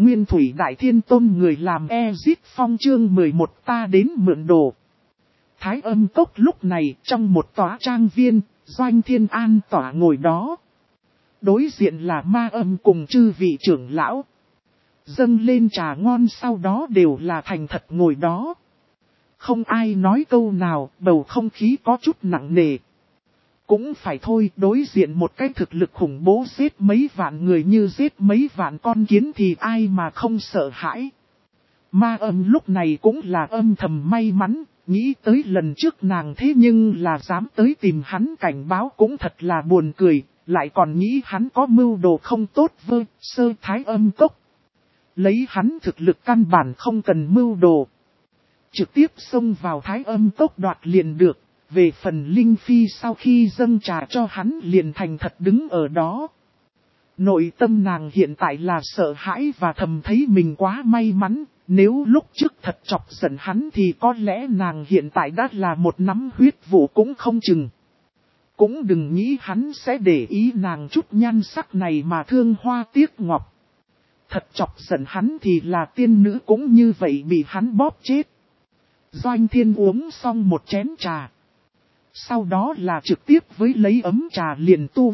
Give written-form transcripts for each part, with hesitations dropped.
Nguyên Thủy Đại Thiên Tôn người làm Ezit Phong chương 11 ta đến mượn đồ. Thái Âm Cốc lúc này trong một tòa trang viên, Doanh Thiên an tỏa ngồi đó. Đối diện là Ma Âm cùng chư vị trưởng lão. Dâng lên trà ngon sau đó đều là thành thật ngồi đó. Không ai nói câu nào, bầu không khí có chút nặng nề. Cũng phải thôi, đối diện một cái thực lực khủng bố giết mấy vạn người như giết mấy vạn con kiến thì ai mà không sợ hãi. Ma Âm lúc này cũng là âm thầm may mắn, nghĩ tới lần trước nàng thế nhưng là dám tới tìm hắn cảnh báo cũng thật là buồn cười, lại còn nghĩ hắn có mưu đồ không tốt vơ, sơ Thái Âm Cốc. Lấy hắn thực lực căn bản không cần mưu đồ. Trực tiếp xông vào Thái Âm Cốc đoạt liền được. Về phần Linh Phi sau khi dâng trà cho hắn liền thành thật đứng ở đó. Nội tâm nàng hiện tại là sợ hãi và thầm thấy mình quá may mắn. Nếu lúc trước thật chọc giận hắn thì có lẽ nàng hiện tại đã là một nắm huyết vụ cũng không chừng. Cũng đừng nghĩ hắn sẽ để ý nàng chút nhan sắc này mà thương hoa tiếc ngọc. Thật chọc giận hắn thì là tiên nữ cũng như vậy bị hắn bóp chết. Doanh Thiên uống xong một chén trà. Sau đó là trực tiếp với lấy ấm trà liền tu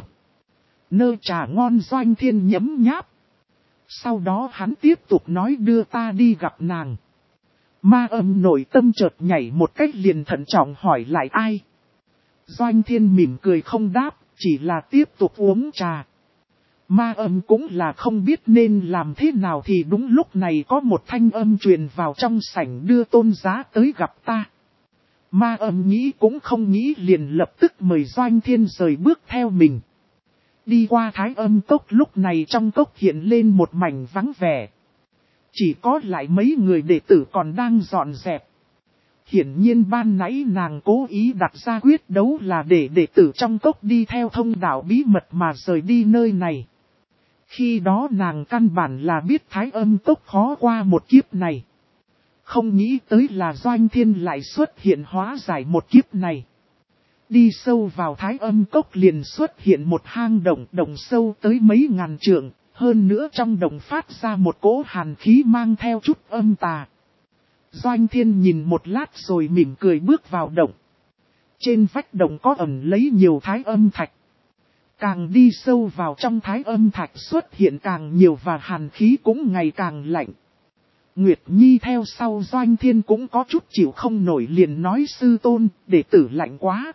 nơ trà ngon Doanh Thiên nhấm nháp. Sau đó hắn tiếp tục nói đưa ta đi gặp nàng. Ma Âm nội tâm chợt nhảy một cách liền thận trọng hỏi lại ai. Doanh Thiên mỉm cười không đáp, chỉ là tiếp tục uống trà. Ma Âm cũng là không biết nên làm thế nào thì đúng lúc này có một thanh âm truyền vào trong sảnh đưa Tôn Giá tới gặp ta. Ma Âm nghĩ cũng không nghĩ liền lập tức mời Doanh Thiên rời bước theo mình. Đi qua Thái Âm Cốc lúc này trong cốc hiện lên một mảnh vắng vẻ. Chỉ có lại mấy người đệ tử còn đang dọn dẹp. Hiển nhiên ban nãy nàng cố ý đặt ra quyết đấu là để đệ tử trong cốc đi theo thông đạo bí mật mà rời đi nơi này. Khi đó nàng căn bản là biết Thái Âm Cốc khó qua một kiếp này. Không nghĩ tới là Doanh Thiên lại xuất hiện hóa giải một kiếp này. Đi sâu vào Thái Âm Cốc liền xuất hiện một hang động sâu tới mấy ngàn trượng, hơn nữa trong động phát ra một cỗ hàn khí mang theo chút âm tà. Doanh Thiên nhìn một lát rồi mỉm cười bước vào động. Trên vách động có ẩn lấy nhiều thái âm thạch. Càng đi sâu vào trong thái âm thạch xuất hiện càng nhiều và hàn khí cũng ngày càng lạnh. Nguyệt Nhi theo sau Doanh Thiên cũng có chút chịu không nổi liền nói sư tôn, đệ tử lạnh quá.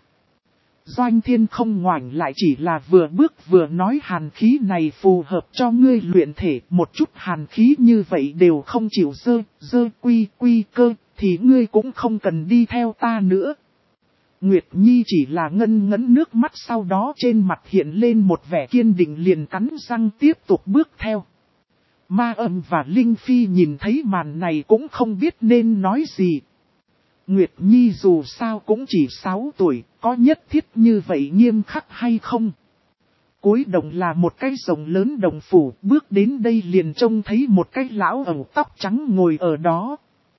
Doanh Thiên không ngoảnh lại chỉ là vừa bước vừa nói hàn khí này phù hợp cho ngươi luyện thể, một chút hàn khí như vậy đều không chịu dơ quy cơ, thì ngươi cũng không cần đi theo ta nữa. Nguyệt Nhi chỉ là ngân ngấn nước mắt sau đó trên mặt hiện lên một vẻ kiên định liền cắn răng tiếp tục bước theo. Ma Âm và Linh Phi nhìn thấy màn này cũng không biết nên nói gì. Nguyệt Nhi dù sao cũng chỉ 6 tuổi, có nhất thiết như vậy nghiêm khắc hay không? Cuối đồng là một cái rồng lớn đồng phủ, bước đến đây liền trông thấy một cái lão ẩu tóc trắng ngồi ở đó.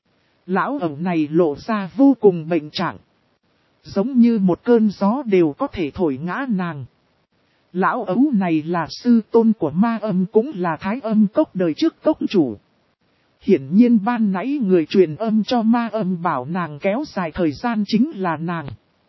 Lão ẩu này lộ ra vô cùng bệnh trạng. Giống như một cơn gió đều có thể thổi ngã nàng. Lão ấu này là sư tôn của Ma Âm cũng là Thái Âm Cốc đời trước cốc chủ. Hiển nhiên ban nãy người truyền âm cho Ma Âm bảo nàng kéo dài thời gian chính là nàng.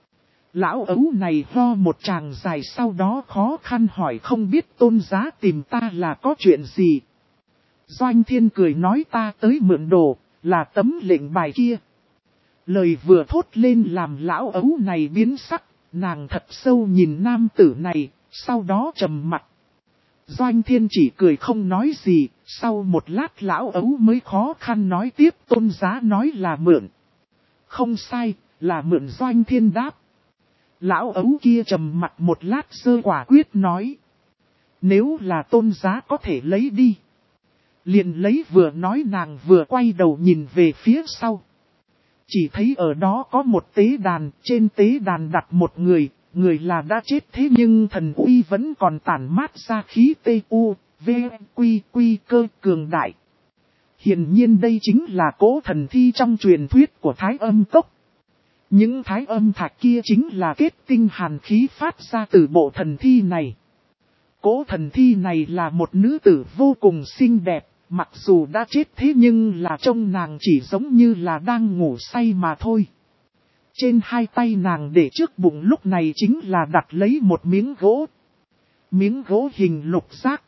Lão ấu này ho một tràng dài sau đó khó khăn hỏi không biết tôn giá tìm ta là có chuyện gì. Doanh Thiên cười nói ta tới mượn đồ, là tấm lệnh bài kia. Lời vừa thốt lên làm lão ấu này biến sắc, nàng thật sâu nhìn nam tử này, sau đó trầm mặt. Doanh Thiên chỉ cười không nói gì, sau một lát lão ấu mới khó khăn nói tiếp tôn giá nói là mượn. Không sai, là mượn Doanh Thiên đáp. Lão ấu kia trầm mặt một lát sơ quả quyết nói. Nếu là tôn giá có thể lấy đi. Liền lấy vừa nói nàng vừa quay đầu nhìn về phía sau. Chỉ thấy ở đó có một tế đàn, trên tế đàn đặt một người là đã chết thế nhưng thần uy vẫn còn tản mát ra khí T.U. V. Quy cơ cường đại. Hiển nhiên đây chính là cỗ thần thi trong truyền thuyết của Thái Âm Cốc. Những thái âm thạch kia chính là kết tinh hàn khí phát ra từ bộ thần thi này. Cỗ thần thi này là một nữ tử vô cùng xinh đẹp, mặc dù đã chết thế nhưng là trông nàng chỉ giống như là đang ngủ say mà thôi. Trên hai tay nàng để trước bụng lúc này chính là đặt lấy một miếng gỗ. Miếng gỗ hình lục giác.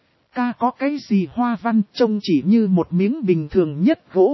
Ca có cái gì hoa văn trông chỉ như một miếng bình thường nhất gỗ.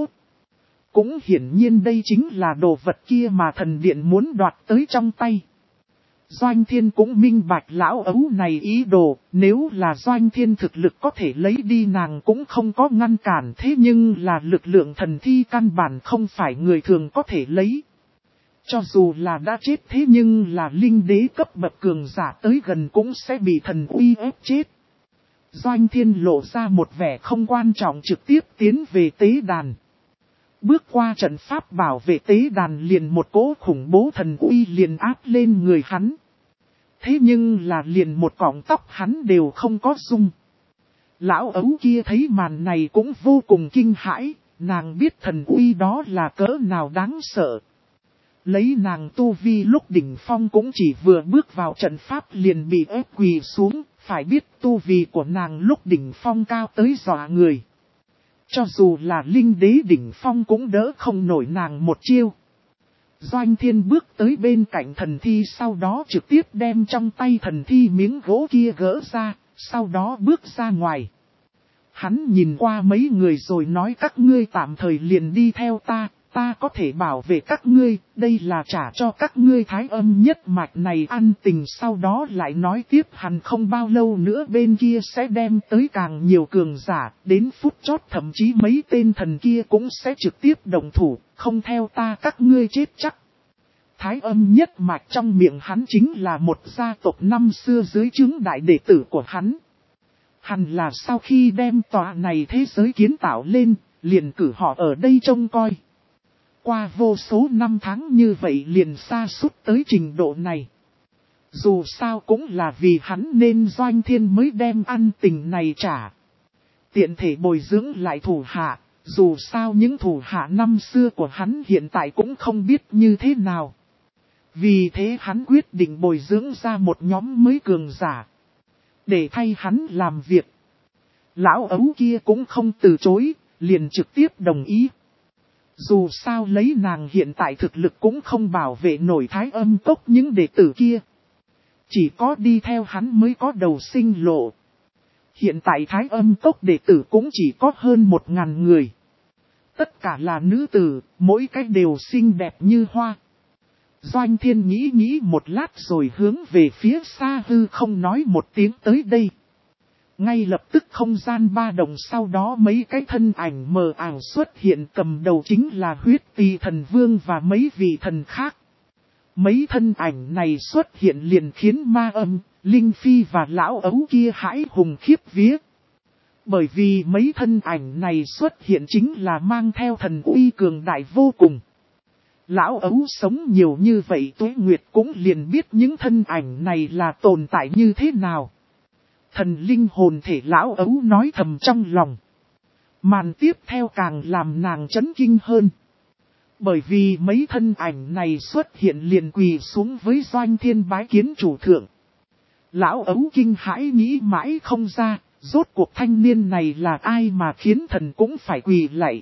Cũng hiển nhiên đây chính là đồ vật kia mà thần điện muốn đoạt tới trong tay. Doanh Thiên cũng minh bạch lão ấu này ý đồ, nếu là Doanh Thiên thực lực có thể lấy đi nàng cũng không có ngăn cản, thế nhưng là lực lượng thần thi căn bản không phải người thường có thể lấy. Cho dù là đã chết thế nhưng là linh đế cấp bậc cường giả tới gần cũng sẽ bị thần uy ép chết. Doanh Thiên lộ ra một vẻ không quan trọng trực tiếp tiến về tế đàn. Bước qua trận pháp bảo vệ tế đàn liền một cỗ khủng bố thần uy liền áp lên người hắn. Thế nhưng là liền một cọng tóc hắn đều không có rung. Lão ấu kia thấy màn này cũng vô cùng kinh hãi, nàng biết thần uy đó là cỡ nào đáng sợ. Lấy nàng tu vi lúc đỉnh phong cũng chỉ vừa bước vào trận pháp liền bị ép quỳ xuống, phải biết tu vi của nàng lúc đỉnh phong cao tới dọa người. Cho dù là linh đế đỉnh phong cũng đỡ không nổi nàng một chiêu. Doanh Thiên bước tới bên cạnh thần thi sau đó trực tiếp đem trong tay thần thi miếng gỗ kia gỡ ra, sau đó bước ra ngoài. Hắn nhìn qua mấy người rồi nói các ngươi tạm thời liền đi theo ta có thể bảo vệ các ngươi, đây là trả cho các ngươi thái âm nhất mạch này ăn tình. Sau đó lại nói tiếp hẳn không bao lâu nữa bên kia sẽ đem tới càng nhiều cường giả, đến phút chót thậm chí mấy tên thần kia cũng sẽ trực tiếp động thủ, không theo ta các ngươi chết chắc. Thái âm nhất mạch trong miệng hắn chính là một gia tộc năm xưa dưới trướng đại đệ tử của hắn. Hẳn là sau khi đem tòa này thế giới kiến tạo lên, liền cử họ ở đây trông coi. Qua vô số năm tháng như vậy liền sa sút tới trình độ này. Dù sao cũng là vì hắn nên Doanh Thiên mới đem ăn tình này trả. Tiện thể bồi dưỡng lại thủ hạ, dù sao những thủ hạ năm xưa của hắn hiện tại cũng không biết như thế nào. Vì thế hắn quyết định bồi dưỡng ra một nhóm mới cường giả, để thay hắn làm việc. Lão ấu kia cũng không từ chối, liền trực tiếp đồng ý. Dù sao lấy nàng hiện tại thực lực cũng không bảo vệ nổi thái âm cốc những đệ tử kia. Chỉ có đi theo hắn mới có đầu sinh lộ. Hiện tại thái âm cốc đệ tử cũng chỉ có hơn 1000 người. Tất cả là nữ tử, mỗi cách đều xinh đẹp như hoa. Doanh Thiên nghĩ một lát rồi hướng về phía xa hư không nói một tiếng tới đây. Ngay lập tức không gian ba động, sau đó mấy cái thân ảnh mờ ảo xuất hiện, cầm đầu chính là Huyết Tỳ Thần Vương và mấy vị thần khác. Mấy thân ảnh này xuất hiện liền khiến Ma Âm, Linh Phi và lão ấu kia hãi hùng khiếp vía. Bởi vì mấy thân ảnh này xuất hiện chính là mang theo thần uy cường đại vô cùng. Lão ấu sống nhiều như vậy tuế nguyệt cũng liền biết những thân ảnh này là tồn tại như thế nào. Thần linh hồn thể lão ấu nói thầm trong lòng. Màn tiếp theo càng làm nàng chấn kinh hơn. Bởi vì mấy thân ảnh này xuất hiện liền quỳ xuống với Doanh Thiên bái kiến chủ thượng. Lão ấu kinh hãi nghĩ mãi không ra, rốt cuộc thanh niên này là ai mà khiến thần cũng phải quỳ lạy.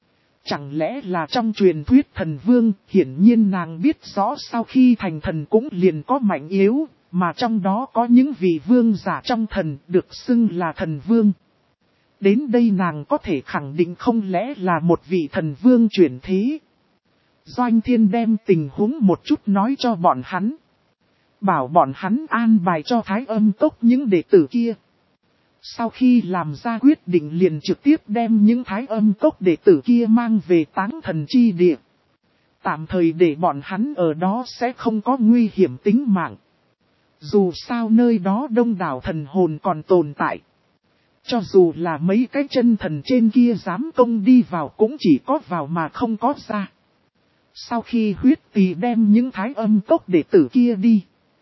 Chẳng lẽ là trong truyền thuyết thần vương, hiển nhiên nàng biết rõ sau khi thành thần cũng liền có mạnh yếu, mà trong đó có những vị vương giả trong thần được xưng là thần vương. Đến đây nàng có thể khẳng định không lẽ là một vị thần vương chuyển thế. Doanh Thiên đem tình huống một chút nói cho bọn hắn. Bảo bọn hắn an bài cho thái âm cốc những đệ tử kia. Sau khi làm ra quyết định liền trực tiếp đem những thái âm cốc đệ tử kia mang về Táng Thần Chi Địa. Tạm thời để bọn hắn ở đó sẽ không có nguy hiểm tính mạng. Dù sao nơi đó đông đảo thần hồn còn tồn tại. Cho dù là mấy cái chân thần trên kia dám công đi vào cũng chỉ có vào mà không có ra. Sau khi Huyết Tỳ đem những thái âm cốc đệ tử kia đi.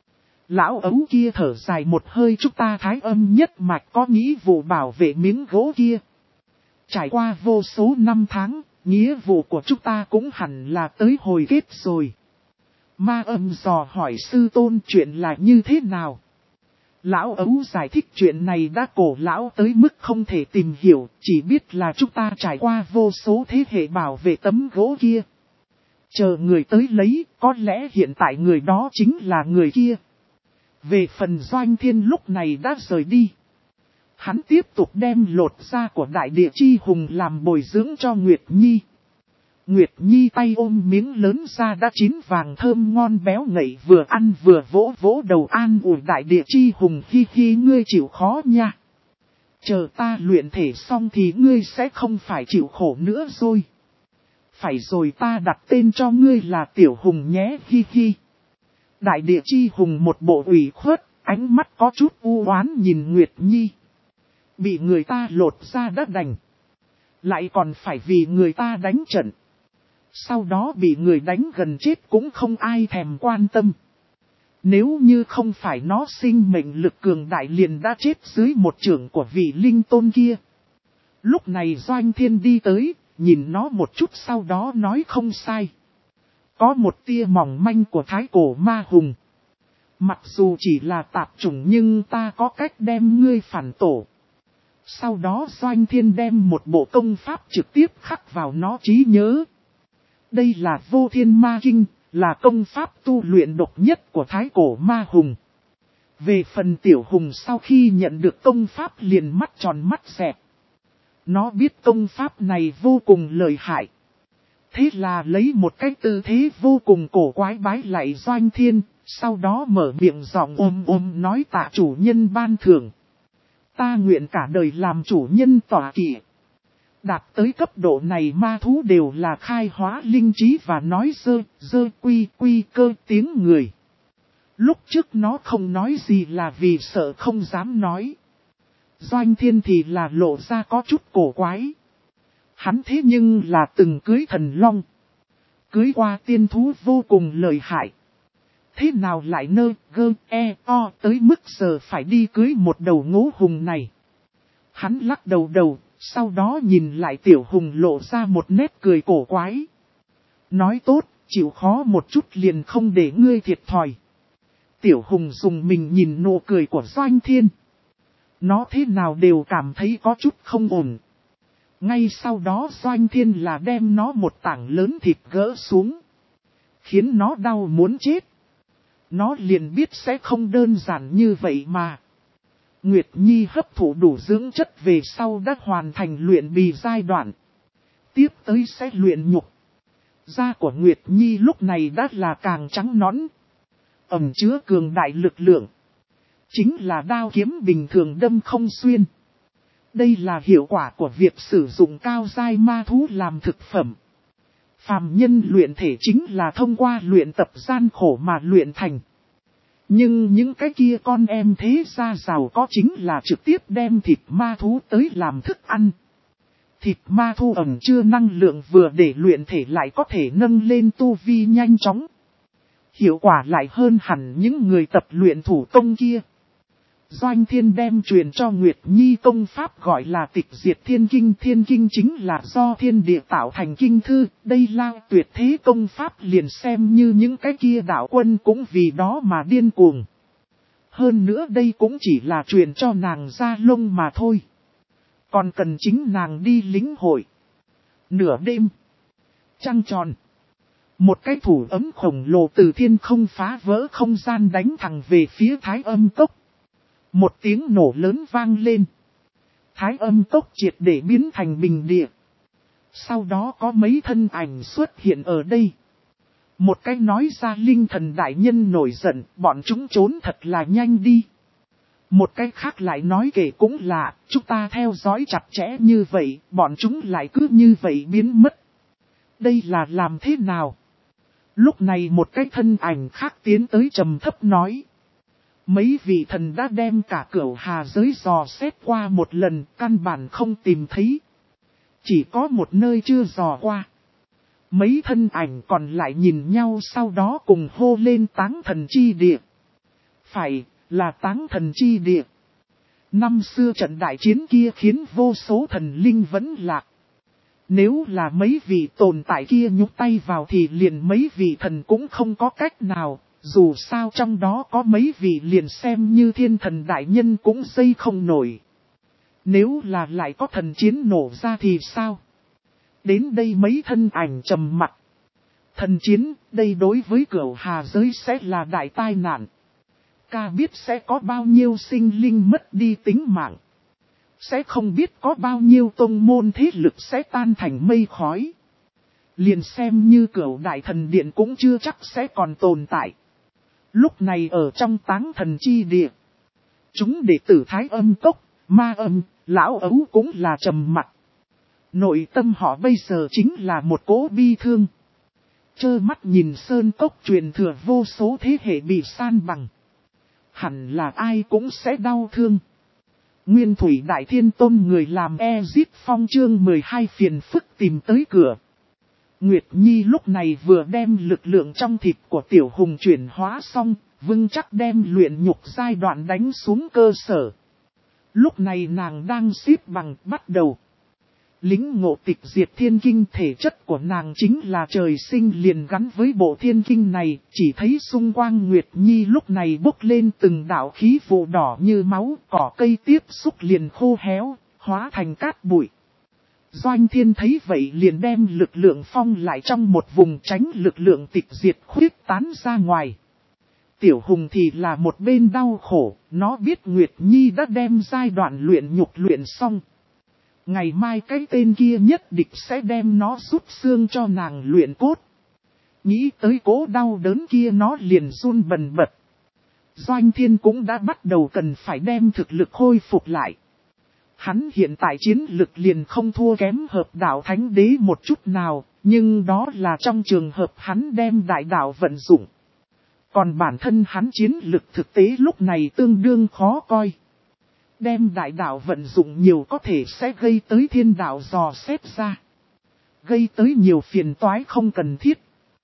Lão ấu kia thở dài một hơi, chúng ta thái âm nhất mạch có nghĩa vụ bảo vệ miếng gỗ kia. Trải qua vô số năm tháng, nghĩa vụ của chúng ta cũng hẳn là tới hồi kết rồi. Ma Âm dò hỏi sư tôn chuyện là như thế nào. Lão Ấu giải thích chuyện này đã cổ lão tới mức không thể tìm hiểu, chỉ biết là chúng ta trải qua vô số thế hệ bảo vệ tấm gỗ kia. Chờ người tới lấy, có lẽ hiện tại người đó chính là người kia. Về phần Doanh Thiên lúc này đã rời đi. Hắn tiếp tục đem lột da của đại địa chi hùng làm bồi dưỡng cho Nguyệt Nhi. Nguyệt Nhi tay ôm miếng lớn da đã chín vàng thơm ngon béo ngậy, vừa ăn vừa vỗ vỗ đầu an ủi đại địa chi hùng, hi hi ngươi chịu khó nha. Chờ ta luyện thể xong thì ngươi sẽ không phải chịu khổ nữa rồi. Phải rồi, ta đặt tên cho ngươi là Tiểu Hùng nhé, hi hi. Đại địa chi hùng một bộ ủy khuất, ánh mắt có chút u oán nhìn Nguyệt Nhi. Bị người ta lột da đã đành, lại còn phải vì người ta đánh trận. Sau đó bị người đánh gần chết cũng không ai thèm quan tâm. Nếu như không phải nó sinh mệnh lực cường đại liền đã chết dưới một chưởng của vị linh tôn kia. Lúc này Doanh Thiên đi tới, nhìn nó một chút sau đó nói không sai. Có một tia mỏng manh của thái cổ ma hùng. Mặc dù chỉ là tạp chủng nhưng ta có cách đem ngươi phản tổ. Sau đó Doanh Thiên đem một bộ công pháp trực tiếp khắc vào nó trí nhớ. Đây là Vô Thiên Ma Kinh, là công pháp tu luyện độc nhất của thái cổ ma hùng. Về phần Tiểu Hùng sau khi nhận được công pháp liền mắt tròn mắt dẹt. Nó biết công pháp này vô cùng lợi hại. Thế là lấy một cái tư thế vô cùng cổ quái bái lạy Doanh Thiên, sau đó mở miệng giọng ôm nói tạ chủ nhân ban thưởng. Ta nguyện cả đời làm chủ nhân tọa kỵ. Đạt tới cấp độ này ma thú đều là khai hóa linh trí và nói dơ quy cơ tiếng người. Lúc trước nó không nói gì là vì sợ không dám nói. Doanh Thiên thì là lộ ra có chút cổ quái. Hắn thế nhưng là từng cưới thần long. Cưới qua tiên thú vô cùng lợi hại. Thế nào lại tới mức giờ phải đi cưới một đầu ngũ hùng này. Hắn lắc đầu, sau đó nhìn lại Tiểu Hùng lộ ra một nét cười cổ quái. Nói tốt, chịu khó một chút liền không để ngươi thiệt thòi. Tiểu Hùng dùng mình nhìn nụ cười của Doanh Thiên. Nó thế nào đều cảm thấy có chút không ổn. Ngay sau đó Doanh Thiên là đem nó một tảng lớn thịt gỡ xuống. Khiến nó đau muốn chết. Nó liền biết sẽ không đơn giản như vậy mà. Nguyệt Nhi hấp thụ đủ dưỡng chất về sau đã hoàn thành luyện bì giai đoạn. Tiếp tới sẽ luyện nhục. Da của Nguyệt Nhi lúc này đã là càng trắng nõn. Ẩn chứa cường đại lực lượng. Chính là đao kiếm bình thường đâm không xuyên. Đây là hiệu quả của việc sử dụng cao giai ma thú làm thực phẩm. Phàm nhân luyện thể chính là thông qua luyện tập gian khổ mà luyện thành. Nhưng những cái kia con em thế gia giàu có chính là trực tiếp đem thịt ma thú tới làm thức ăn. Thịt ma thú ẩn chứa năng lượng vừa để luyện thể lại có thể nâng lên tu vi nhanh chóng. Hiệu quả lại hơn hẳn những người tập luyện thủ công kia. Doanh Thiên đem truyền cho Nguyệt Nhi công pháp gọi là Tịch Diệt Thiên Kinh. Thiên Kinh chính là do thiên địa tạo thành kinh thư. Đây là tuyệt thế công pháp liền xem như những cái kia đạo quân cũng vì đó mà điên cuồng. Hơn nữa đây cũng chỉ là truyền cho nàng ra lông mà thôi. Còn cần chính nàng đi lĩnh hội. Nửa đêm. Trăng tròn. Một cái thủ ấm khổng lồ từ thiên không phá vỡ không gian đánh thẳng về phía Thái Âm Cốc. Một tiếng nổ lớn vang lên. Thái Âm Cốc triệt để biến thành bình địa. Sau đó có mấy thân ảnh xuất hiện ở đây. Một cái nói ra linh thần đại nhân nổi giận, bọn chúng trốn thật là nhanh đi. Một cái khác lại nói kể cũng lạ, chúng ta theo dõi chặt chẽ như vậy, bọn chúng lại cứ như vậy biến mất. Đây là làm thế nào? Lúc này một cái thân ảnh khác tiến tới trầm thấp nói. Mấy vị thần đã đem cả cửu hà giới dò xét qua một lần, căn bản không tìm thấy. Chỉ có một nơi chưa dò qua. Mấy thân ảnh còn lại nhìn nhau sau đó cùng hô lên Táng Thần Chi Địa. Phải, là Táng Thần Chi Địa. Năm xưa trận đại chiến kia khiến vô số thần linh vẫn lạc. Nếu là mấy vị tồn tại kia nhúc tay vào thì liền mấy vị thần cũng không có cách nào, Dù sao trong đó có mấy vị liền xem như thiên thần đại nhân cũng dây không nổi. Nếu là lại có thần chiến nổ ra thì sao? Đến đây mấy thân ảnh trầm mặt. Thần chiến, đây đối với Cửu Hà giới sẽ là đại tai nạn. Ca biết sẽ có bao nhiêu sinh linh mất đi tính mạng. Sẽ không biết có bao nhiêu tông môn thế lực sẽ tan thành mây khói. Liền xem như Cửu Đại Thần Điện cũng chưa chắc sẽ còn tồn tại. Lúc này ở trong Táng Thần Chi Địa, chúng đệ tử Thái Âm Cốc, Ma Âm, Lão Ấu cũng là trầm mặc. Nội tâm họ bây giờ chính là một cỗ bi thương. Trơ mắt nhìn Sơn Cốc truyền thừa vô số thế hệ bị san bằng. Hẳn là ai cũng sẽ đau thương. Nguyên Thủy Đại Thiên Tôn người làm Ezit Phong chương 12 phiền phức tìm tới cửa. Nguyệt Nhi lúc này vừa đem lực lượng trong thịt của Tiểu Hùng chuyển hóa xong, vững chắc đem luyện nhục giai đoạn đánh xuống cơ sở. Lúc này nàng đang xếp bằng bắt đầu. Lính ngộ tịch diệt thiên kinh, thể chất của nàng chính là trời sinh liền gắn với bộ thiên kinh này, chỉ thấy xung quanh Nguyệt Nhi lúc này bốc lên từng đạo khí vụ đỏ như máu, cỏ cây tiếp xúc liền khô héo, hóa thành cát bụi. Doanh Thiên thấy vậy liền đem lực lượng phong lại trong một vùng, tránh lực lượng tịch diệt khuyết tán ra ngoài. Tiểu Hùng thì là một bên đau khổ, nó biết Nguyệt Nhi đã đem giai đoạn luyện nhục luyện xong. Ngày mai cái tên kia nhất định sẽ đem nó rút xương cho nàng luyện cốt. Nghĩ tới cố đau đớn kia nó liền run bần bật. Doanh Thiên cũng đã bắt đầu cần phải đem thực lực khôi phục lại. Hắn hiện tại chiến lực liền không thua kém hợp đạo thánh đế một chút nào, nhưng đó là trong trường hợp hắn đem đại đạo vận dụng. Còn bản thân hắn chiến lực thực tế lúc này tương đương khó coi. Đem đại đạo vận dụng nhiều có thể sẽ gây tới thiên đạo dò xét ra. Gây tới nhiều phiền toái không cần thiết.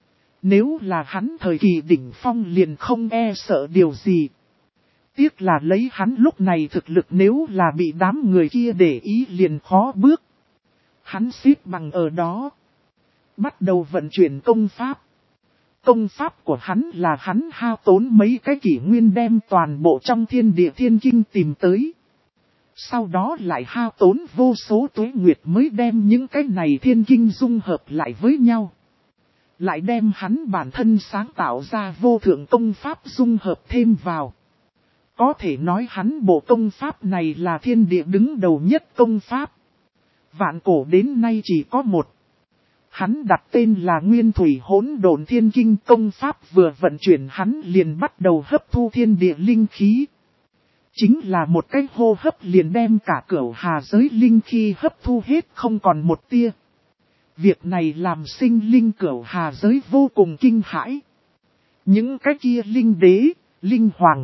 Nếu là hắn thời kỳ đỉnh phong liền không e sợ điều gì. Tiếc là lấy hắn lúc này thực lực, nếu là bị đám người kia để ý liền khó bước. Hắn xếp bằng ở đó. Bắt đầu vận chuyển công pháp. Công pháp của hắn là hắn hao tốn mấy cái kỷ nguyên đem toàn bộ trong thiên địa thiên kinh tìm tới. Sau đó lại hao tốn vô số tuế nguyệt mới đem những cái này thiên kinh dung hợp lại với nhau. Lại đem hắn bản thân sáng tạo ra vô thượng công pháp dung hợp thêm vào. Có thể nói hắn bộ công pháp này là thiên địa đứng đầu nhất công pháp. Vạn cổ đến nay chỉ có một. Hắn đặt tên là Nguyên Thủy Hỗn Độn Thiên Kinh, công pháp vừa vận chuyển hắn liền bắt đầu hấp thu thiên địa linh khí. Chính là một cái hô hấp liền đem cả Cửu Hà giới linh khí hấp thu hết không còn một tia. Việc này làm sinh linh Cửu Hà giới vô cùng kinh hãi. Những cái kia linh đế, linh hoàng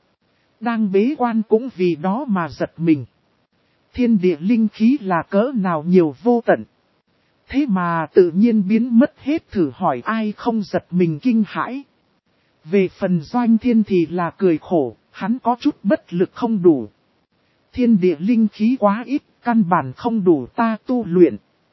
đang bế quan cũng vì đó mà giật mình. Thiên địa linh khí là cỡ nào nhiều vô tận. Thế mà tự nhiên biến mất hết, thử hỏi ai không giật mình kinh hãi. Về phần Doanh Thiên thì là cười khổ, hắn có chút bất lực không đủ. Thiên địa linh khí quá ít, căn bản không đủ ta tu luyện.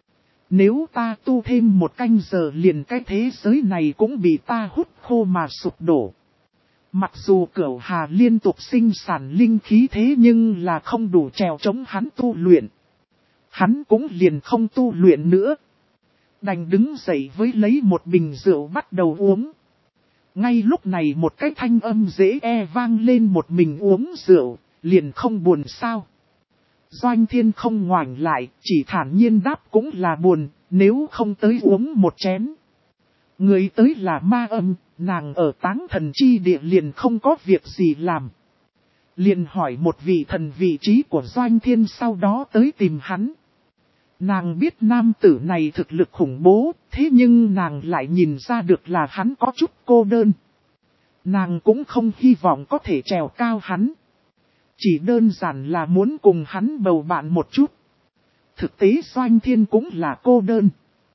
Nếu ta tu thêm một canh giờ liền cái thế giới này cũng bị ta hút khô mà sụp đổ. Mặc dù Cửu Hà liên tục sinh sản linh khí thế nhưng là không đủ trèo chống hắn tu luyện. Hắn cũng liền không tu luyện nữa. Đành đứng dậy với lấy một bình rượu bắt đầu uống. Ngay lúc này một cái thanh âm dễ vang lên, một mình uống rượu, liền không buồn sao. Doanh Thiên không ngoảnh lại, chỉ thản nhiên đáp cũng là buồn, nếu không tới uống một chén. Người tới là Ma Âm, nàng ở Táng Thần Chi Địa liền không có việc gì làm. Liền hỏi một vị thần vị trí của Doanh Thiên, sau đó tới tìm hắn. Nàng biết nam tử này thực lực khủng bố, thế nhưng nàng lại nhìn ra được là hắn có chút cô đơn. Nàng cũng không hy vọng có thể trèo cao hắn. Chỉ đơn giản là muốn cùng hắn bầu bạn một chút. Thực tế Doanh Thiên cũng là cô đơn.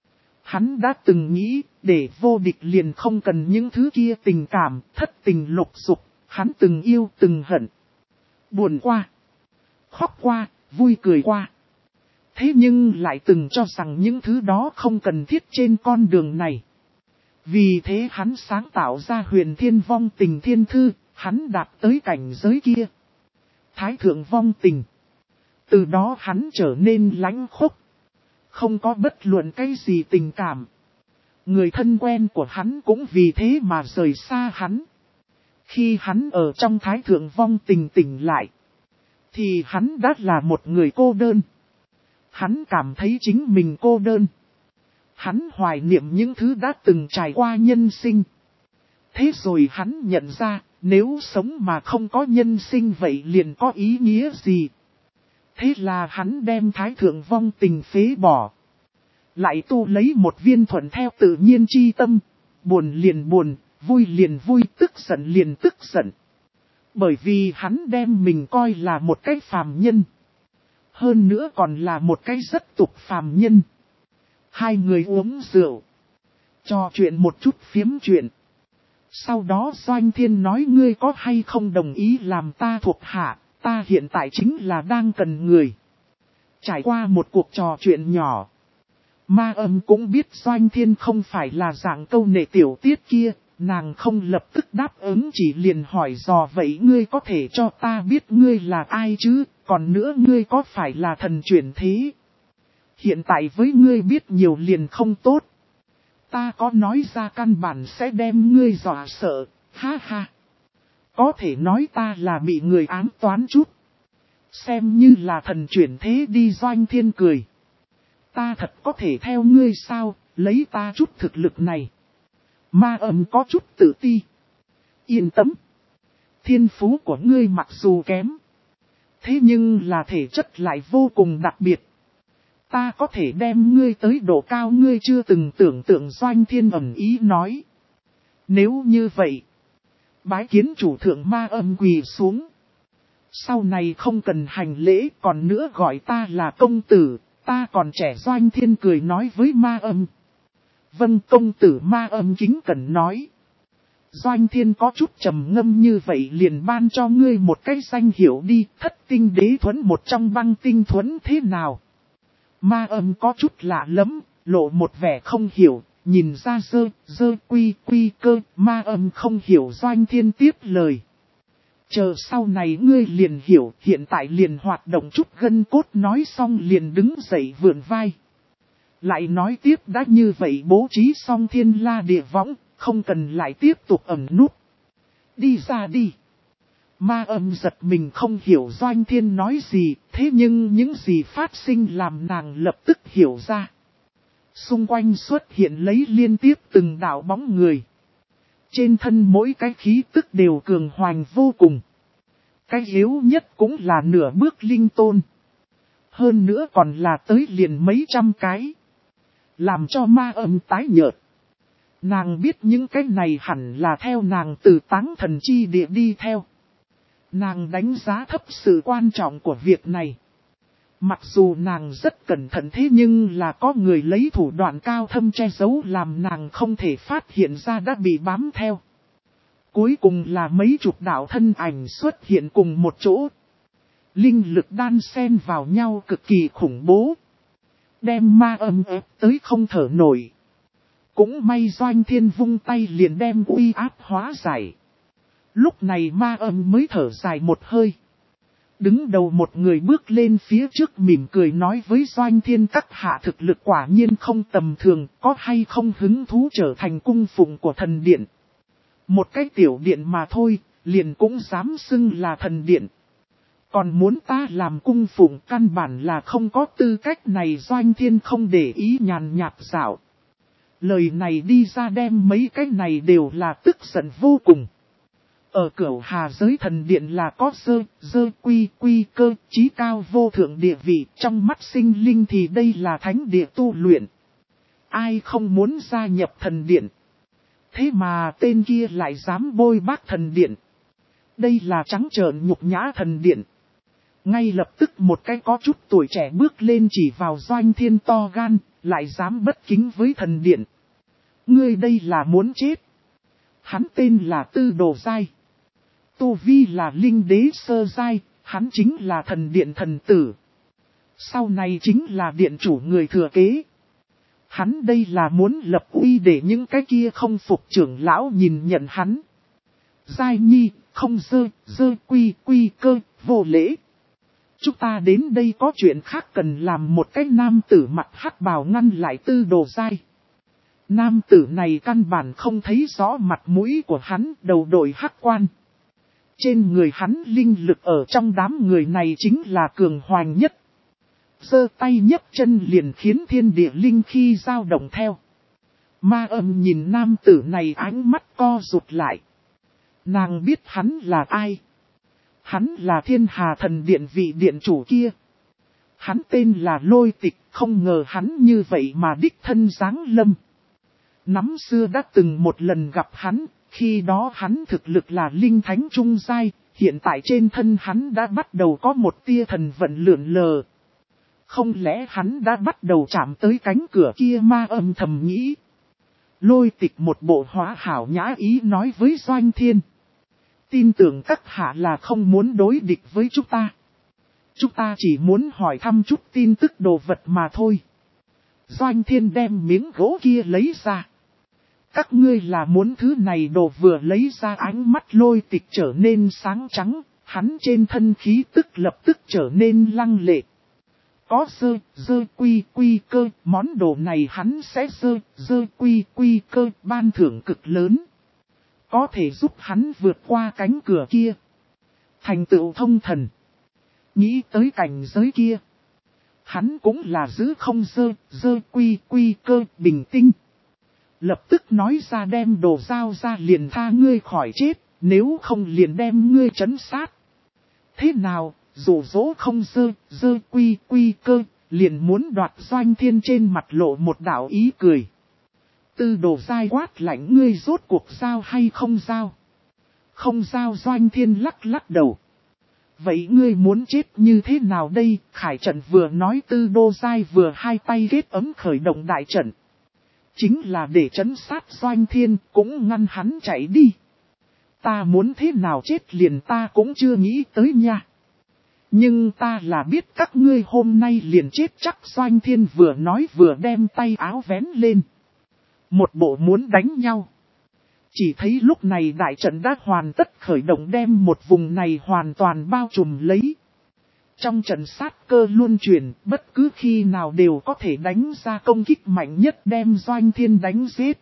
Hắn đã từng nghĩ, để vô địch liền không cần những thứ kia tình cảm, thất tình lục dục, hắn từng yêu từng hận. Buồn qua, khóc qua, vui cười qua. Thế nhưng lại từng cho rằng những thứ đó không cần thiết trên con đường này. Vì thế hắn sáng tạo ra Huyền Thiên Vong Tình Thiên Thư, hắn đạt tới cảnh giới kia. Thái thượng vong tình. Từ đó hắn trở nên lãnh khốc. Không có bất luận cái gì tình cảm. Người thân quen của hắn cũng vì thế mà rời xa hắn. Khi hắn ở trong thái thượng vong tình tỉnh lại, thì hắn đã là một người cô đơn. Hắn cảm thấy chính mình cô đơn. Hắn hoài niệm những thứ đã từng trải qua nhân sinh. Thế rồi hắn nhận ra, nếu sống mà không có nhân sinh vậy liền có ý nghĩa gì? Thế là hắn đem thái thượng vong tình phế bỏ. Lại tu lấy một viên thuận theo tự nhiên chi tâm. Buồn liền buồn, vui liền vui, tức giận liền tức giận. Bởi vì hắn đem mình coi là một cái phàm nhân. Hơn nữa còn là một cái rất tục phàm nhân. Hai người uống rượu. Trò chuyện một chút phiếm chuyện. Sau đó Doanh Thiên nói ngươi có hay không đồng ý làm ta thuộc hạ, ta hiện tại chính là đang cần người. Trải qua một cuộc trò chuyện nhỏ. Ma Âm cũng biết Doanh Thiên không phải là dạng câu nệ tiểu tiết kia, nàng không lập tức đáp ứng chỉ liền hỏi dò vậy ngươi có thể cho ta biết ngươi là ai chứ, còn nữa ngươi có phải là thần chuyển thế. Hiện tại với ngươi biết nhiều liền không tốt. Ta có nói ra căn bản sẽ đem ngươi dọa sợ, ha ha. Có thể nói ta là bị người ám toán chút. Xem như là thần chuyển thế đi. Doanh Thiên cười. Ta thật có thể theo ngươi sao, lấy ta chút thực lực này. Ma Âm có chút tự ti. Yên tâm. Thiên phú của ngươi mặc dù kém. Thế nhưng là thể chất lại vô cùng đặc biệt. Ta có thể đem ngươi tới độ cao ngươi chưa từng tưởng tượng. Doanh Thiên ẩn ý nói. Nếu như vậy, bái kiến chủ thượng. Ma Âm quỳ xuống. Sau này không cần hành lễ, còn nữa gọi ta là công tử, ta còn trẻ. Doanh Thiên cười nói với Ma Âm. Vâng công tử. Ma Âm kính cẩn nói. Doanh Thiên có chút trầm ngâm như vậy liền ban cho ngươi một cái danh hiệu đi. Thất tinh đế thuẫn, một trong băng tinh thuẫn thế nào? Ma Âm có chút lạ lắm, lộ một vẻ không hiểu, nhìn ra quy cơ. Ma Âm không hiểu. Doanh Thiên tiếp lời. Chờ sau này ngươi liền hiểu, hiện tại liền hoạt động chút gân cốt. Nói xong liền đứng dậy vượn vai. Lại nói tiếp đã như vậy bố trí xong thiên la địa võng, không cần lại tiếp tục ẩn núp. Đi ra đi. Ma Âm giật mình không hiểu Doanh Thiên nói gì, thế nhưng những gì phát sinh làm nàng lập tức hiểu ra. Xung quanh xuất hiện lấy liên tiếp từng đạo bóng người. Trên thân mỗi cái khí tức đều cường hoành vô cùng. Cái yếu nhất cũng là nửa bước linh tôn. Hơn nữa còn là tới liền mấy trăm cái. Làm cho Ma Âm tái nhợt. Nàng biết những cái này hẳn là theo nàng từ Táng Thần Chi Địa đi theo. Nàng đánh giá thấp sự quan trọng của việc này. Mặc dù nàng rất cẩn thận thế nhưng là có người lấy thủ đoạn cao thâm che giấu làm nàng không thể phát hiện ra đã bị bám theo. Cuối cùng là mấy chục đạo thân ảnh xuất hiện cùng một chỗ. Linh lực đan xen vào nhau cực kỳ khủng bố. Đem Ma Âm ép tới không thở nổi. Cũng may Doanh Thiên vung tay liền đem uy áp hóa giải. Lúc này Ma Âm mới thở dài một hơi. Đứng đầu một người bước lên phía trước mỉm cười nói với Doanh Thiên các hạ thực lực quả nhiên không tầm thường, có hay không hứng thú trở thành cung phụng của thần điện. Một cái tiểu điện mà thôi, liền cũng dám xưng là thần điện. Còn muốn ta làm cung phụng căn bản là không có tư cách này. Doanh Thiên không để ý nhàn nhạt dạo. Lời này đi ra đem mấy cái này đều là tức giận vô cùng. Ở Cửu Hà giới thần điện là có quy cơ chí cao vô thượng địa vị, trong mắt sinh linh thì đây là thánh địa tu luyện. Ai không muốn gia nhập thần điện? Thế mà tên kia lại dám bôi bác thần điện. Đây là trắng trợn nhục nhã thần điện. Ngay lập tức một cái có chút tuổi trẻ bước lên chỉ vào Doanh Thiên to gan, lại dám bất kính với thần điện. Ngươi đây là muốn chết. Hắn tên là Tư Đồ Giai. Tu Vi là linh đế sơ giai, hắn chính là thần điện thần tử. Sau này chính là điện chủ người thừa kế. Hắn đây là muốn lập uy để những cái kia không phục trưởng lão nhìn nhận hắn. Giai Nhi, không dơ quy cơ, vô lễ. Chúng ta đến đây có chuyện khác cần làm. Một cái nam tử mặc hắc bào ngăn lại Tư Đồ Giai. Nam tử này căn bản không thấy rõ mặt mũi của hắn, đầu đội hắc quan. Trên người hắn linh lực ở trong đám người này chính là cường hoành nhất. Giơ tay nhấc chân liền khiến thiên địa linh khí dao động theo. Ma Âm nhìn nam tử này ánh mắt co rụt lại. Nàng biết hắn là ai. Hắn là Thiên Hà Thần Điện vị điện chủ kia. Hắn tên là Lôi Tịch, không ngờ hắn như vậy mà đích thân giáng lâm. Năm xưa đã từng một lần gặp hắn, khi đó hắn thực lực là linh thánh trung giai, hiện tại trên thân hắn đã bắt đầu có một tia thần vận lượn lờ. Không lẽ hắn đã bắt đầu chạm tới cánh cửa kia? Ma Âm thầm nghĩ. Lôi Tịch một bộ hóa hảo nhã ý nói với Doanh Thiên. Tin tưởng các hạ là không muốn đối địch với chúng ta. Chúng ta chỉ muốn hỏi thăm chút tin tức đồ vật mà thôi. Doanh Thiên đem miếng gỗ kia lấy ra. Các ngươi là muốn thứ này? Đồ vừa lấy ra ánh mắt Lôi Tịch trở nên sáng trắng, hắn trên thân khí tức lập tức trở nên lăng lệ. Có dơ quy cơ, món đồ này hắn sẽ dơ quy cơ ban thưởng cực lớn. Có thể giúp hắn vượt qua cánh cửa kia. Thành tựu thông thần. Nghĩ tới cảnh giới kia. Hắn cũng là giữ không dơ quy cơ bình tinh. Lập tức nói ra đem đồ giao ra liền tha ngươi khỏi chết. Nếu không liền đem ngươi trấn sát. Thế nào, dù dỗ không dơ quy cơ, liền muốn đoạt Doanh Thiên trên mặt lộ một đạo ý cười. Tư Đồ Giai quát lạnh, ngươi rốt cuộc giao hay không giao? Không giao. Doanh Thiên lắc đầu. Vậy ngươi muốn chết như thế nào đây? Khải trận vừa nói, Tư Đồ Giai vừa hai tay kết ấm khởi động đại trận. Chính là để trấn sát Doanh Thiên, cũng ngăn hắn chạy đi. Ta muốn thế nào chết liền ta cũng chưa nghĩ tới nha. Nhưng ta là biết các ngươi hôm nay liền chết chắc. Doanh Thiên vừa nói vừa đem tay áo vén lên. Một bộ muốn đánh nhau. Chỉ thấy lúc này đại trận đã hoàn tất khởi động, đem một vùng này hoàn toàn bao trùm lấy. Trong trận sát cơ luân chuyển, bất cứ khi nào đều có thể đánh ra công kích mạnh nhất đem Doanh Thiên đánh giết.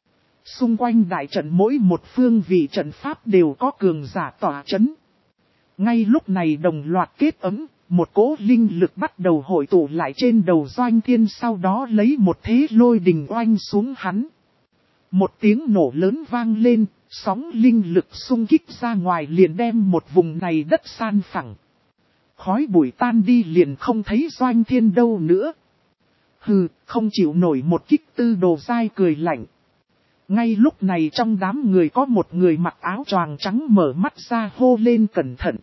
Xung quanh đại trận mỗi một phương vị trận pháp đều có cường giả tỏa chấn. Ngay lúc này đồng loạt kết ấm, một cỗ linh lực bắt đầu hội tụ lại trên đầu Doanh Thiên, sau đó lấy một thế lôi đình oanh xuống hắn. Một tiếng nổ lớn vang lên, sóng linh lực xung kích ra ngoài liền đem một vùng này đất san phẳng. Khói bụi tan đi liền không thấy Doanh Thiên đâu nữa. Hừ, không chịu nổi một kích. Tư Đồ Giai cười lạnh. Ngay lúc này trong đám người có một người mặc áo choàng trắng mở mắt ra hô lên cẩn thận.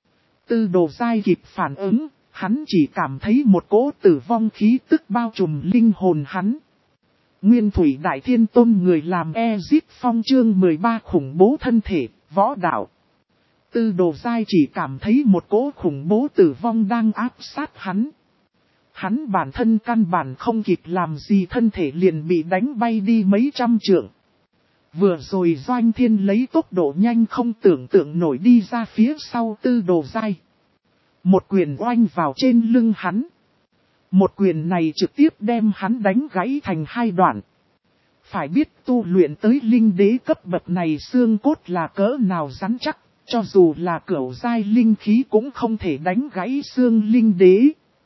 Tư Đồ Giai kịp phản ứng, hắn chỉ cảm thấy một cỗ tử vong khí tức bao trùm linh hồn hắn. Nguyên Thủy Đại Thiên Tôn người làm Ezit Phong chương 13 khủng bố thân thể, võ đạo. Tư Đồ Giai chỉ cảm thấy một cỗ khủng bố tử vong đang áp sát hắn. Hắn bản thân căn bản không kịp làm gì, thân thể liền bị đánh bay đi mấy trăm trượng. Vừa rồi Doanh Thiên lấy tốc độ nhanh không tưởng tượng nổi đi ra phía sau Tư Đồ Giai. Một quyền oanh vào trên lưng hắn. Một quyền này trực tiếp đem hắn đánh gãy thành hai đoạn. Phải biết tu luyện tới linh đế cấp bậc này xương cốt là cỡ nào rắn chắc, cho dù là cửu giai linh khí cũng không thể đánh gãy xương linh đế.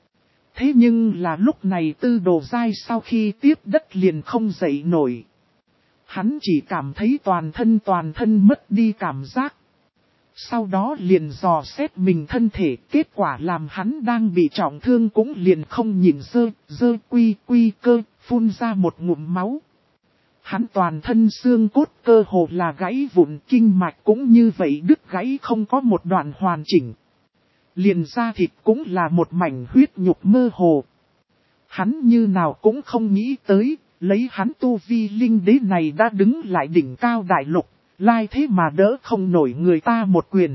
Thế nhưng là lúc này Tư Đồ Giai sau khi tiếp đất liền không dậy nổi. Hắn chỉ cảm thấy toàn thân mất đi cảm giác. Sau đó liền dò xét mình thân thể, kết quả làm hắn đang bị trọng thương cũng liền không nhìn dơ quy cơ, phun ra một ngụm máu. Hắn toàn thân xương cốt cơ hồ là gãy vụn, kinh mạch cũng như vậy đứt gãy không có một đoạn hoàn chỉnh. Liền da thịt cũng là một mảnh huyết nhục mơ hồ. Hắn như nào cũng không nghĩ tới, lấy hắn tu vi linh đế này đã đứng lại đỉnh cao đại lục, lai thế mà đỡ không nổi người ta một quyền.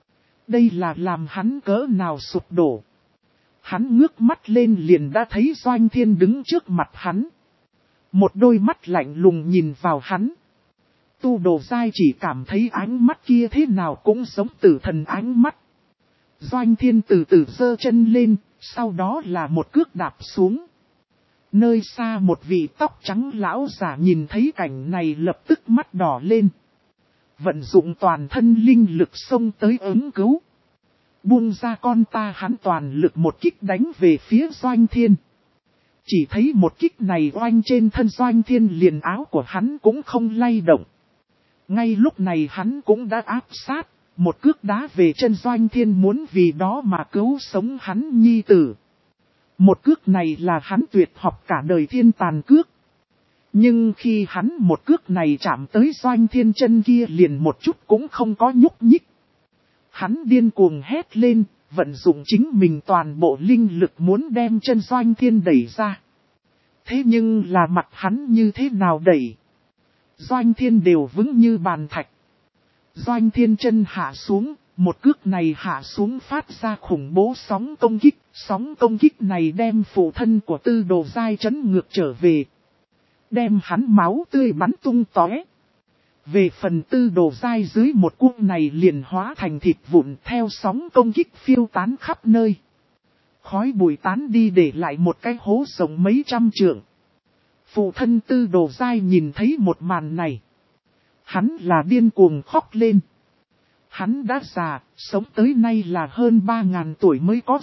Đây là làm hắn cỡ nào sụp đổ. Hắn ngước mắt lên liền đã thấy Doanh Thiên đứng trước mặt hắn. Một đôi mắt lạnh lùng nhìn vào hắn. Tu Đồ Giai chỉ cảm thấy ánh mắt kia thế nào cũng giống tử thần ánh mắt. Doanh Thiên từ từ giơ chân lên, sau đó là một cước đạp xuống. Nơi xa một vị tóc trắng lão già nhìn thấy cảnh này lập tức mắt đỏ lên. Vận dụng toàn thân linh lực xông tới ứng cứu. Buông ra con ta, hắn toàn lực một kích đánh về phía Doanh Thiên. Chỉ thấy một kích này oanh trên thân Doanh Thiên, liền áo của hắn cũng không lay động. Ngay lúc này hắn cũng đã áp sát, một cước đá về chân Doanh Thiên, muốn vì đó mà cứu sống hắn nhi tử. Một cước này là hắn tuyệt học cả đời thiên tàn cước. Nhưng khi hắn một cước này chạm tới Doanh Thiên, chân kia liền một chút cũng không có nhúc nhích. Hắn điên cuồng hét lên, vận dụng chính mình toàn bộ linh lực muốn đem chân Doanh Thiên đẩy ra. Thế nhưng là mặt hắn như thế nào đẩy? Doanh Thiên đều vững như bàn thạch. Doanh Thiên chân hạ xuống, một cước này hạ xuống phát ra khủng bố sóng công kích. Sóng công kích này đem phụ thân của Tư Đồ Giai chấn ngược trở về. Đem hắn máu tươi bắn tung tóe. Về phần Tư Đồ Giai dưới một cuốc này liền hóa thành thịt vụn, theo sóng công kích phiêu tán khắp nơi. Khói bụi tán đi để lại một cái hố rộng mấy trăm trượng. Phụ thân Tư Đồ Giai nhìn thấy một màn này. Hắn là điên cuồng khóc lên. Hắn đã già, sống tới nay là hơn 3.000 tuổi mới có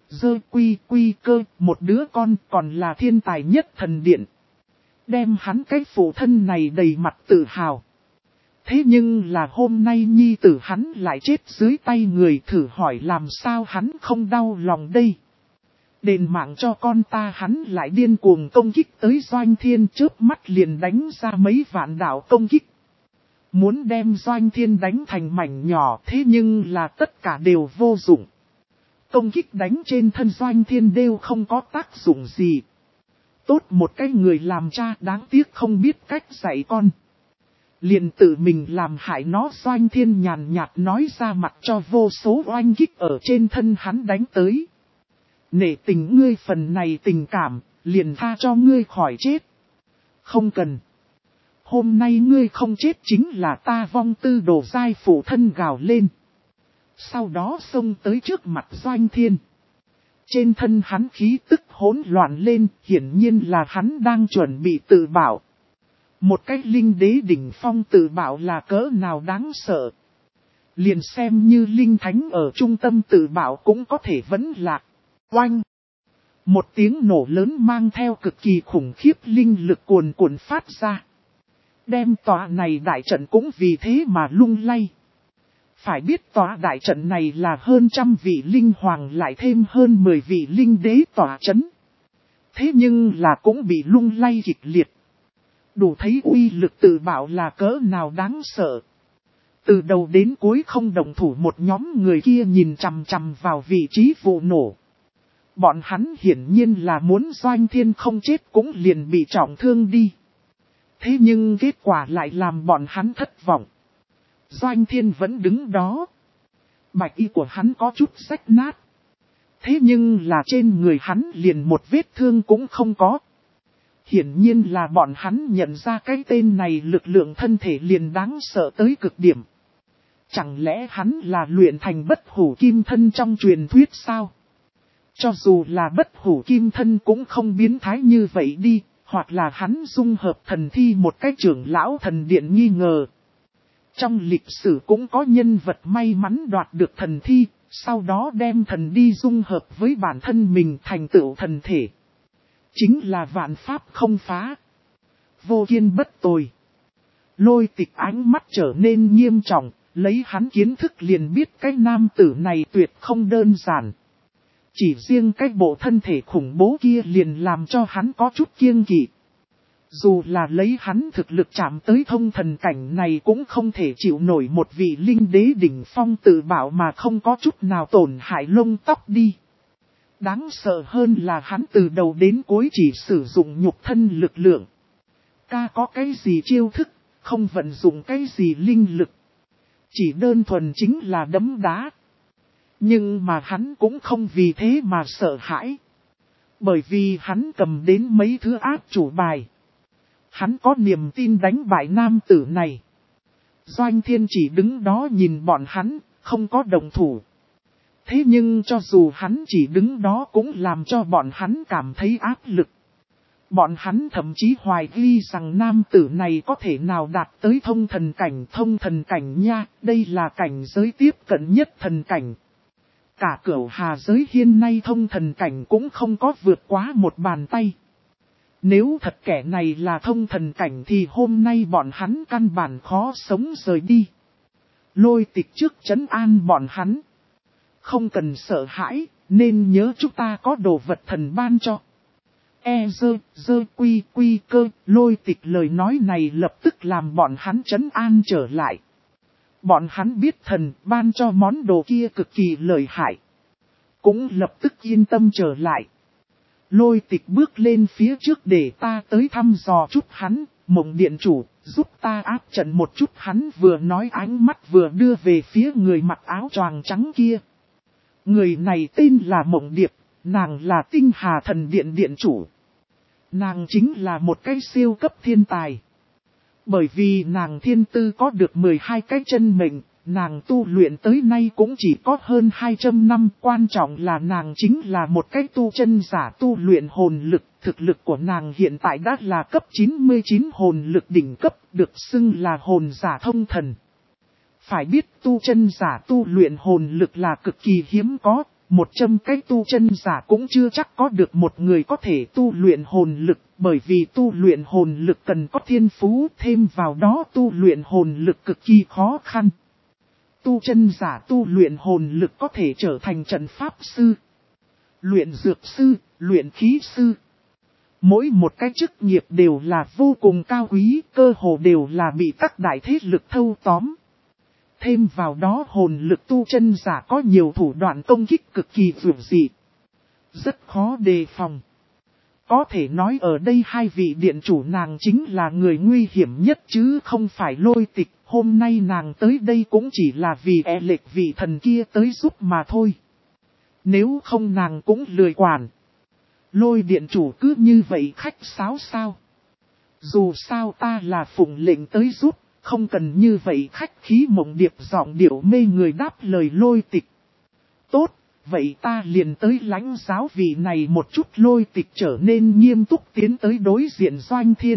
quy cơ, một đứa con còn là thiên tài nhất thần điện. Đem hắn cái phụ thân này đầy mặt tự hào. Thế nhưng là hôm nay nhi tử hắn lại chết dưới tay người, thử hỏi làm sao hắn không đau lòng đây. Đền mạng cho con ta, hắn lại điên cuồng công kích tới Doanh Thiên, chớp mắt liền đánh ra mấy vạn đạo công kích. Muốn đem Doanh Thiên đánh thành mảnh nhỏ, thế nhưng là tất cả đều vô dụng. Công kích đánh trên thân Doanh Thiên đều không có tác dụng gì. Tốt một cái người làm cha đáng tiếc không biết cách dạy con. Liền tự mình làm hại nó. Doanh Thiên nhàn nhạt nói ra, mặt cho vô số oanh kích ở trên thân hắn đánh tới. Nể tình ngươi phần này tình cảm, liền tha cho ngươi khỏi chết. Không cần. Hôm nay ngươi không chết chính là ta vong. Tư Đồ Giai phụ thân gào lên. Sau đó xông tới trước mặt Doanh Thiên. Trên thân hắn khí tức hỗn loạn lên, hiển nhiên là hắn đang chuẩn bị tự bảo. Một cái linh đế đỉnh phong tự bảo là cỡ nào đáng sợ. Liền xem như linh thánh ở trung tâm tự bảo cũng có thể vẫn lạc. Oanh! Một tiếng nổ lớn mang theo cực kỳ khủng khiếp linh lực cuồn cuộn phát ra. Đem tòa này đại trận cũng vì thế mà lung lay. Phải biết tòa đại trận này là hơn trăm vị linh hoàng lại thêm hơn 10 vị linh đế tòa chấn. Thế nhưng là cũng bị lung lay kịch liệt. Đủ thấy uy lực tự bảo là cỡ nào đáng sợ. Từ đầu đến cuối không động thủ, một nhóm người kia nhìn chằm chằm vào vị trí vụ nổ. Bọn hắn hiển nhiên là muốn Doanh Thiên không chết cũng liền bị trọng thương đi. Thế nhưng kết quả lại làm bọn hắn thất vọng. Doanh Thiên vẫn đứng đó. Bạch y của hắn có chút rách nát. Thế nhưng là trên người hắn liền một vết thương cũng không có. Hiển nhiên là bọn hắn nhận ra cái tên này lực lượng thân thể liền đáng sợ tới cực điểm. Chẳng lẽ hắn là luyện thành bất hủ kim thân trong truyền thuyết sao? Cho dù là bất hủ kim thân cũng không biến thái như vậy đi, hoặc là hắn dung hợp thần thi một cách trưởng lão thần điện nghi ngờ. Trong lịch sử cũng có nhân vật may mắn đoạt được thần thi, sau đó đem thần đi dung hợp với bản thân mình thành tựu thần thể. Chính là vạn pháp không phá. Vô kiên bất tồi. Lôi Tịch ánh mắt trở nên nghiêm trọng, lấy hắn kiến thức liền biết cái nam tử này tuyệt không đơn giản. Chỉ riêng cái bộ thân thể khủng bố kia liền làm cho hắn có chút kiêng kỵ. Dù là lấy hắn thực lực chạm tới thông thần cảnh này cũng không thể chịu nổi một vị linh đế đỉnh phong tự bảo mà không có chút nào tổn hại lông tóc đi. Đáng sợ hơn là hắn từ đầu đến cuối chỉ sử dụng nhục thân lực lượng. Có cái gì chiêu thức, không vận dụng cái gì linh lực. Chỉ đơn thuần chính là đấm đá. Nhưng mà hắn cũng không vì thế mà sợ hãi. Bởi vì hắn cầm đến mấy thứ áp chủ bài. Hắn có niềm tin đánh bại nam tử này. Doanh Thiên chỉ đứng đó nhìn bọn hắn, không có động thủ. Thế nhưng cho dù hắn chỉ đứng đó cũng làm cho bọn hắn cảm thấy áp lực. Bọn hắn thậm chí hoài nghi rằng nam tử này có thể nào đạt tới thông thần cảnh nha, đây là cảnh giới tiếp cận nhất thần cảnh. Cả cửu hà giới hiện nay thông thần cảnh cũng không có vượt quá một bàn tay. Nếu thật kẻ này là thông thần cảnh thì hôm nay bọn hắn căn bản khó sống rời đi. Lôi Tịch trước trấn an bọn hắn. Không cần sợ hãi, nên nhớ chúng ta có đồ vật thần ban cho. Quy cơ, Lôi Tịch lời nói này lập tức làm bọn hắn trấn an trở lại. Bọn hắn biết thần ban cho món đồ kia cực kỳ lợi hại. Cũng lập tức yên tâm trở lại. Lôi Tịch bước lên phía trước để ta tới thăm dò chút hắn, Mộng điện chủ, giúp ta áp trận một chút. Hắn vừa nói ánh mắt vừa đưa về phía người mặc áo choàng trắng kia. Người này tên là Mộng Điệp, nàng là Tinh Hà Thần Điện điện chủ. Nàng chính là một cái siêu cấp thiên tài. Bởi vì nàng thiên tư có được 12 cái chân mệnh, nàng tu luyện tới nay cũng chỉ có hơn 200 năm. Quan trọng là nàng chính là một cái tu chân giả tu luyện hồn lực. Thực lực của nàng hiện tại đã là cấp 99 hồn lực đỉnh cấp, được xưng là hồn giả thông thần. Phải biết tu chân giả tu luyện hồn lực là cực kỳ hiếm có, 100 cái tu chân giả cũng chưa chắc có được một người có thể tu luyện hồn lực, bởi vì tu luyện hồn lực cần có thiên phú, thêm vào đó tu luyện hồn lực cực kỳ khó khăn. Tu chân giả tu luyện hồn lực có thể trở thành trận pháp sư, luyện dược sư, luyện khí sư. Mỗi một cái chức nghiệp đều là vô cùng cao quý, cơ hồ đều là bị các đại thế lực thâu tóm. Thêm vào đó hồn lực tu chân giả có nhiều thủ đoạn công kích cực kỳ vượt dị. Rất khó đề phòng. Có thể nói ở đây hai vị điện chủ nàng chính là người nguy hiểm nhất chứ không phải Lôi Tịch. Hôm nay nàng tới đây cũng chỉ là vì lệch vị thần kia tới giúp mà thôi. Nếu không nàng cũng lười quản. Lôi điện chủ cứ như vậy khách sáo sao. Dù sao ta là phụng lệnh tới giúp. Không cần như vậy khách khí. Mộng Điệp giọng điệu mê người đáp lời Lôi Tịch. Tốt, vậy ta liền tới lãnh giáo vị này một chút. Lôi Tịch trở nên nghiêm túc tiến tới đối diện Doanh Thiên.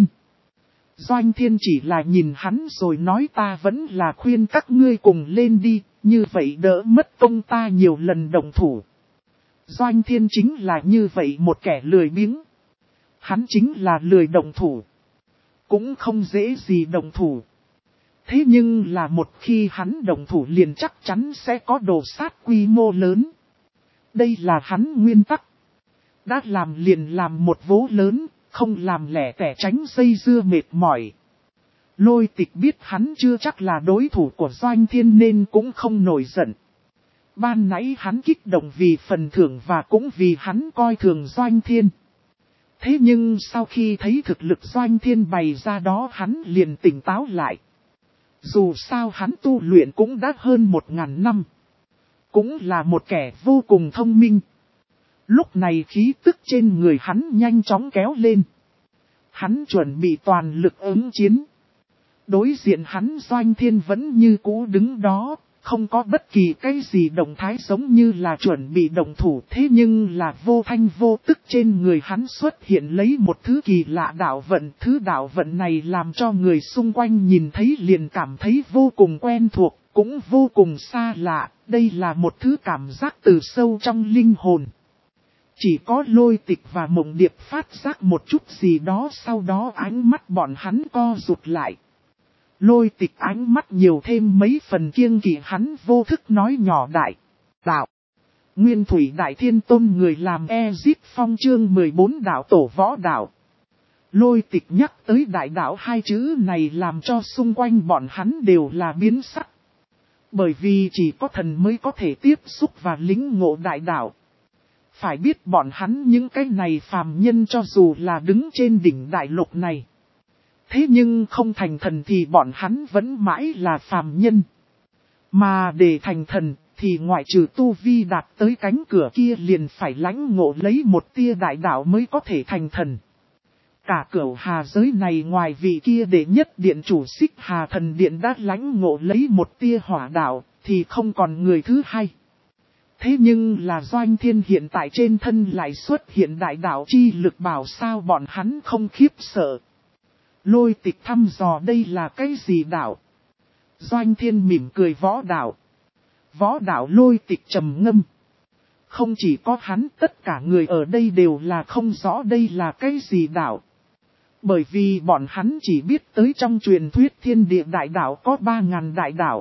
Doanh Thiên chỉ là nhìn hắn rồi nói ta vẫn là khuyên các ngươi cùng lên đi, như vậy đỡ mất công ta nhiều lần động thủ. Doanh Thiên chính là như vậy một kẻ lười biếng. Hắn chính là lười động thủ. Cũng không dễ gì động thủ. Thế nhưng là một khi hắn động thủ liền chắc chắn sẽ có đồ sát quy mô lớn. Đây là hắn nguyên tắc. Đã làm liền làm một vố lớn, không làm lẻ tẻ tránh dây dưa mệt mỏi. Lôi Tịch biết hắn chưa chắc là đối thủ của Doanh Thiên nên cũng không nổi giận. Ban nãy hắn kích động vì phần thưởng và cũng vì hắn coi thường Doanh Thiên. Thế nhưng sau khi thấy thực lực Doanh Thiên bày ra đó hắn liền tỉnh táo lại. Dù sao hắn tu luyện cũng đã hơn 1000 năm. Cũng là một kẻ vô cùng thông minh. Lúc này khí tức trên người hắn nhanh chóng kéo lên. Hắn chuẩn bị toàn lực ứng chiến. Đối diện hắn Doanh Thiên vẫn như cũ đứng đó, không có bất kỳ cái gì động thái giống như là chuẩn bị động thủ. Thế nhưng là vô thanh vô tức trên người hắn xuất hiện lấy một thứ kỳ lạ đạo vận. Thứ đạo vận này làm cho người xung quanh nhìn thấy liền cảm thấy vô cùng quen thuộc, cũng vô cùng xa lạ. Đây là một thứ cảm giác từ sâu trong linh hồn. Chỉ có Lôi Tịch và Mộng Điệp phát giác một chút gì đó, sau đó ánh mắt bọn hắn co rụt lại. Lôi Tịch ánh mắt nhiều thêm mấy phần kiêng kỵ, hắn vô thức nói nhỏ đại đạo. Nguyên Thủy Đại Thiên Tôn người làm Ezip Phong chương 14 đạo tổ võ đạo. Lôi Tịch nhắc tới đại đạo hai chữ này làm cho xung quanh bọn hắn đều là biến sắc. Bởi vì chỉ có thần mới có thể tiếp xúc và lĩnh ngộ đại đạo. Phải biết bọn hắn những cái này phàm nhân cho dù là đứng trên đỉnh đại lục này. Thế nhưng không thành thần thì bọn hắn vẫn mãi là phàm nhân. Mà để thành thần thì ngoại trừ tu vi đạt tới cánh cửa kia liền phải lãnh ngộ lấy một tia đại đạo mới có thể thành thần. cả cửu hà giới này ngoài vị kia đệ nhất điện chủ Xích Hà Thần Điện đã lãnh ngộ lấy một tia hỏa đạo, thì không còn người thứ hai. Thế nhưng là Doanh Thiên hiện tại trên thân lại xuất hiện đại đạo chi lực, bảo sao bọn hắn không khiếp sợ. Lôi Tịch thăm dò đây là cái gì đạo? Doanh Thiên mỉm cười võ đạo. Võ đạo Lôi Tịch trầm ngâm. Không chỉ có hắn, tất cả người ở đây đều là không rõ đây là cái gì đạo. Bởi vì bọn hắn chỉ biết tới trong truyền thuyết thiên địa đại đạo có 3.000 đại đạo.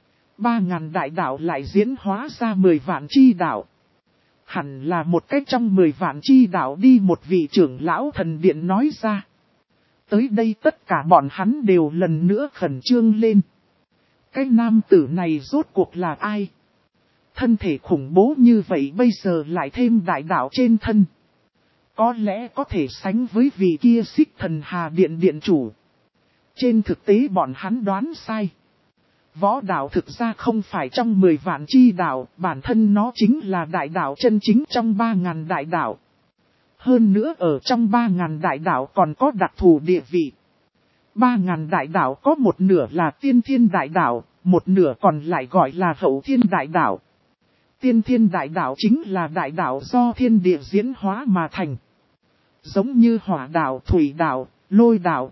3.000 đại đạo lại diễn hóa ra 10 vạn chi đạo. Hẳn là một cách trong 10 vạn chi đạo đi, một vị trưởng lão thần điện nói ra. Tới đây tất cả bọn hắn đều lần nữa khẩn trương lên. Cái nam tử này rốt cuộc là ai? Thân thể khủng bố như vậy bây giờ lại thêm đại đạo trên thân. Có lẽ có thể sánh với vị kia Xích Thần Hà Điện điện chủ. Trên thực tế bọn hắn đoán sai. Võ đạo thực ra không phải trong 10 vạn chi đạo, bản thân nó chính là đại đạo chân chính trong 3.000 đại đạo. Hơn nữa ở trong 3.000 đại đạo còn có đặc thù địa vị. 3.000 đại đạo có một nửa là tiên thiên đại đạo, một nửa còn lại gọi là hậu thiên đại đạo. Tiên thiên đại đạo chính là đại đạo do thiên địa diễn hóa mà thành. Giống như hỏa đạo, thủy đạo, lôi đạo.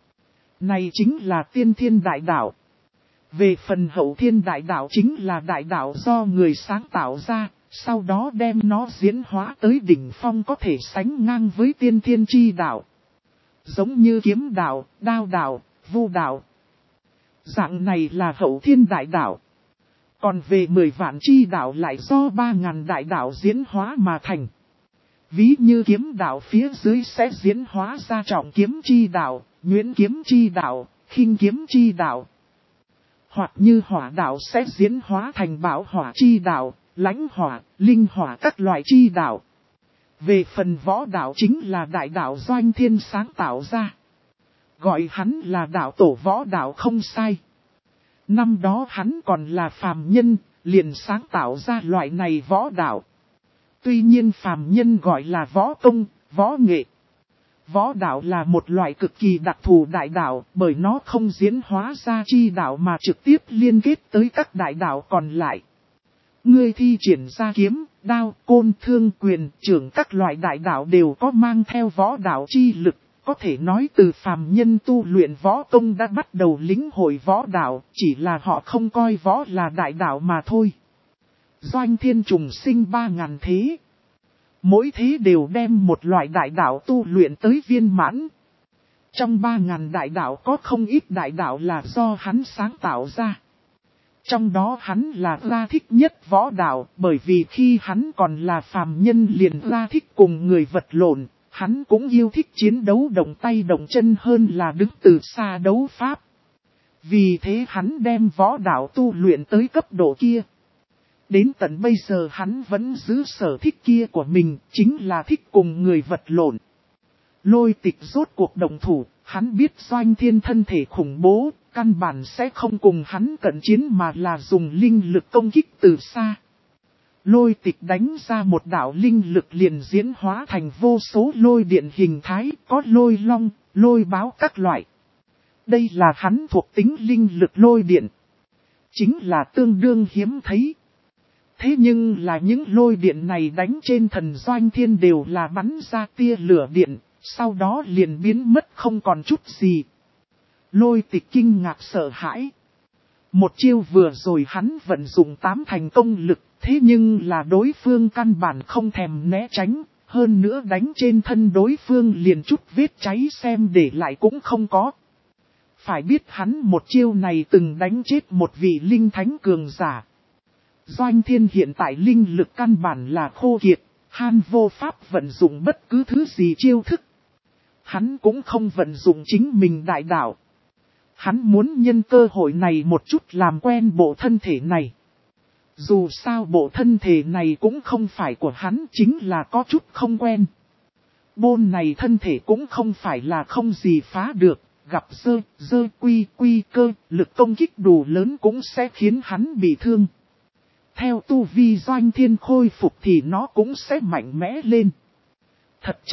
Này chính là tiên thiên đại đạo. Về phần hậu thiên đại đạo chính là đại đạo do người sáng tạo ra, sau đó đem nó diễn hóa tới đỉnh phong có thể sánh ngang với tiên thiên chi đạo. Giống như kiếm đạo, đao đạo, vu đạo. Dạng này là hậu thiên đại đạo. Còn về 10 vạn chi đạo lại do 3.000 đại đạo diễn hóa mà thành. Ví như kiếm đạo phía dưới sẽ diễn hóa ra trọng kiếm chi đạo, nhuyễn kiếm chi đạo, khinh kiếm chi đạo. Hoặc như hỏa đạo sẽ diễn hóa thành bảo hỏa chi đạo, lãnh hỏa, linh hỏa các loại chi đạo. Về phần võ đạo chính là đại đạo Doanh Thiên sáng tạo ra. Gọi hắn là đạo tổ võ đạo không sai. Năm đó hắn còn là phàm nhân, liền sáng tạo ra loại này võ đạo. Tuy nhiên phàm nhân gọi là võ công, võ nghệ. Võ đạo là một loại cực kỳ đặc thù đại đạo, bởi nó không diễn hóa ra chi đạo mà trực tiếp liên kết tới các đại đạo còn lại. Ngươi thi triển ra kiếm, đao, côn, thương, quyền, trưởng các loại đại đạo đều có mang theo võ đạo chi lực. Có thể nói từ phàm nhân tu luyện võ công đã bắt đầu lĩnh hội võ đạo, chỉ là họ không coi võ là đại đạo mà thôi. Doanh Thiên trùng sinh 3.000 thế. Mỗi thế đều đem một loại đại đạo tu luyện tới viên mãn. Trong 3.000 đại đạo có không ít đại đạo là do hắn sáng tạo ra. Trong đó hắn là ra thích nhất võ đạo, bởi vì khi hắn còn là phàm nhân liền ra thích cùng người vật lộn. Hắn cũng yêu thích chiến đấu động tay động chân hơn là đứng từ xa đấu pháp. Vì thế hắn đem võ đạo tu luyện tới cấp độ kia. Đến tận bây giờ hắn vẫn giữ sở thích kia của mình, chính là thích cùng người vật lộn. Lôi Tịch rốt cuộc động thủ, hắn biết Doanh Thiên thân thể khủng bố, căn bản sẽ không cùng hắn cận chiến mà là dùng linh lực công kích từ xa. Lôi Tịch đánh ra một đạo linh lực liền diễn hóa thành vô số lôi điện hình thái, có lôi long, lôi báo các loại. Đây là hắn thuộc tính linh lực lôi điện. Chính là tương đương hiếm thấy. Thế nhưng là những lôi điện này đánh trên thần Doanh Thiên đều là bắn ra tia lửa điện, sau đó liền biến mất không còn chút gì. Lôi Tịch kinh ngạc sợ hãi. Một chiêu vừa rồi hắn vận dụng 8 thành công lực, thế nhưng là đối phương căn bản không thèm né tránh, hơn nữa đánh trên thân đối phương liền chút vết cháy xem để lại cũng không có. Phải biết hắn một chiêu này từng đánh chết một vị linh thánh cường giả. Doanh Thiên hiện tại linh lực căn bản là khô kiệt, han vô pháp vận dụng bất cứ thứ gì chiêu thức. Hắn cũng không vận dụng chính mình đại đạo. Hắn muốn nhân cơ hội này một chút làm quen bộ thân thể này. Dù sao bộ thân thể này cũng không phải của hắn, chính là có chút không quen. Bôn này thân thể cũng không phải là không gì phá được, gặp dơ quy cơ, lực công kích đủ lớn cũng sẽ khiến hắn bị thương. Theo tu vi Doanh Thiên khôi phục thì nó cũng sẽ mạnh mẽ lên. Thật chán,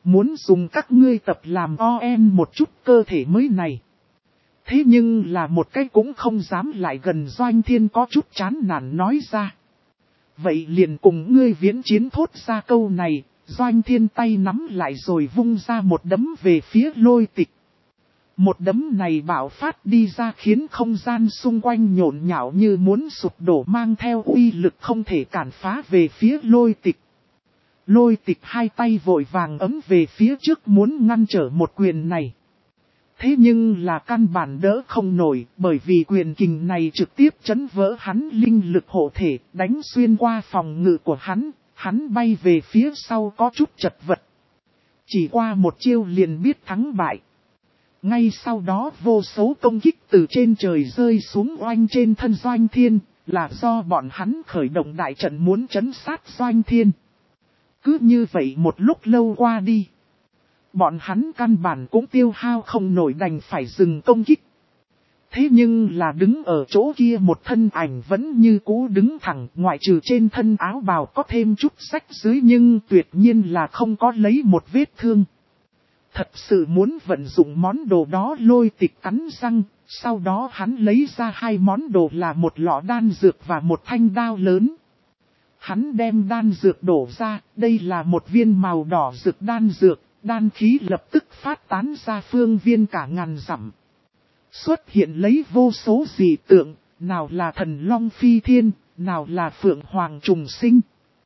muốn dùng các ngươi tập làm OM một chút cơ thể mới này. Thế nhưng là một cái cũng không dám lại gần Doanh Thiên có chút chán nản nói ra. Vậy liền cùng ngươi viễn chiến thốt ra câu này, Doanh Thiên tay nắm lại rồi vung ra một đấm về phía Lôi Tịch. Một đấm này bạo phát đi ra khiến không gian xung quanh nhộn nhạo như muốn sụp đổ, mang theo uy lực không thể cản phá về phía Lôi Tịch. Lôi Tịch hai tay vội vàng ấm về phía trước muốn ngăn trở một quyền này. Thế nhưng là căn bản đỡ không nổi, bởi vì quyền kình này trực tiếp chấn vỡ hắn linh lực hộ thể, đánh xuyên qua phòng ngự của hắn bay về phía sau có chút chật vật. Chỉ qua một chiêu liền biết thắng bại. Ngay sau đó vô số công kích từ trên trời rơi xuống oanh trên thân Doanh Thiên, là do bọn hắn khởi động đại trận muốn trấn sát Doanh Thiên. Cứ như vậy một lúc lâu qua đi, bọn hắn căn bản cũng tiêu hao không nổi, đành phải dừng công kích. Thế nhưng là đứng ở chỗ kia một thân ảnh vẫn như cũ đứng thẳng, ngoại trừ trên thân áo bào có thêm chút rách dưới nhưng tuyệt nhiên là không có lấy một vết thương. Thật sự muốn vận dụng món đồ đó, Lôi Tịch cắn răng, sau đó hắn lấy ra hai món đồ là một lọ đan dược và một thanh đao lớn. Hắn đem đan dược đổ ra, đây là một viên màu đỏ rực đan dược, đan khí lập tức phát tán ra phương viên cả ngàn dặm. Xuất hiện lấy vô số dị tượng, nào là thần long phi thiên, nào là phượng hoàng trùng sinh.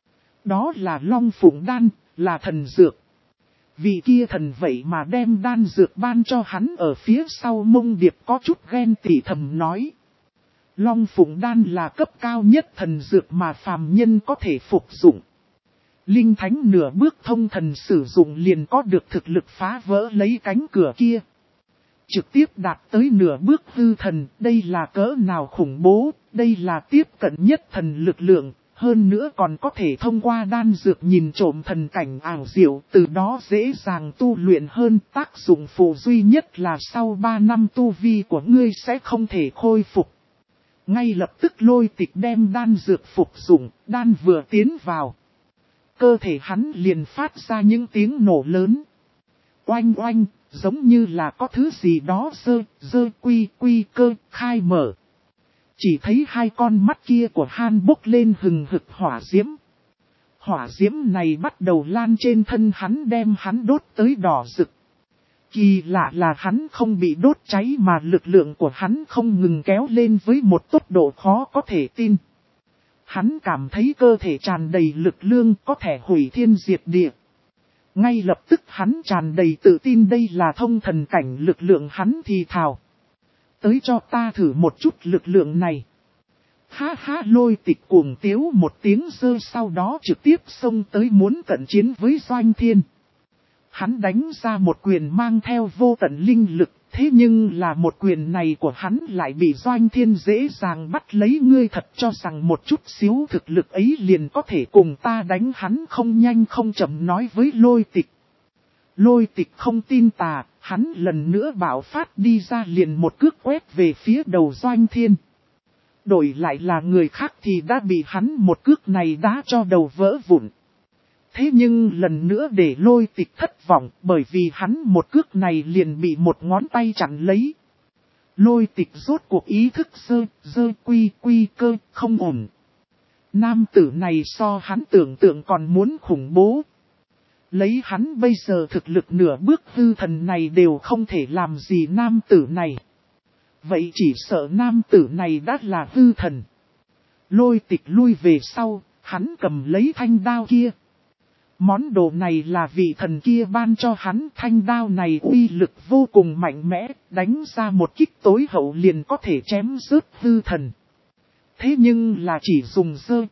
Đó là long phụng đan, là thần dược. Vị kia thần vậy mà đem đan dược ban cho hắn, ở phía sau Mông Điệp có chút ghen tỉ thầm nói. Long phụng đan là cấp cao nhất thần dược mà phàm nhân có thể phục dụng. Linh thánh nửa bước thông thần sử dụng liền có được thực lực phá vỡ lấy cánh cửa kia. Trực tiếp đạt tới nửa bước hư thần, đây là cỡ nào khủng bố, đây là tiếp cận nhất thần lực lượng. Hơn nữa còn có thể thông qua đan dược nhìn trộm thần cảnh ảo diệu, từ đó dễ dàng tu luyện hơn. Tác dụng phụ duy nhất là sau 3 năm tu vi của ngươi sẽ không thể khôi phục. Ngay lập tức Lôi Tịch đem đan dược phục dụng, đan vừa tiến vào. Cơ thể hắn liền phát ra những tiếng nổ lớn. Oanh oanh, giống như là có thứ gì đó quy cơ khai mở. Chỉ thấy hai con mắt kia của Han bốc lên hừng hực hỏa diễm. Hỏa diễm này bắt đầu lan trên thân hắn, đem hắn đốt tới đỏ rực. Kỳ lạ là hắn không bị đốt cháy mà lực lượng của hắn không ngừng kéo lên với một tốc độ khó có thể tin. Hắn cảm thấy cơ thể tràn đầy lực lượng có thể hủy thiên diệt địa. Ngay lập tức hắn tràn đầy tự tin, đây là thông thần cảnh lực lượng, hắn thì thào. Tới cho ta thử một chút lực lượng này. Ha ha, Lôi Tịch cuồng tiếu một tiếng sau đó trực tiếp xông tới muốn cận chiến với Doanh Thiên. Hắn đánh ra một quyền mang theo vô tận linh lực, thế nhưng là một quyền này của hắn lại bị Doanh Thiên dễ dàng bắt lấy. Ngươi thật cho rằng một chút xíu thực lực ấy liền có thể cùng ta đánh? Hắn không nhanh không chậm nói với Lôi Tịch. Lôi Tịch không tin tà, hắn lần nữa bạo phát đi ra, liền một cước quét về phía đầu Doanh Thiên. Đổi lại là người khác thì đã bị hắn một cước này đá cho đầu vỡ vụn. Thế nhưng lần nữa để Lôi Tịch thất vọng, bởi vì hắn một cước này liền bị một ngón tay chặn lấy. Lôi Tịch rốt cuộc ý thức quy cơ không ổn. Nam tử này so hắn tưởng tượng còn muốn khủng bố. Lấy hắn bây giờ thực lực nửa bước hư thần này đều không thể làm gì nam tử này. Vậy chỉ sợ nam tử này đã là hư thần. Lôi Tịch lui về sau, hắn cầm lấy thanh đao kia. Món đồ này là vị thần kia ban cho hắn, thanh đao này uy lực vô cùng mạnh mẽ, đánh ra một kích tối hậu liền có thể chém rớt hư thần. Thế nhưng là chỉ dùng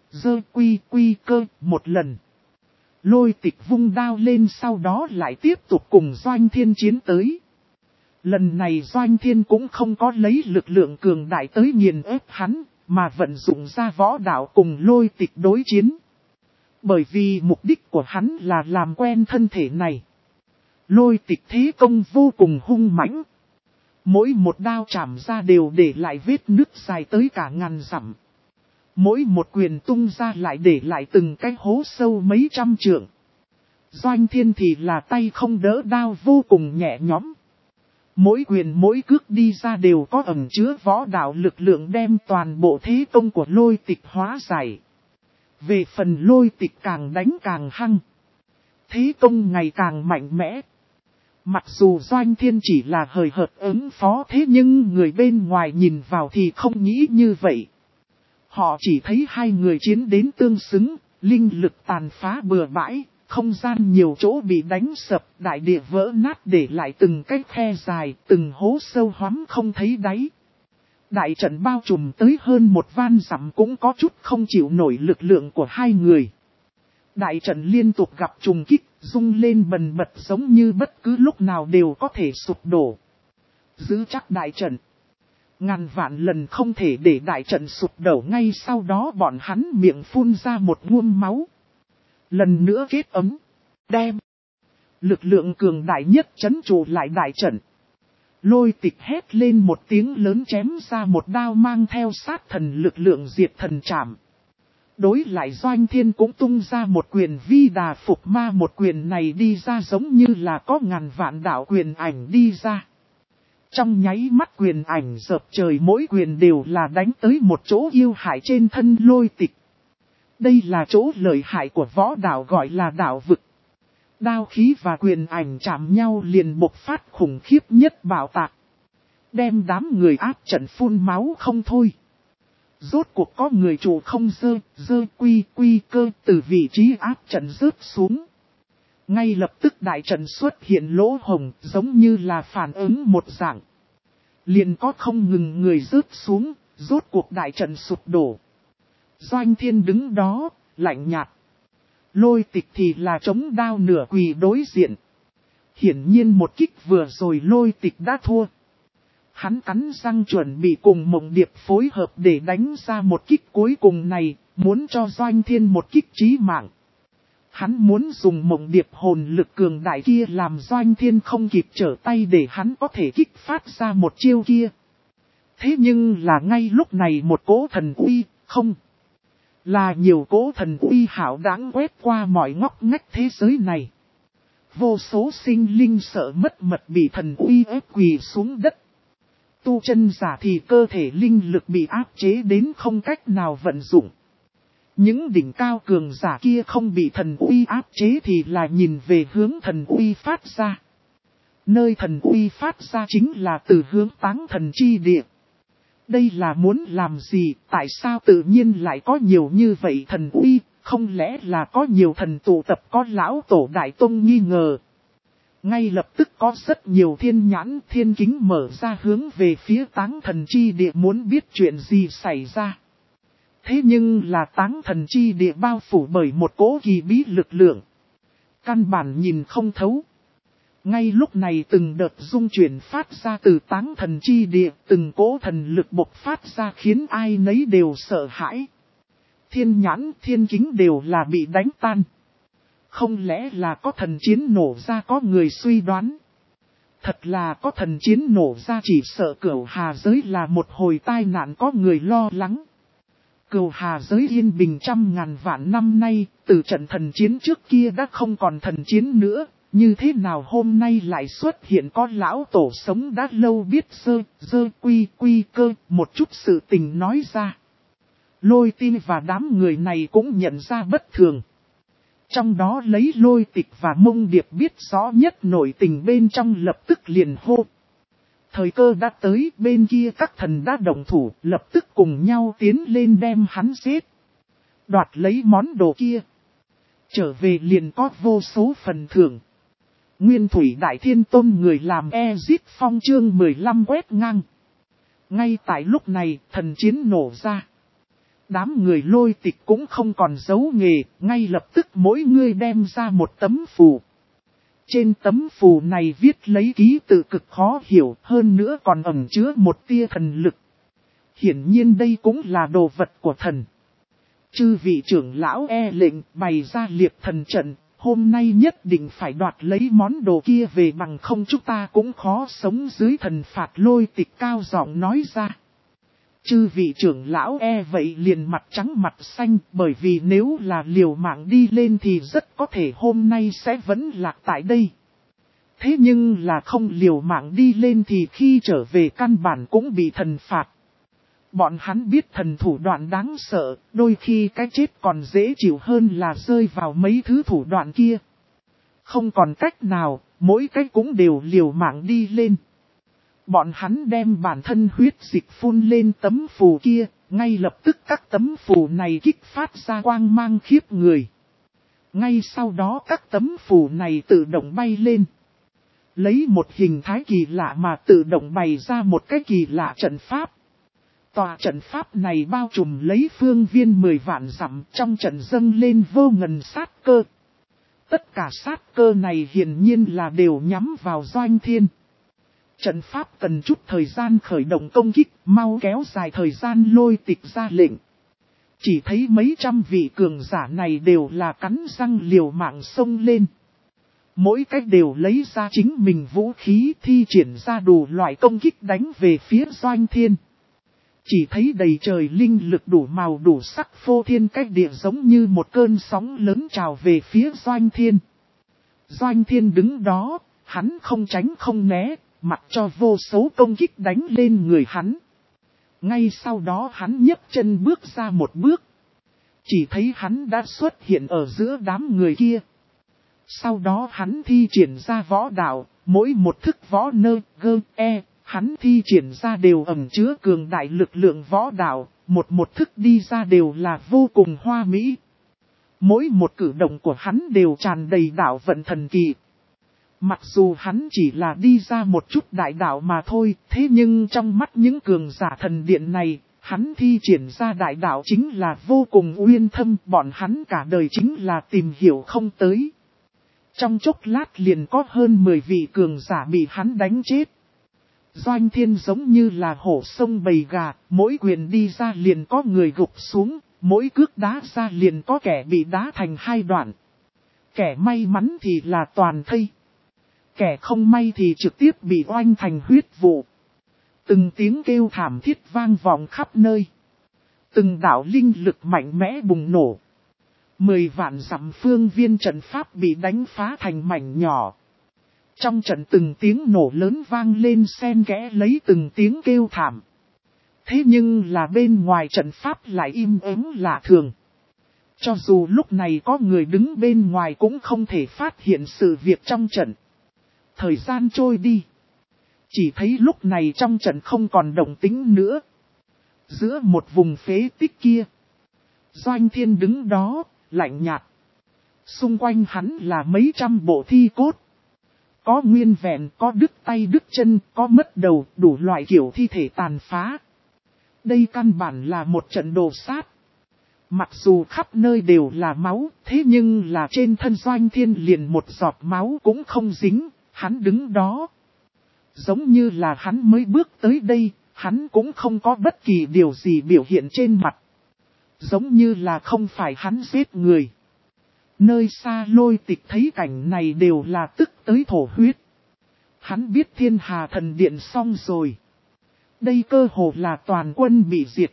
quy cơ một lần. Lôi Tịch vung đao lên, sau đó lại tiếp tục cùng Doanh Thiên chiến tới. Lần này Doanh Thiên cũng không có lấy lực lượng cường đại tới nghiền ép hắn, mà vận dụng ra võ đạo cùng Lôi Tịch đối chiến. Bởi vì mục đích của hắn là làm quen thân thể này. Lôi Tịch thế công vô cùng hung mãnh. Mỗi một đao chạm ra đều để lại vết nứt dài tới cả ngàn dặm. Mỗi một quyền tung ra lại để lại từng cái hố sâu mấy trăm trượng. Doanh Thiên thì là tay không đỡ đao vô cùng nhẹ nhõm. Mỗi quyền mỗi cước đi ra đều có ẩn chứa võ đạo lực lượng đem toàn bộ thế công của Lôi Tịch hóa giải. Về phần Lôi Tịch càng đánh càng hăng. Thế công ngày càng mạnh mẽ. Mặc dù Doanh Thiên chỉ là hời hợt ứng phó thế nhưng người bên ngoài nhìn vào thì không nghĩ như vậy. Họ chỉ thấy hai người chiến đến tương xứng, linh lực tàn phá bừa bãi, không gian nhiều chỗ bị đánh sập, đại địa vỡ nát để lại từng cái khe dài, từng hố sâu hoắm không thấy đáy. Đại trận bao trùm tới hơn một van dặm cũng có chút không chịu nổi lực lượng của hai người. Đại trận liên tục gặp trùng kích, rung lên bần bật giống như bất cứ lúc nào đều có thể sụp đổ. Giữ chắc đại trận. Ngàn vạn lần không thể để đại trận sụp đổ, ngay sau đó bọn hắn miệng phun ra một nguồn máu. Lần nữa kết ấm, đem lực lượng cường đại nhất trấn trụ lại đại trận. Lôi Tịch hét lên một tiếng lớn chém ra một đao mang theo sát thần lực lượng diệt thần trảm. Đối lại Doanh Thiên cũng tung ra một quyền vi đà phục ma, một quyền này đi ra giống như là có ngàn vạn đạo quyền ảnh đi ra. Trong nháy mắt quyền ảnh dợp trời, mỗi quyền đều là đánh tới một chỗ yêu hại trên thân Lôi Tịch. Đây là chỗ lợi hại của võ đạo gọi là đạo vực. Đao khí và quyền ảnh chạm nhau liền bộc phát khủng khiếp nhất bạo tạc. Đem đám người áp trận phun máu không thôi. Rốt cuộc có người chủ không dơ quy cơ từ vị trí áp trận rớt xuống. Ngay lập tức đại trận xuất hiện lỗ hồng giống như là phản ứng một dạng. Liền có không ngừng người rớt xuống, rốt cuộc đại trận sụp đổ. Doanh Thiên đứng đó, lạnh nhạt. Lôi Tịch thì là chống đao nửa quỳ đối diện. Hiển nhiên một kích vừa rồi Lôi Tịch đã thua. Hắn cắn răng chuẩn bị cùng Mộng Điệp phối hợp để đánh ra một kích cuối cùng này, muốn cho Doanh Thiên một kích chí mạng. Hắn muốn dùng Mộng Điệp hồn lực cường đại kia làm Doanh Thiên không kịp trở tay để hắn có thể kích phát ra một chiêu kia. Thế nhưng là ngay lúc này một cỗ thần uy, không. Là nhiều cỗ thần uy hảo đáng quét qua mọi ngóc ngách thế giới này. Vô số sinh linh sợ mất mật bị thần uy ép quỳ xuống đất. Tu chân giả thì cơ thể linh lực bị áp chế đến không cách nào vận dụng. Những đỉnh cao cường giả kia không bị thần uy áp chế thì là nhìn về hướng thần uy phát ra. Nơi thần uy phát ra chính là từ hướng Táng Thần chi địa. Đây là muốn làm gì, tại sao tự nhiên lại có nhiều như vậy thần uy, không lẽ là có nhiều thần tụ tập, có lão tổ đại tông nghi ngờ. Ngay lập tức có rất nhiều thiên nhãn thiên kính mở ra hướng về phía Táng Thần chi địa muốn biết chuyện gì xảy ra. Thế nhưng là Táng Thần chi địa bao phủ bởi một cỗ kỳ bí lực lượng. Căn bản nhìn không thấu. Ngay lúc này từng đợt rung chuyển phát ra từ Táng Thần chi địa, từng cỗ thần lực bộc phát ra khiến ai nấy đều sợ hãi. Thiên nhãn thiên kính đều là bị đánh tan. Không lẽ là có thần chiến nổ ra, có người suy đoán. Thật là có thần chiến nổ ra, chỉ sợ Cửu Hà giới là một hồi tai nạn, có người lo lắng. Cửu Hà giới yên bình trăm ngàn vạn năm nay, từ trận thần chiến trước kia đã không còn thần chiến nữa. Như thế nào hôm nay lại xuất hiện con lão tổ sống đã lâu biết dơ quy cơ, một chút sự tình nói ra. Lôi Tin và đám người này cũng nhận ra bất thường. Trong đó lấy Lôi Tịch và Mông Điệp biết rõ nhất nội tình bên trong lập tức liền hô. Thời cơ đã tới, bên kia các thần đã động thủ, lập tức cùng nhau tiến lên đem hắn giết. Đoạt lấy món đồ kia. Trở về liền có vô số phần thưởng. Nguyên Thủy Đại Thiên Tôn người làm Ezit Phong chương 15 quét ngang. Ngay tại lúc này, thần chiến nổ ra. Đám người Lôi Tịch cũng không còn giấu nghề, ngay lập tức mỗi người đem ra một tấm phù. Trên tấm phù này viết lấy ký tự cực khó hiểu, hơn nữa còn ẩn chứa một tia thần lực. Hiển nhiên đây cũng là đồ vật của thần. Chư vị trưởng lão lệnh bày ra liệp thần trận. Hôm nay nhất định phải đoạt lấy món đồ kia về, bằng không chúng ta cũng khó sống dưới thần phạt. Lôi Tịch cao giọng nói ra. Chư vị trưởng lão vậy liền mặt trắng mặt xanh, bởi vì nếu là liều mạng đi lên thì rất có thể hôm nay sẽ vẫn lạc tại đây. Thế nhưng là không liều mạng đi lên thì khi trở về căn bản cũng bị thần phạt. Bọn hắn biết thần thủ đoạn đáng sợ, đôi khi cái chết còn dễ chịu hơn là rơi vào mấy thứ thủ đoạn kia. Không còn cách nào, mỗi cái cũng đều liều mạng đi lên. Bọn hắn đem bản thân huyết dịch phun lên tấm phù kia, ngay lập tức các tấm phù này kích phát ra quang mang khiếp người. Ngay sau đó các tấm phù này tự động bay lên. Lấy một hình thái kỳ lạ mà tự động bày ra một cái kỳ lạ trận pháp. Tòa trận pháp này bao trùm lấy phương viên 10 vạn dặm, trong trận dâng lên vô ngần sát cơ. Tất cả sát cơ này hiển nhiên là đều nhắm vào Doanh Thiên. Trận pháp cần chút thời gian khởi động công kích, mau kéo dài thời gian Lôi Tịch ra lệnh. Chỉ thấy mấy trăm vị cường giả này đều là cắn răng liều mạng xông lên. Mỗi cách đều lấy ra chính mình vũ khí thi triển ra đủ loại công kích đánh về phía Doanh Thiên. Chỉ thấy đầy trời linh lực đủ màu đủ sắc phô thiên cách địa giống như một cơn sóng lớn trào về phía Doanh Thiên. Doanh Thiên đứng đó, hắn không tránh không né, mặc cho vô số công kích đánh lên người hắn. Ngay sau đó hắn nhấc chân bước ra một bước. Chỉ thấy hắn đã xuất hiện ở giữa đám người kia. Sau đó hắn thi triển ra võ đạo, mỗi một thức võ hắn thi triển ra đều ẩn chứa cường đại lực lượng võ đạo, một thức đi ra đều là vô cùng hoa mỹ. Mỗi một cử động của hắn đều tràn đầy đạo vận thần kỳ. Mặc dù hắn chỉ là đi ra một chút đại đạo mà thôi, thế nhưng trong mắt những cường giả thần điện này, hắn thi triển ra đại đạo chính là vô cùng uyên thâm, bọn hắn cả đời chính là tìm hiểu không tới. Trong chốc lát liền có hơn 10 vị cường giả bị hắn đánh chết. Doanh Thiên giống như là hổ sông bầy gà, mỗi quyền đi ra liền có người gục xuống, mỗi cước đá ra liền có kẻ bị đá thành hai đoạn. Kẻ may mắn thì là toàn thây. Kẻ không may thì trực tiếp bị oanh thành huyết vụ. Từng tiếng kêu thảm thiết vang vọng khắp nơi. Từng đạo linh lực mạnh mẽ bùng nổ. 10 vạn dặm phương viên trận pháp bị đánh phá thành mảnh nhỏ. Trong trận từng tiếng nổ lớn vang lên xen kẽ lấy từng tiếng kêu thảm. Thế nhưng là bên ngoài trận pháp lại im ắng lạ thường. Cho dù lúc này có người đứng bên ngoài cũng không thể phát hiện sự việc trong trận. Thời gian trôi đi. Chỉ thấy lúc này trong trận không còn động tĩnh nữa. Giữa một vùng phế tích kia. Doanh Thiên đứng đó, lạnh nhạt. Xung quanh hắn là mấy trăm bộ thi cốt. Có nguyên vẹn, có đứt tay đứt chân, có mất đầu, đủ loại kiểu thi thể tàn phá. Đây căn bản là một trận đồ sát. Mặc dù khắp nơi đều là máu, thế nhưng là trên thân Doanh Thiên liền một giọt máu cũng không dính, hắn đứng đó. Giống như là hắn mới bước tới đây, hắn cũng không có bất kỳ điều gì biểu hiện trên mặt. Giống như là không phải hắn giết người. Nơi xa Lôi Tịch thấy cảnh này đều là tức tới thổ huyết. Hắn biết Thiên Hà Thần Điện xong rồi. Đây cơ hồ là toàn quân bị diệt.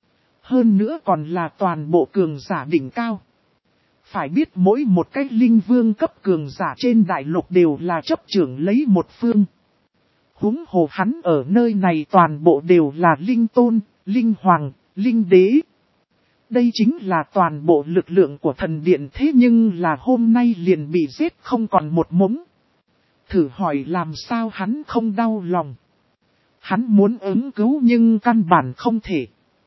Hơn nữa còn là toàn bộ cường giả đỉnh cao. Phải biết mỗi một cái linh vương cấp cường giả trên đại lục đều là chấp trưởng lấy một phương. Huống hồ hắn ở nơi này toàn bộ đều là linh tôn, linh hoàng, linh đế. Đây chính là toàn bộ lực lượng của thần điện, thế nhưng là hôm nay liền bị giết không còn một mống. Thử hỏi làm sao hắn không đau lòng. Hắn muốn ứng cứu nhưng căn bản không thể.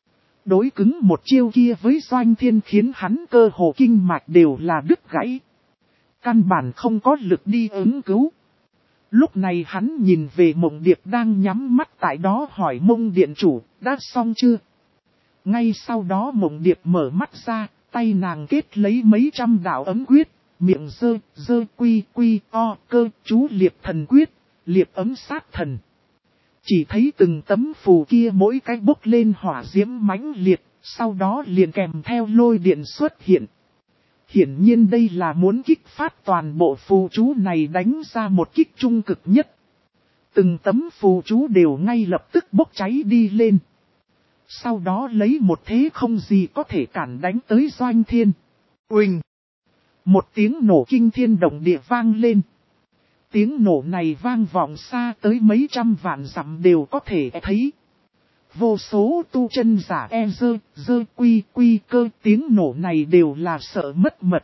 Đối cứng một chiêu kia với Doanh Thiên khiến hắn cơ hồ kinh mạch đều là đứt gãy. Căn bản không có lực đi ứng cứu. Lúc này hắn nhìn về Mộng Điệp đang nhắm mắt tại đó hỏi Mông Điện Chủ, đã xong chưa? Ngay sau đó Mộng Điệp mở mắt ra, tay nàng kết lấy mấy trăm đạo ấm quyết, miệng dơ quy cơ chú liệp thần quyết, liệp ấm sát thần. Chỉ thấy từng tấm phù kia mỗi cái bốc lên hỏa diễm mãnh liệt, sau đó liền kèm theo lôi điện xuất hiện. Hiển nhiên đây là muốn kích phát toàn bộ phù chú này đánh ra một kích trung cực nhất. Từng tấm phù chú đều ngay lập tức bốc cháy đi lên. Sau đó lấy một thế không gì có thể cản đánh tới Doanh Thiên. Uỳnh! Một tiếng nổ kinh thiên động địa vang lên. Tiếng nổ này vang vọng xa tới mấy trăm vạn dặm đều có thể thấy. Vô số tu chân giả quy cơ, tiếng nổ này đều là sợ mất mật.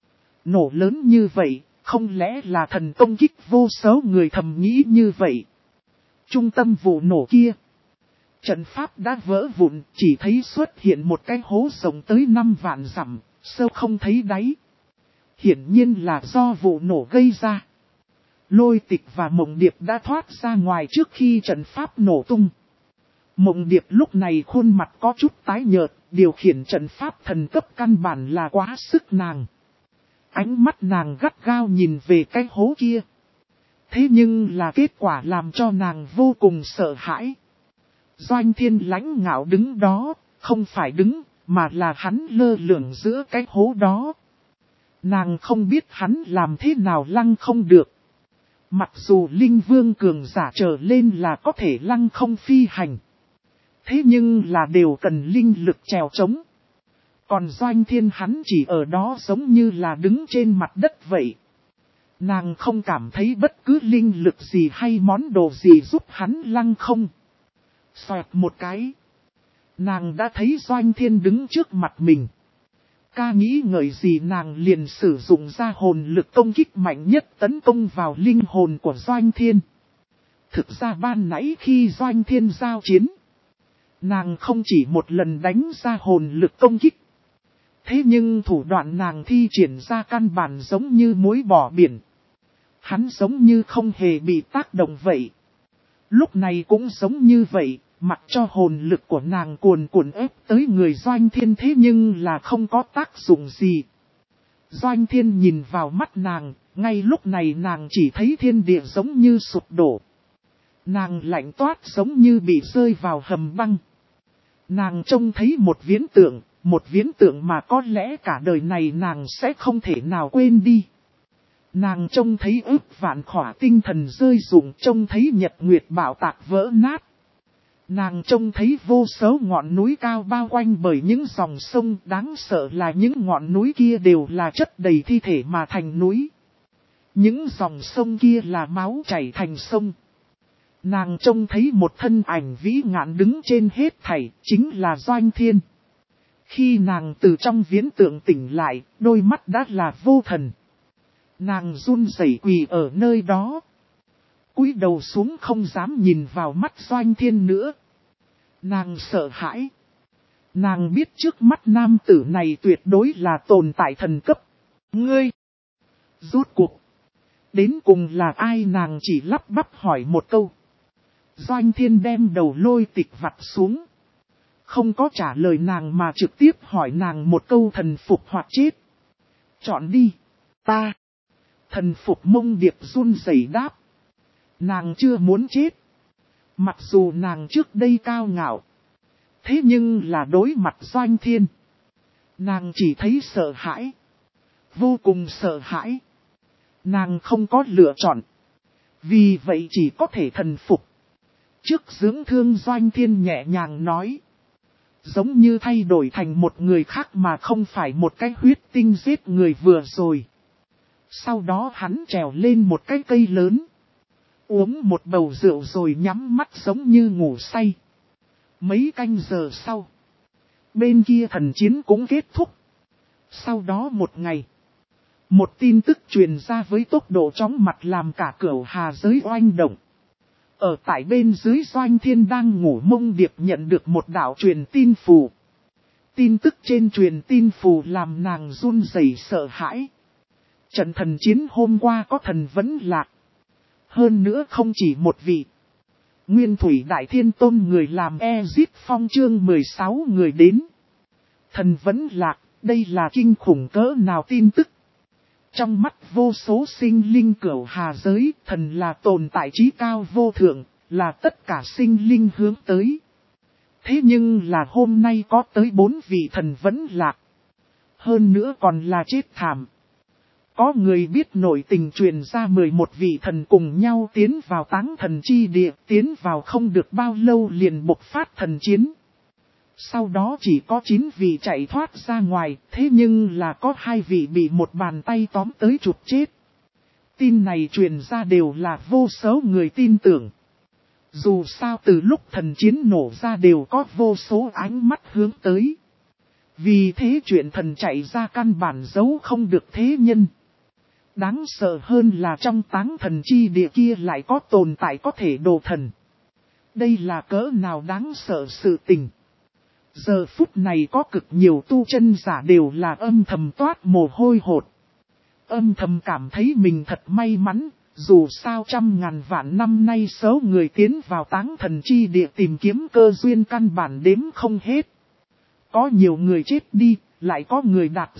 Nổ lớn như vậy, không lẽ là thần công kích, vô số người thầm nghĩ như vậy. Trung tâm vụ nổ kia, trận pháp đã vỡ vụn, chỉ thấy xuất hiện một cái hố rộng tới 5 vạn dặm, sâu không thấy đáy. Hiển nhiên là do vụ nổ gây ra. Lôi Tịch và Mộng Điệp đã thoát ra ngoài trước khi trận pháp nổ tung. Mộng Điệp lúc này khuôn mặt có chút tái nhợt, điều khiển trận pháp thần cấp căn bản là quá sức nàng. Ánh mắt nàng gắt gao nhìn về cái hố kia. Thế nhưng là kết quả làm cho nàng vô cùng sợ hãi. Doanh Thiên lãnh ngạo đứng đó, không phải đứng, mà là hắn lơ lửng giữa cái hố đó. Nàng không biết hắn làm thế nào lăng không được. Mặc dù Linh Vương cường giả trở lên là có thể lăng không phi hành. Thế nhưng là đều cần linh lực trèo trống. Còn Doanh Thiên hắn chỉ ở đó giống như là đứng trên mặt đất vậy. Nàng không cảm thấy bất cứ linh lực gì hay món đồ gì giúp hắn lăng không. Xoẹt một cái. Nàng đã thấy Doanh Thiên đứng trước mặt mình. Ca nghĩ ngợi gì nàng liền sử dụng ra hồn lực công kích mạnh nhất tấn công vào linh hồn của Doanh Thiên. Thực ra ban nãy khi Doanh Thiên giao chiến, nàng không chỉ một lần đánh ra hồn lực công kích. Thế nhưng thủ đoạn nàng thi triển ra căn bản giống như muối bỏ biển. Hắn giống như không hề bị tác động vậy. Lúc này cũng giống như vậy, mặc cho hồn lực của nàng cuồn cuộn ép tới người Doanh Thiên thế nhưng là không có tác dụng gì. Doanh Thiên nhìn vào mắt nàng, ngay lúc này nàng chỉ thấy thiên địa giống như sụp đổ. Nàng lạnh toát giống như bị rơi vào hầm băng. Nàng trông thấy một viễn tượng mà có lẽ cả đời này nàng sẽ không thể nào quên đi. Nàng trông thấy ức vạn khỏa tinh thần rơi rụng, trông thấy nhật nguyệt bảo tạc vỡ nát. Nàng trông thấy vô số ngọn núi cao bao quanh bởi những dòng sông, đáng sợ là những ngọn núi kia đều là chất đầy thi thể mà thành núi. Những dòng sông kia là máu chảy thành sông. Nàng trông thấy một thân ảnh vĩ ngạn đứng trên hết thảy, chính là Doanh Thiên. Khi nàng từ trong viễn tượng tỉnh lại, đôi mắt đã là vô thần. Nàng run rẩy quỳ ở nơi đó. Cúi đầu xuống không dám nhìn vào mắt Doanh Thiên nữa. Nàng sợ hãi. Nàng biết trước mắt nam tử này tuyệt đối là tồn tại thần cấp. Ngươi! Rốt cuộc! Đến cùng là ai, nàng chỉ lắp bắp hỏi một câu. Doanh Thiên đem đầu Lôi Tịch vặt xuống. Không có trả lời nàng mà trực tiếp hỏi nàng một câu, thần phục hoặc chết. Chọn đi, ta. Thần phục. Mông Điệp run rẩy đáp. Nàng chưa muốn chết. Mặc dù nàng trước đây cao ngạo. Thế nhưng là đối mặt Doanh Thiên. Nàng chỉ thấy sợ hãi. Vô cùng sợ hãi. Nàng không có lựa chọn. Vì vậy chỉ có thể thần phục. Trước dưỡng thương Doanh Thiên nhẹ nhàng nói. Giống như thay đổi thành một người khác mà không phải một cái huyết tinh giết người vừa rồi. Sau đó hắn trèo lên một cái cây lớn. Uống một bầu rượu rồi nhắm mắt giống như ngủ say. Mấy canh giờ sau. Bên kia thần chiến cũng kết thúc. Sau đó một ngày. Một tin tức truyền ra với tốc độ chóng mặt làm cả cửu hà giới oanh động. Ở tại bên dưới Doanh Thiên đang ngủ, Mông Điệp nhận được một đạo truyền tin phù. Tin tức trên truyền tin phù làm nàng run rẩy sợ hãi. Trận thần chiến hôm qua có thần vẫn lạc. Hơn nữa không chỉ một vị. Nguyên Thủy Đại Thiên Tôn người làm Ezit Phong chương 16 người đến. Thần vẫn lạc, đây là kinh khủng cỡ nào tin tức. Trong mắt vô số sinh linh cửu hà giới, thần là tồn tại trí cao vô thượng, là tất cả sinh linh hướng tới. Thế nhưng là hôm nay có tới 4 vị thần vẫn lạc. Hơn nữa còn là chết thảm. Có người biết nội tình truyền ra 11 vị thần cùng nhau tiến vào táng thần chi địa, tiến vào không được bao lâu liền bộc phát thần chiến. Sau đó chỉ có 9 vị chạy thoát ra ngoài, thế nhưng là có 2 vị bị một bàn tay tóm tới chụp chết. Tin này truyền ra đều là vô số người tin tưởng. Dù sao từ lúc thần chiến nổ ra đều có vô số ánh mắt hướng tới. Vì thế chuyện thần chạy ra căn bản giấu không được thế nhân. Đáng sợ hơn là trong táng thần chi địa kia lại có tồn tại có thể đồ thần. Đây là cỡ nào đáng sợ sự tình. Giờ phút này có cực nhiều tu chân giả đều là âm thầm toát mồ hôi hột. Âm thầm cảm thấy mình thật may mắn, dù sao trăm ngàn vạn năm nay số người tiến vào táng thần chi địa tìm kiếm cơ duyên căn bản đếm không hết. Có nhiều người chết đi, lại có người đạt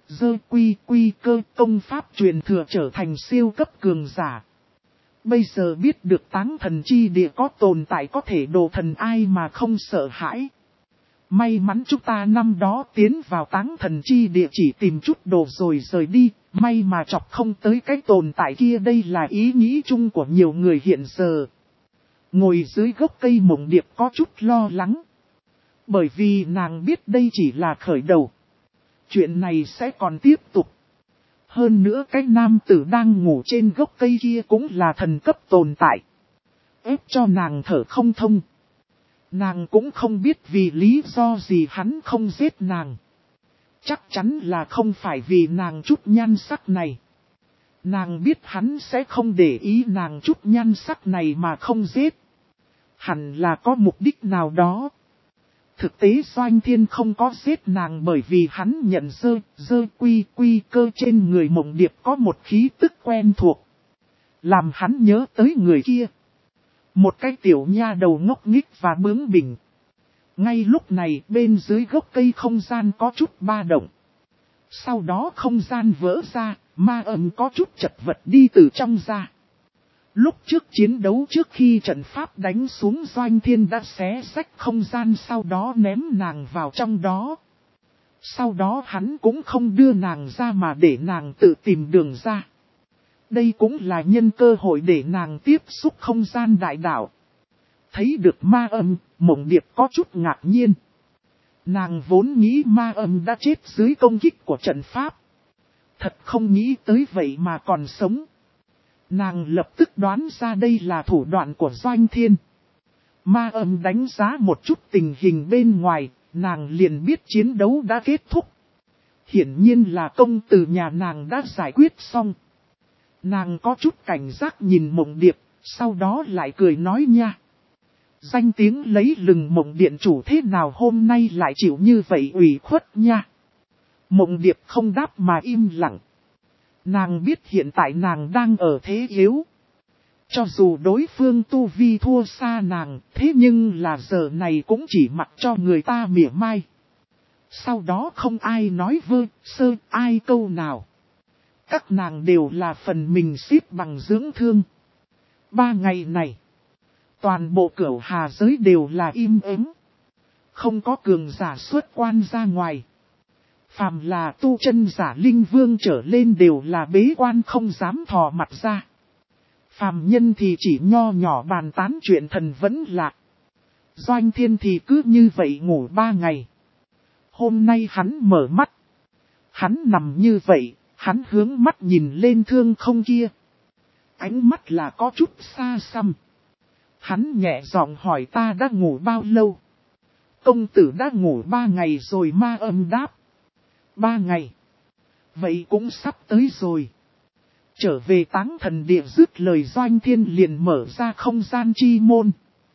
quy cơ công pháp truyền thừa trở thành siêu cấp cường giả. Bây giờ biết được táng thần chi địa có tồn tại có thể đồ thần ai mà không sợ hãi. May mắn chúng ta năm đó tiến vào táng thần chi địa chỉ tìm chút đồ rồi rời đi, may mà chọc không tới cái tồn tại kia, đây là ý nghĩ chung của nhiều người hiện giờ. Ngồi dưới gốc cây mộng điệp có chút lo lắng. Bởi vì nàng biết đây chỉ là khởi đầu. Chuyện này sẽ còn tiếp tục. Hơn nữa cái nam tử đang ngủ trên gốc cây kia cũng là thần cấp tồn tại. Ép cho nàng thở không thông. Nàng cũng không biết vì lý do gì hắn không giết nàng. Chắc chắn là không phải vì nàng chút nhan sắc này. Nàng biết hắn sẽ không để ý nàng chút nhan sắc này mà không giết. Hẳn là có mục đích nào đó. Thực tế Doanh Thiên không có giết nàng bởi vì hắn nhận quy cơ trên người mộng điệp có một khí tức quen thuộc. Làm hắn nhớ tới người kia. Một cái tiểu nha đầu ngốc nghếch và bướng bỉnh. Ngay lúc này bên dưới gốc cây không gian có chút ba động. Sau đó không gian vỡ ra, ma âm có chút chật vật đi từ trong ra. Lúc trước chiến đấu trước khi trận pháp đánh xuống Doanh Thiên đã xé rách không gian sau đó ném nàng vào trong đó. Sau đó hắn cũng không đưa nàng ra mà để nàng tự tìm đường ra. Đây cũng là nhân cơ hội để nàng tiếp xúc không gian đại đạo. Thấy được ma âm, mộng điệp có chút ngạc nhiên. Nàng vốn nghĩ ma âm đã chết dưới công kích của trận pháp. Thật không nghĩ tới vậy mà còn sống. Nàng lập tức đoán ra đây là thủ đoạn của Doanh Thiên. Ma âm đánh giá một chút tình hình bên ngoài, nàng liền biết chiến đấu đã kết thúc. Hiển nhiên là công tử nhà nàng đã giải quyết xong. Nàng có chút cảnh giác nhìn mộng điệp, sau đó lại cười nói nha. Danh tiếng lấy lừng mộng điện chủ thế nào hôm nay lại chịu như vậy ủy khuất nha. Mộng điệp không đáp mà im lặng. Nàng biết hiện tại nàng đang ở thế yếu. Cho dù đối phương tu vi thua xa nàng, thế nhưng là giờ này cũng chỉ mặc cho người ta mỉa mai. Sau đó không ai nói ai câu nào. Các nàng đều là phần mình xếp bằng dưỡng thương. 3 ngày này, toàn bộ Cửu Hà giới đều là im ắng. Không có cường giả xuất quan ra ngoài. Phàm là tu chân giả linh vương trở lên đều là bế quan không dám thò mặt ra. Phàm nhân thì chỉ nho nhỏ bàn tán chuyện thần vẫn lạ. Doanh Thiên thì cứ như vậy ngủ 3 ngày. Hôm nay hắn mở mắt. Hắn nằm như vậy, hắn hướng mắt nhìn lên thương không kia. Ánh mắt là có chút xa xăm. Hắn nhẹ giọng hỏi ta đã ngủ bao lâu? Công tử đã ngủ 3 ngày rồi, ma âm đáp. 3 ngày. Vậy cũng sắp tới rồi. Trở về táng thần địa dứt lời Doanh Thiên liền mở ra không gian chi môn.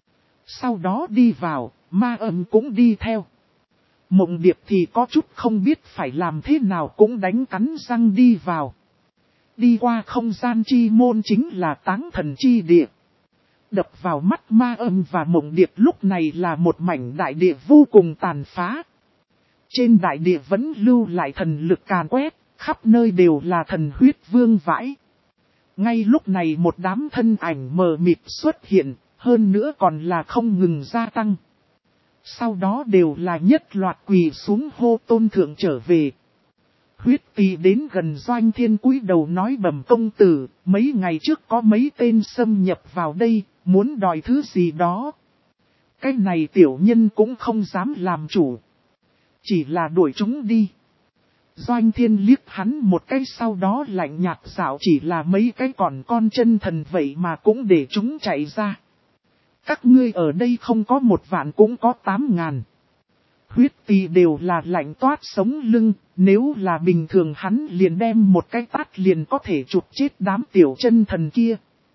Sau đó đi vào, ma âm cũng đi theo. Mộng điệp thì có chút không biết phải làm thế nào cũng đánh cắn răng đi vào. Đi qua không gian chi môn chính là táng thần chi địa. Đập vào mắt ma âm và mộng điệp lúc này là một mảnh đại địa vô cùng tàn phá. Trên đại địa vẫn lưu lại thần lực càn quét, khắp nơi đều là thần huyết vương vãi. Ngay lúc này một đám thân ảnh mờ mịt xuất hiện, hơn nữa còn là không ngừng gia tăng. Sau đó đều là nhất loạt quỳ xuống hô tôn thượng trở về. Huyết Tỳ đến gần Doanh Thiên cúi đầu nói bẩm công tử, mấy ngày trước có mấy tên xâm nhập vào đây, muốn đòi thứ gì đó. Cái này tiểu nhân cũng không dám làm chủ. Chỉ là đuổi chúng đi. Doanh Thiên liếc hắn một cái sau đó lạnh nhạt dạo chỉ là mấy cái còn con chân thần vậy mà cũng để chúng chạy ra. Các ngươi ở đây không có 1.000 cũng có 8.000. Huyết tì đều là lạnh toát sống lưng, nếu là bình thường hắn liền đem một cái tát liền có thể chụp chết đám tiểu chân thần kia.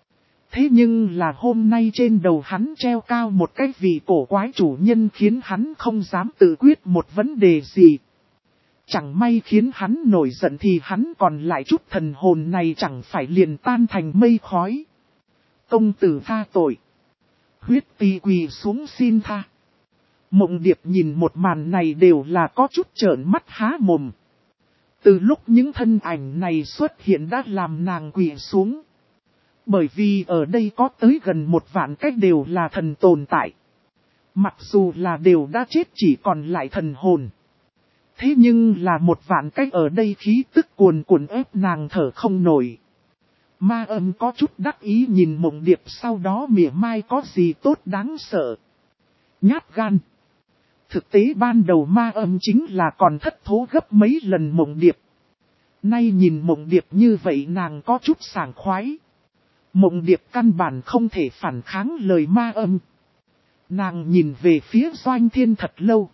Thế nhưng là hôm nay trên đầu hắn treo cao một cái vị cổ quái chủ nhân khiến hắn không dám tự quyết một vấn đề gì. Chẳng may khiến hắn nổi giận thì hắn còn lại chút thần hồn này chẳng phải liền tan thành mây khói. Công tử tha tội. Huyết tì quỳ xuống xin tha. Mộng Điệp nhìn một màn này đều là có chút trợn mắt há mồm. Từ lúc những thân ảnh này xuất hiện đã làm nàng quỳ xuống. Bởi vì ở đây có tới gần 1.000 cách đều là thần tồn tại. Mặc dù là đều đã chết chỉ còn lại thần hồn. Thế nhưng là 1.000 cách ở đây khí tức cuồn cuộn ép nàng thở không nổi. Ma Âm có chút đắc ý nhìn Mộng Điệp sau đó mỉa mai có gì tốt đáng sợ. Nhát gan. Thực tế ban đầu Ma Âm chính là còn thất thố gấp mấy lần Mộng Điệp. Nay nhìn Mộng Điệp như vậy nàng có chút sảng khoái. Mộng Điệp căn bản không thể phản kháng lời Ma Âm. Nàng nhìn về phía Doanh Thiên thật lâu.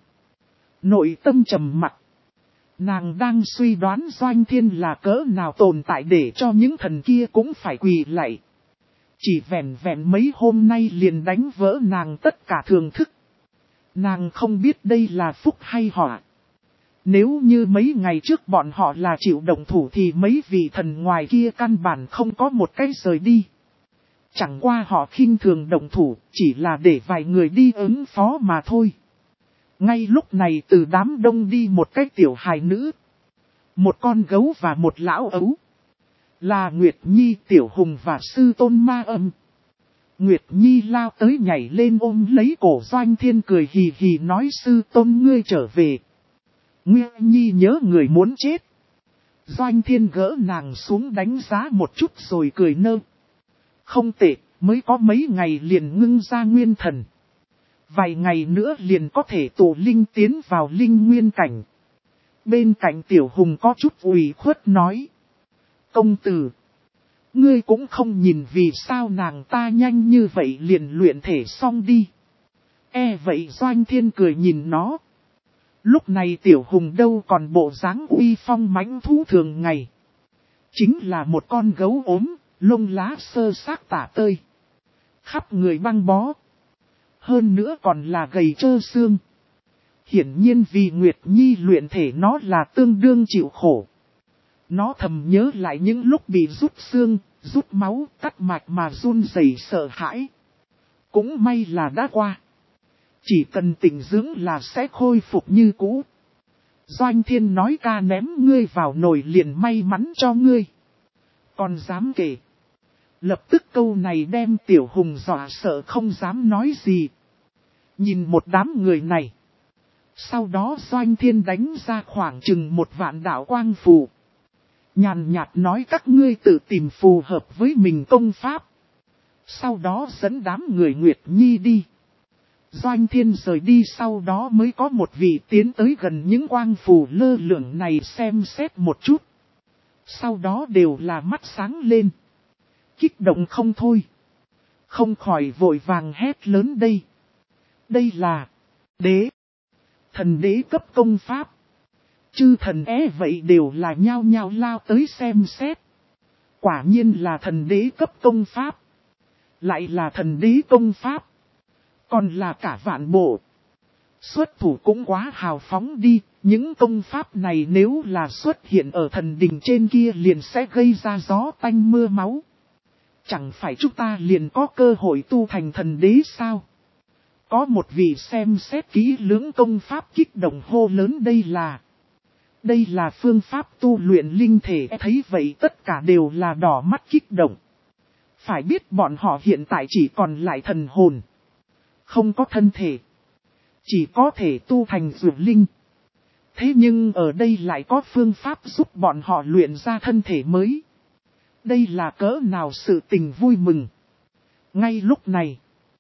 Nội tâm trầm mặc. Nàng đang suy đoán Doanh Thiên là cỡ nào tồn tại để cho những thần kia cũng phải quỳ lạy. Chỉ vẹn vẹn mấy hôm nay liền đánh vỡ nàng tất cả thường thức. Nàng không biết đây là phúc hay họa. Nếu như mấy ngày trước bọn họ là chịu động thủ thì mấy vị thần ngoài kia căn bản không có một cái rời đi. Chẳng qua họ khinh thường động thủ, chỉ là để vài người đi ứng phó mà thôi. Ngay lúc này từ đám đông đi một cái tiểu hài nữ. Một con gấu và một lão ấu. Là Nguyệt Nhi, Tiểu Hùng và Sư Tôn Ma Âm. Nguyệt Nhi lao tới nhảy lên ôm lấy cổ Doanh Thiên cười hì hì nói Sư Tôn ngươi trở về. Nguyệt Nhi nhớ người muốn chết. Doanh Thiên gỡ nàng xuống đánh giá một chút rồi cười nơ. Không tệ, mới có mấy ngày liền ngưng ra nguyên thần. Vài ngày nữa liền có thể tụ linh tiến vào linh nguyên cảnh. Bên cạnh Tiểu Hùng có chút ủy khuất nói. Công tử, ngươi cũng không nhìn vì sao nàng ta nhanh như vậy liền luyện thể xong đi. Vậy Doanh Thiên cười nhìn nó. Lúc này Tiểu Hùng đâu còn bộ dáng uy phong mãnh thú thường ngày. Chính là một con gấu ốm, lông lá sơ xác tả tơi. Khắp người băng bó. Hơn nữa còn là gầy trơ xương. Hiển nhiên vì Nguyệt Nhi luyện thể nó là tương đương chịu khổ. Nó thầm nhớ lại những lúc bị rút xương, rút máu, cắt mạch mà run rẩy sợ hãi. Cũng may là đã qua. Chỉ cần tĩnh dưỡng là sẽ khôi phục như cũ. Doanh Thiên nói ca ném ngươi vào nồi liền may mắn cho ngươi. Còn dám kể. Lập tức câu này đem Tiểu Hùng dọa sợ không dám nói gì. Nhìn một đám người này. Sau đó Doanh Thiên đánh ra khoảng chừng 1.000 đạo quang phù. Nhàn nhạt nói các ngươi tự tìm phù hợp với mình công pháp. Sau đó dẫn đám người Nguyệt Nhi đi. Doanh Thiên rời đi sau đó mới có một vị tiến tới gần những quang phù lơ lửng này xem xét một chút. Sau đó đều là mắt sáng lên. Kích động không thôi. Không khỏi vội vàng hét lớn đây. Đây là đế. Thần đế cấp công pháp. Chư thần vậy đều là nhao nhao lao tới xem xét. Quả nhiên là thần đế cấp công pháp. Lại là thần đế công pháp. Còn là cả vạn bộ. Xuất thủ cũng quá hào phóng đi. Những công pháp này nếu là xuất hiện ở thần đình trên kia liền sẽ gây ra gió tanh mưa máu. Chẳng phải chúng ta liền có cơ hội tu thành thần đế sao? Có một vị xem xét kỹ lưỡng công pháp kích động hô lớn đây là phương pháp tu luyện linh thể. Thấy vậy tất cả đều là đỏ mắt kích động. Phải biết bọn họ hiện tại chỉ còn lại thần hồn. Không có thân thể. Chỉ có thể tu thành dược linh. Thế nhưng ở đây lại có phương pháp giúp bọn họ luyện ra thân thể mới. Đây là cỡ nào sự tình vui mừng. Ngay lúc này.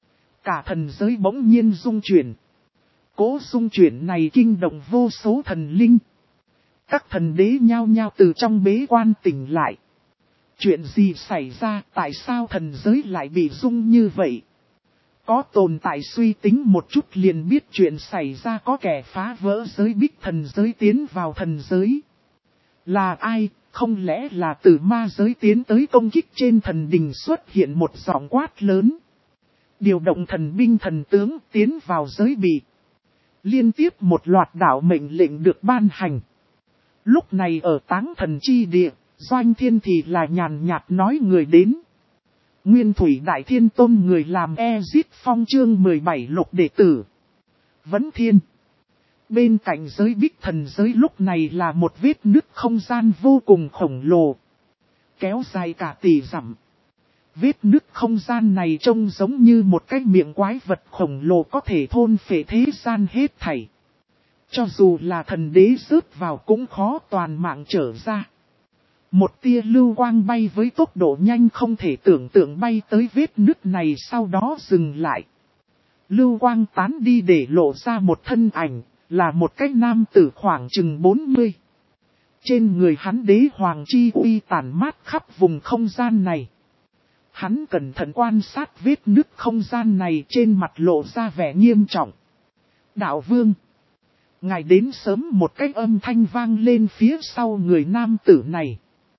cả thần giới bỗng nhiên rung chuyển. Cỗ rung chuyển này kinh động vô số thần linh. Các thần đế nhao nhao từ trong bế quan tỉnh lại. Chuyện gì xảy ra, tại sao thần giới lại bị rung như vậy? Có tồn tại suy tính một chút liền biết chuyện xảy ra, có kẻ phá vỡ giới bích thần giới tiến vào thần giới. Là ai? Không lẽ là từ ma giới tiến tới công kích trên thần đình? Xuất hiện một giọng quát lớn. Điều động thần binh thần tướng tiến vào giới bị. Liên tiếp một loạt đạo mệnh lệnh được ban hành. Lúc này ở Táng Thần chi địa, Doanh Thiên thì là nhàn nhạt nói người đến. Nguyên Thủy Đại Thiên Tôn người làm Ezit Phong chương 17 lục đệ tử. Vấn Thiên. Bên cạnh giới bích thần giới lúc này là một vết nứt không gian vô cùng khổng lồ. Kéo dài cả tỷ dặm. Vết nứt không gian này trông giống như một cái miệng quái vật khổng lồ có thể thôn phệ thế gian hết thảy. Cho dù là thần đế rớt vào cũng khó toàn mạng trở ra. Một tia lưu quang bay với tốc độ nhanh không thể tưởng tượng bay tới vết nứt này, sau đó dừng lại. Lưu quang tán đi để lộ ra một thân ảnh, là một cái nam tử khoảng chừng 40. Trên người hắn đế hoàng chi uy tản mát khắp vùng không gian này. Hắn cẩn thận quan sát vết nứt không gian này, trên mặt lộ ra vẻ nghiêm trọng. Đạo vương. Ngài đến sớm, một cái âm thanh vang lên phía sau người nam tử này.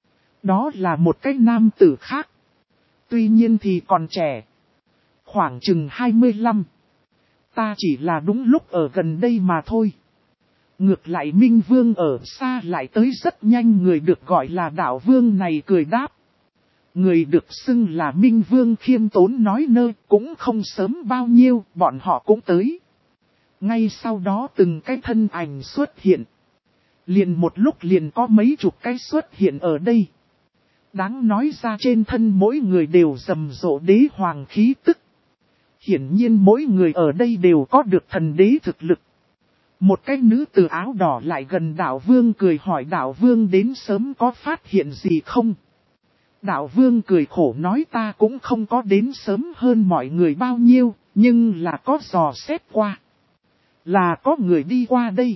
Đó là một cái nam tử khác. Tuy nhiên thì còn trẻ. Khoảng chừng 25. Ta chỉ là đúng lúc ở gần đây mà thôi. Ngược lại Minh Vương ở xa lại tới rất nhanh, người được gọi là đạo vương này cười đáp. Người được xưng là Minh Vương khiêm tốn nói nơ, cũng không sớm bao nhiêu, bọn họ cũng tới. Ngay sau đó từng cái thân ảnh xuất hiện. Liền một lúc liền có mấy chục cái xuất hiện ở đây. Đáng nói ra trên thân mỗi người đều rầm rộ đế hoàng khí tức. Hiển nhiên mỗi người ở đây đều có được thần đế thực lực. Một cái nữ tử áo đỏ lại gần đạo vương cười hỏi đạo vương đến sớm có phát hiện gì không? Đạo vương cười khổ nói ta cũng không có đến sớm hơn mọi người bao nhiêu, nhưng là có dò xét qua. Là có người đi qua đây.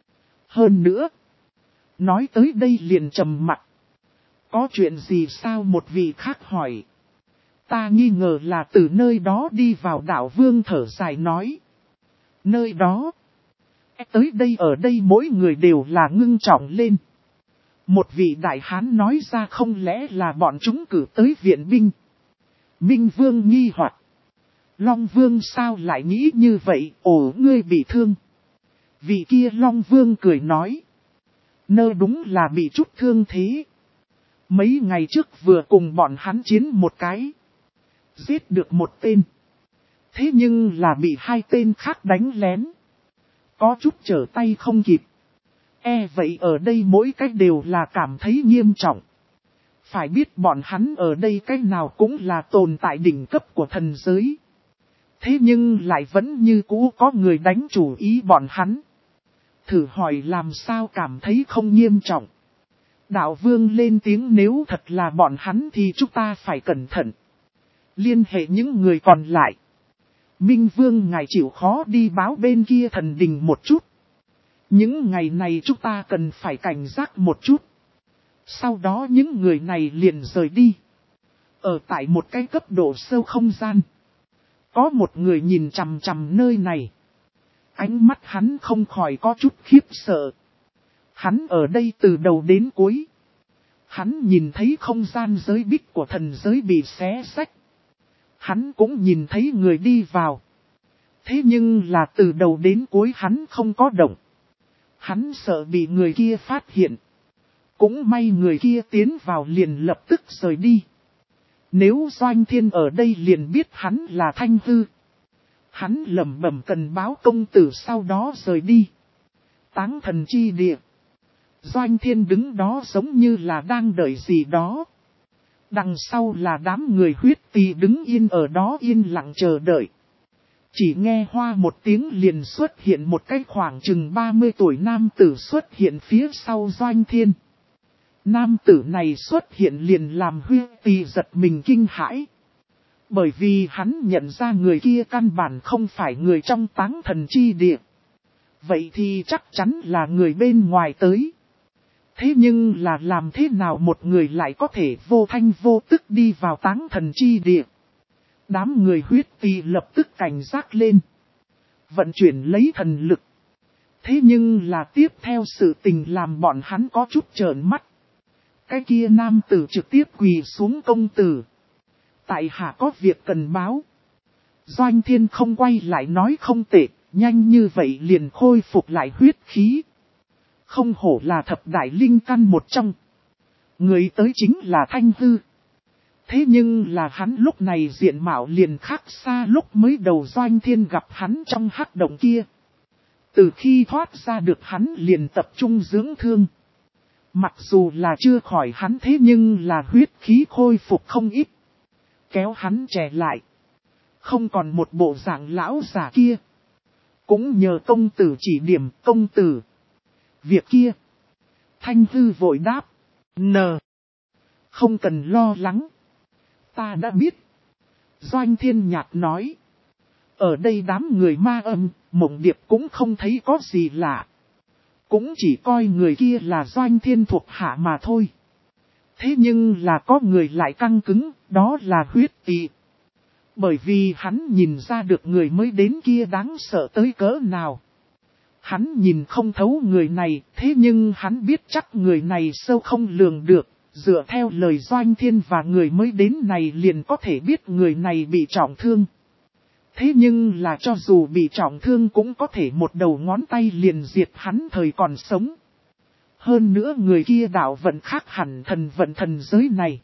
Hơn nữa, nói tới đây liền trầm mặt. Có chuyện gì sao? Một vị khác hỏi. Ta nghi ngờ là từ nơi đó đi vào, đạo vương thở dài nói. Nơi đó. Tới đây ở đây mỗi người đều là ngưng trọng lên. Một vị đại hán nói ra không lẽ là bọn chúng cử tới viện binh. Minh Vương nghi hoặc. Long Vương sao lại nghĩ như vậy? Ồ, ngươi bị thương. Vị kia Long Vương cười nói. Nơ đúng là bị chút thương thế. Mấy ngày trước vừa cùng bọn hắn chiến một cái. Giết được một tên. Thế nhưng là bị hai tên khác đánh lén. Có chút trở tay không kịp. Vậy ở đây mỗi cách đều là cảm thấy nghiêm trọng. Phải biết bọn hắn ở đây cách nào cũng là tồn tại đỉnh cấp của thần giới. Thế nhưng lại vẫn như cũ có người đánh chủ ý bọn hắn. Thử hỏi làm sao cảm thấy không nghiêm trọng. Đạo vương lên tiếng nếu thật là bọn hắn thì chúng ta phải cẩn thận. Liên hệ những người còn lại. Minh Vương ngài chịu khó đi báo bên kia thần đình một chút. Những ngày này chúng ta cần phải cảnh giác một chút. Sau đó những người này liền rời đi. Ở tại một cái cấp độ sâu không gian. Có một người nhìn chằm chằm nơi này. Ánh mắt hắn không khỏi có chút khiếp sợ. Hắn ở đây từ đầu đến cuối. Hắn nhìn thấy không gian giới bích của thần giới bị xé rách. Hắn cũng nhìn thấy người đi vào. Thế nhưng là từ đầu đến cuối hắn không có động. Hắn sợ bị người kia phát hiện. Cũng may người kia tiến vào liền lập tức rời đi. Nếu Doanh Thiên ở đây liền biết hắn là Thanh Hư. Hắn lẩm bẩm cần báo công tử sau đó rời đi. Táng Thần chi địa. Doanh Thiên đứng đó giống như là đang đợi gì đó. Đằng sau là đám người huyết tỳ đứng yên ở đó yên lặng chờ đợi. Chỉ nghe hoa một tiếng liền xuất hiện một cái khoảng chừng 30 tuổi nam tử xuất hiện phía sau Doanh Thiên. Nam tử này xuất hiện liền làm huyết tỳ giật mình kinh hãi. Bởi vì hắn nhận ra người kia căn bản không phải người trong Táng Thần Chi Địa. Vậy thì chắc chắn là người bên ngoài tới. Thế nhưng là làm thế nào một người lại có thể vô thanh vô tức đi vào Táng Thần Chi Địa? Đám người huyết tỳ lập tức cảnh giác lên. Vận chuyển lấy thần lực. Thế nhưng là tiếp theo sự tình làm bọn hắn có chút trợn mắt. Cái kia nam tử trực tiếp quỳ xuống công tử. Tại hạ có việc cần báo. Doanh Thiên không quay lại nói không tệ, nhanh như vậy liền khôi phục lại huyết khí. Không hổ là thập đại linh căn một trong. Người tới chính là Thanh Hư. Thế nhưng là hắn lúc này diện mạo liền khác xa lúc mới đầu Doanh Thiên gặp hắn trong hắc động kia. Từ khi thoát ra được hắn liền tập trung dưỡng thương. Mặc dù là chưa khỏi hắn thế nhưng là huyết khí khôi phục không ít. Kéo hắn trẻ lại. Không còn một bộ dạng lão già kia. Cũng nhờ công tử chỉ điểm công tử. Việc kia. Thanh Hư vội đáp. Không cần lo lắng. Ta đã biết. Doanh Thiên nhạt nói. Ở đây đám người ma âm, Mộng Điệp cũng không thấy có gì lạ. Cũng chỉ coi người kia là Doanh Thiên thuộc hạ mà thôi. Thế nhưng là có người lại căng cứng, đó là huyết tỳ. Bởi vì hắn nhìn ra được người mới đến kia đáng sợ tới cỡ nào. Hắn nhìn không thấu người này, thế nhưng hắn biết chắc người này sâu không lường được. Dựa theo lời Doanh Thiên và người mới đến này liền có thể biết người này bị trọng thương. Thế nhưng là cho dù bị trọng thương cũng có thể một đầu ngón tay liền diệt hắn thời còn sống. Hơn nữa người kia đạo vận khác hẳn thần vận thần giới này.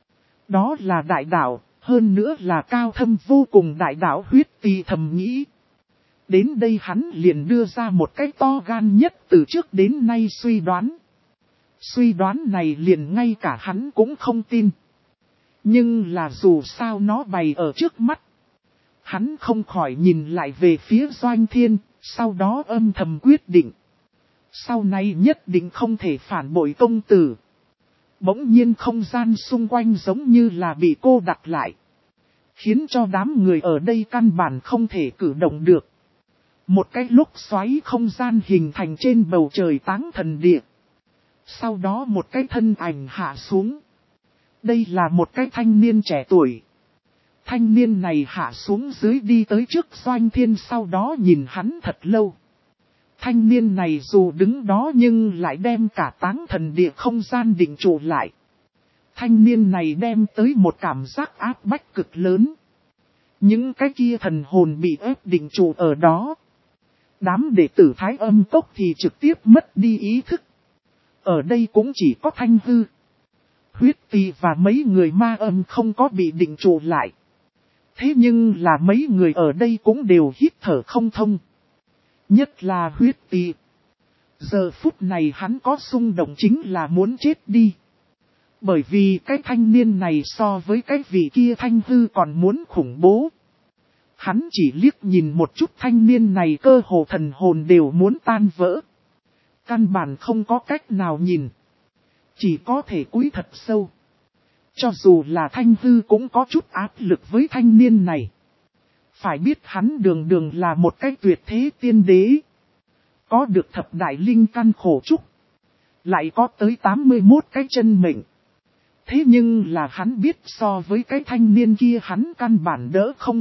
Đó là đại đạo, hơn nữa là cao thâm vô cùng đại đạo huyết tỳ thầm nghĩ. Đến đây hắn liền đưa ra một cái to gan nhất từ trước đến nay suy đoán. Suy đoán này liền ngay cả hắn cũng không tin. Nhưng là dù sao nó bày ở trước mắt. Hắn không khỏi nhìn lại về phía Doanh Thiên, sau đó âm thầm quyết định. Sau này nhất định không thể phản bội công tử. Bỗng nhiên không gian xung quanh giống như là bị cô đặt lại. Khiến cho đám người ở đây căn bản không thể cử động được. Một cái lúc xoáy không gian hình thành trên bầu trời Táng Thần Địa. Sau đó một cái thân ảnh hạ xuống. Đây là một cái thanh niên trẻ tuổi. Thanh niên này hạ xuống dưới đi tới trước Doanh Thiên sau đó nhìn hắn thật lâu. Thanh niên này dù đứng đó nhưng lại đem cả Táng Thần Địa không gian định trụ lại. Thanh niên này đem tới một cảm giác áp bách cực lớn. Những cái kia thần hồn bị ép định trụ ở đó. Đám đệ tử Thái Âm Cốc thì trực tiếp mất đi ý thức. Ở đây cũng chỉ có Thanh Hư, huyết tỳ và mấy người ma âm không có bị định trụ lại. Thế nhưng là mấy người ở đây cũng đều hít thở không thông. Nhất là huyết tỳ. Giờ phút này hắn có xung động chính là muốn chết đi. Bởi vì cái thanh niên này so với cái vị kia Thanh Hư còn muốn khủng bố. Hắn chỉ liếc nhìn một chút thanh niên này cơ hồ thần hồn đều muốn tan vỡ. Căn bản không có cách nào nhìn. Chỉ có thể cúi thật sâu. Cho dù là Thanh Hư cũng có chút áp lực với thanh niên này. Phải biết hắn đường đường là một cái tuyệt thế tiên đế. Có được thập đại linh căn khổ trúc. Lại có tới 81 cái chân mệnh. Thế nhưng là hắn biết so với cái thanh niên kia hắn căn bản đỡ không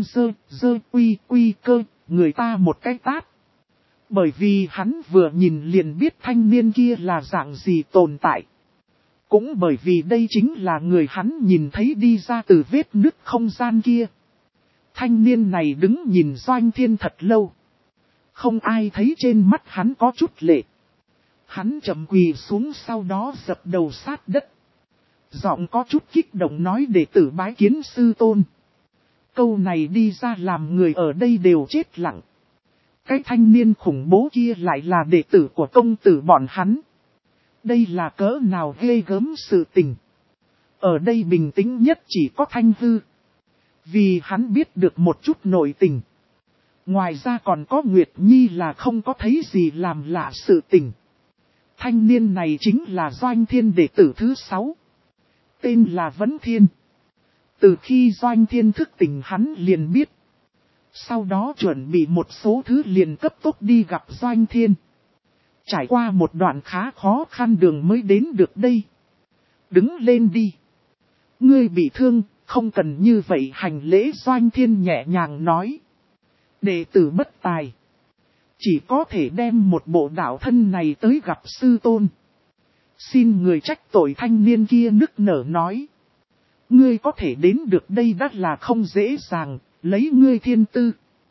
quy cơ, người ta một cái tát. Bởi vì hắn vừa nhìn liền biết thanh niên kia là dạng gì tồn tại. Cũng bởi vì đây chính là người hắn nhìn thấy đi ra từ vết nứt không gian kia. Thanh niên này đứng nhìn Doanh Thiên thật lâu. Không ai thấy trên mắt hắn có chút lệ. Hắn chậm quỳ xuống sau đó dập đầu sát đất. Giọng có chút kích động nói đệ tử bái kiến sư tôn. Câu này đi ra làm người ở đây đều chết lặng. Cái thanh niên khủng bố kia lại là đệ tử của công tử bọn hắn. Đây là cỡ nào ghê gớm sự tình. Ở đây bình tĩnh nhất chỉ có Thanh Hư. Vì hắn biết được một chút nội tình. Ngoài ra còn có Nguyệt Nhi là không có thấy gì làm lạ sự tình. Thanh niên này chính là Doanh Thiên đệ tử thứ 6. Tên là Vấn Thiên. Từ khi Doanh Thiên thức tỉnh hắn liền biết. Sau đó chuẩn bị một số thứ liền cấp tốc đi gặp Doanh Thiên. Trải qua một đoạn khá khó khăn đường mới đến được đây. Đứng lên đi. Ngươi bị thương, không cần như vậy hành lễ. Doanh Thiên nhẹ nhàng nói. Đệ tử bất tài. Chỉ có thể đem một bộ đạo thân này tới gặp sư tôn. Xin người trách tội. Thanh niên kia nức nở nói. Ngươi có thể đến được đây đã là không dễ dàng, lấy ngươi thiên tư.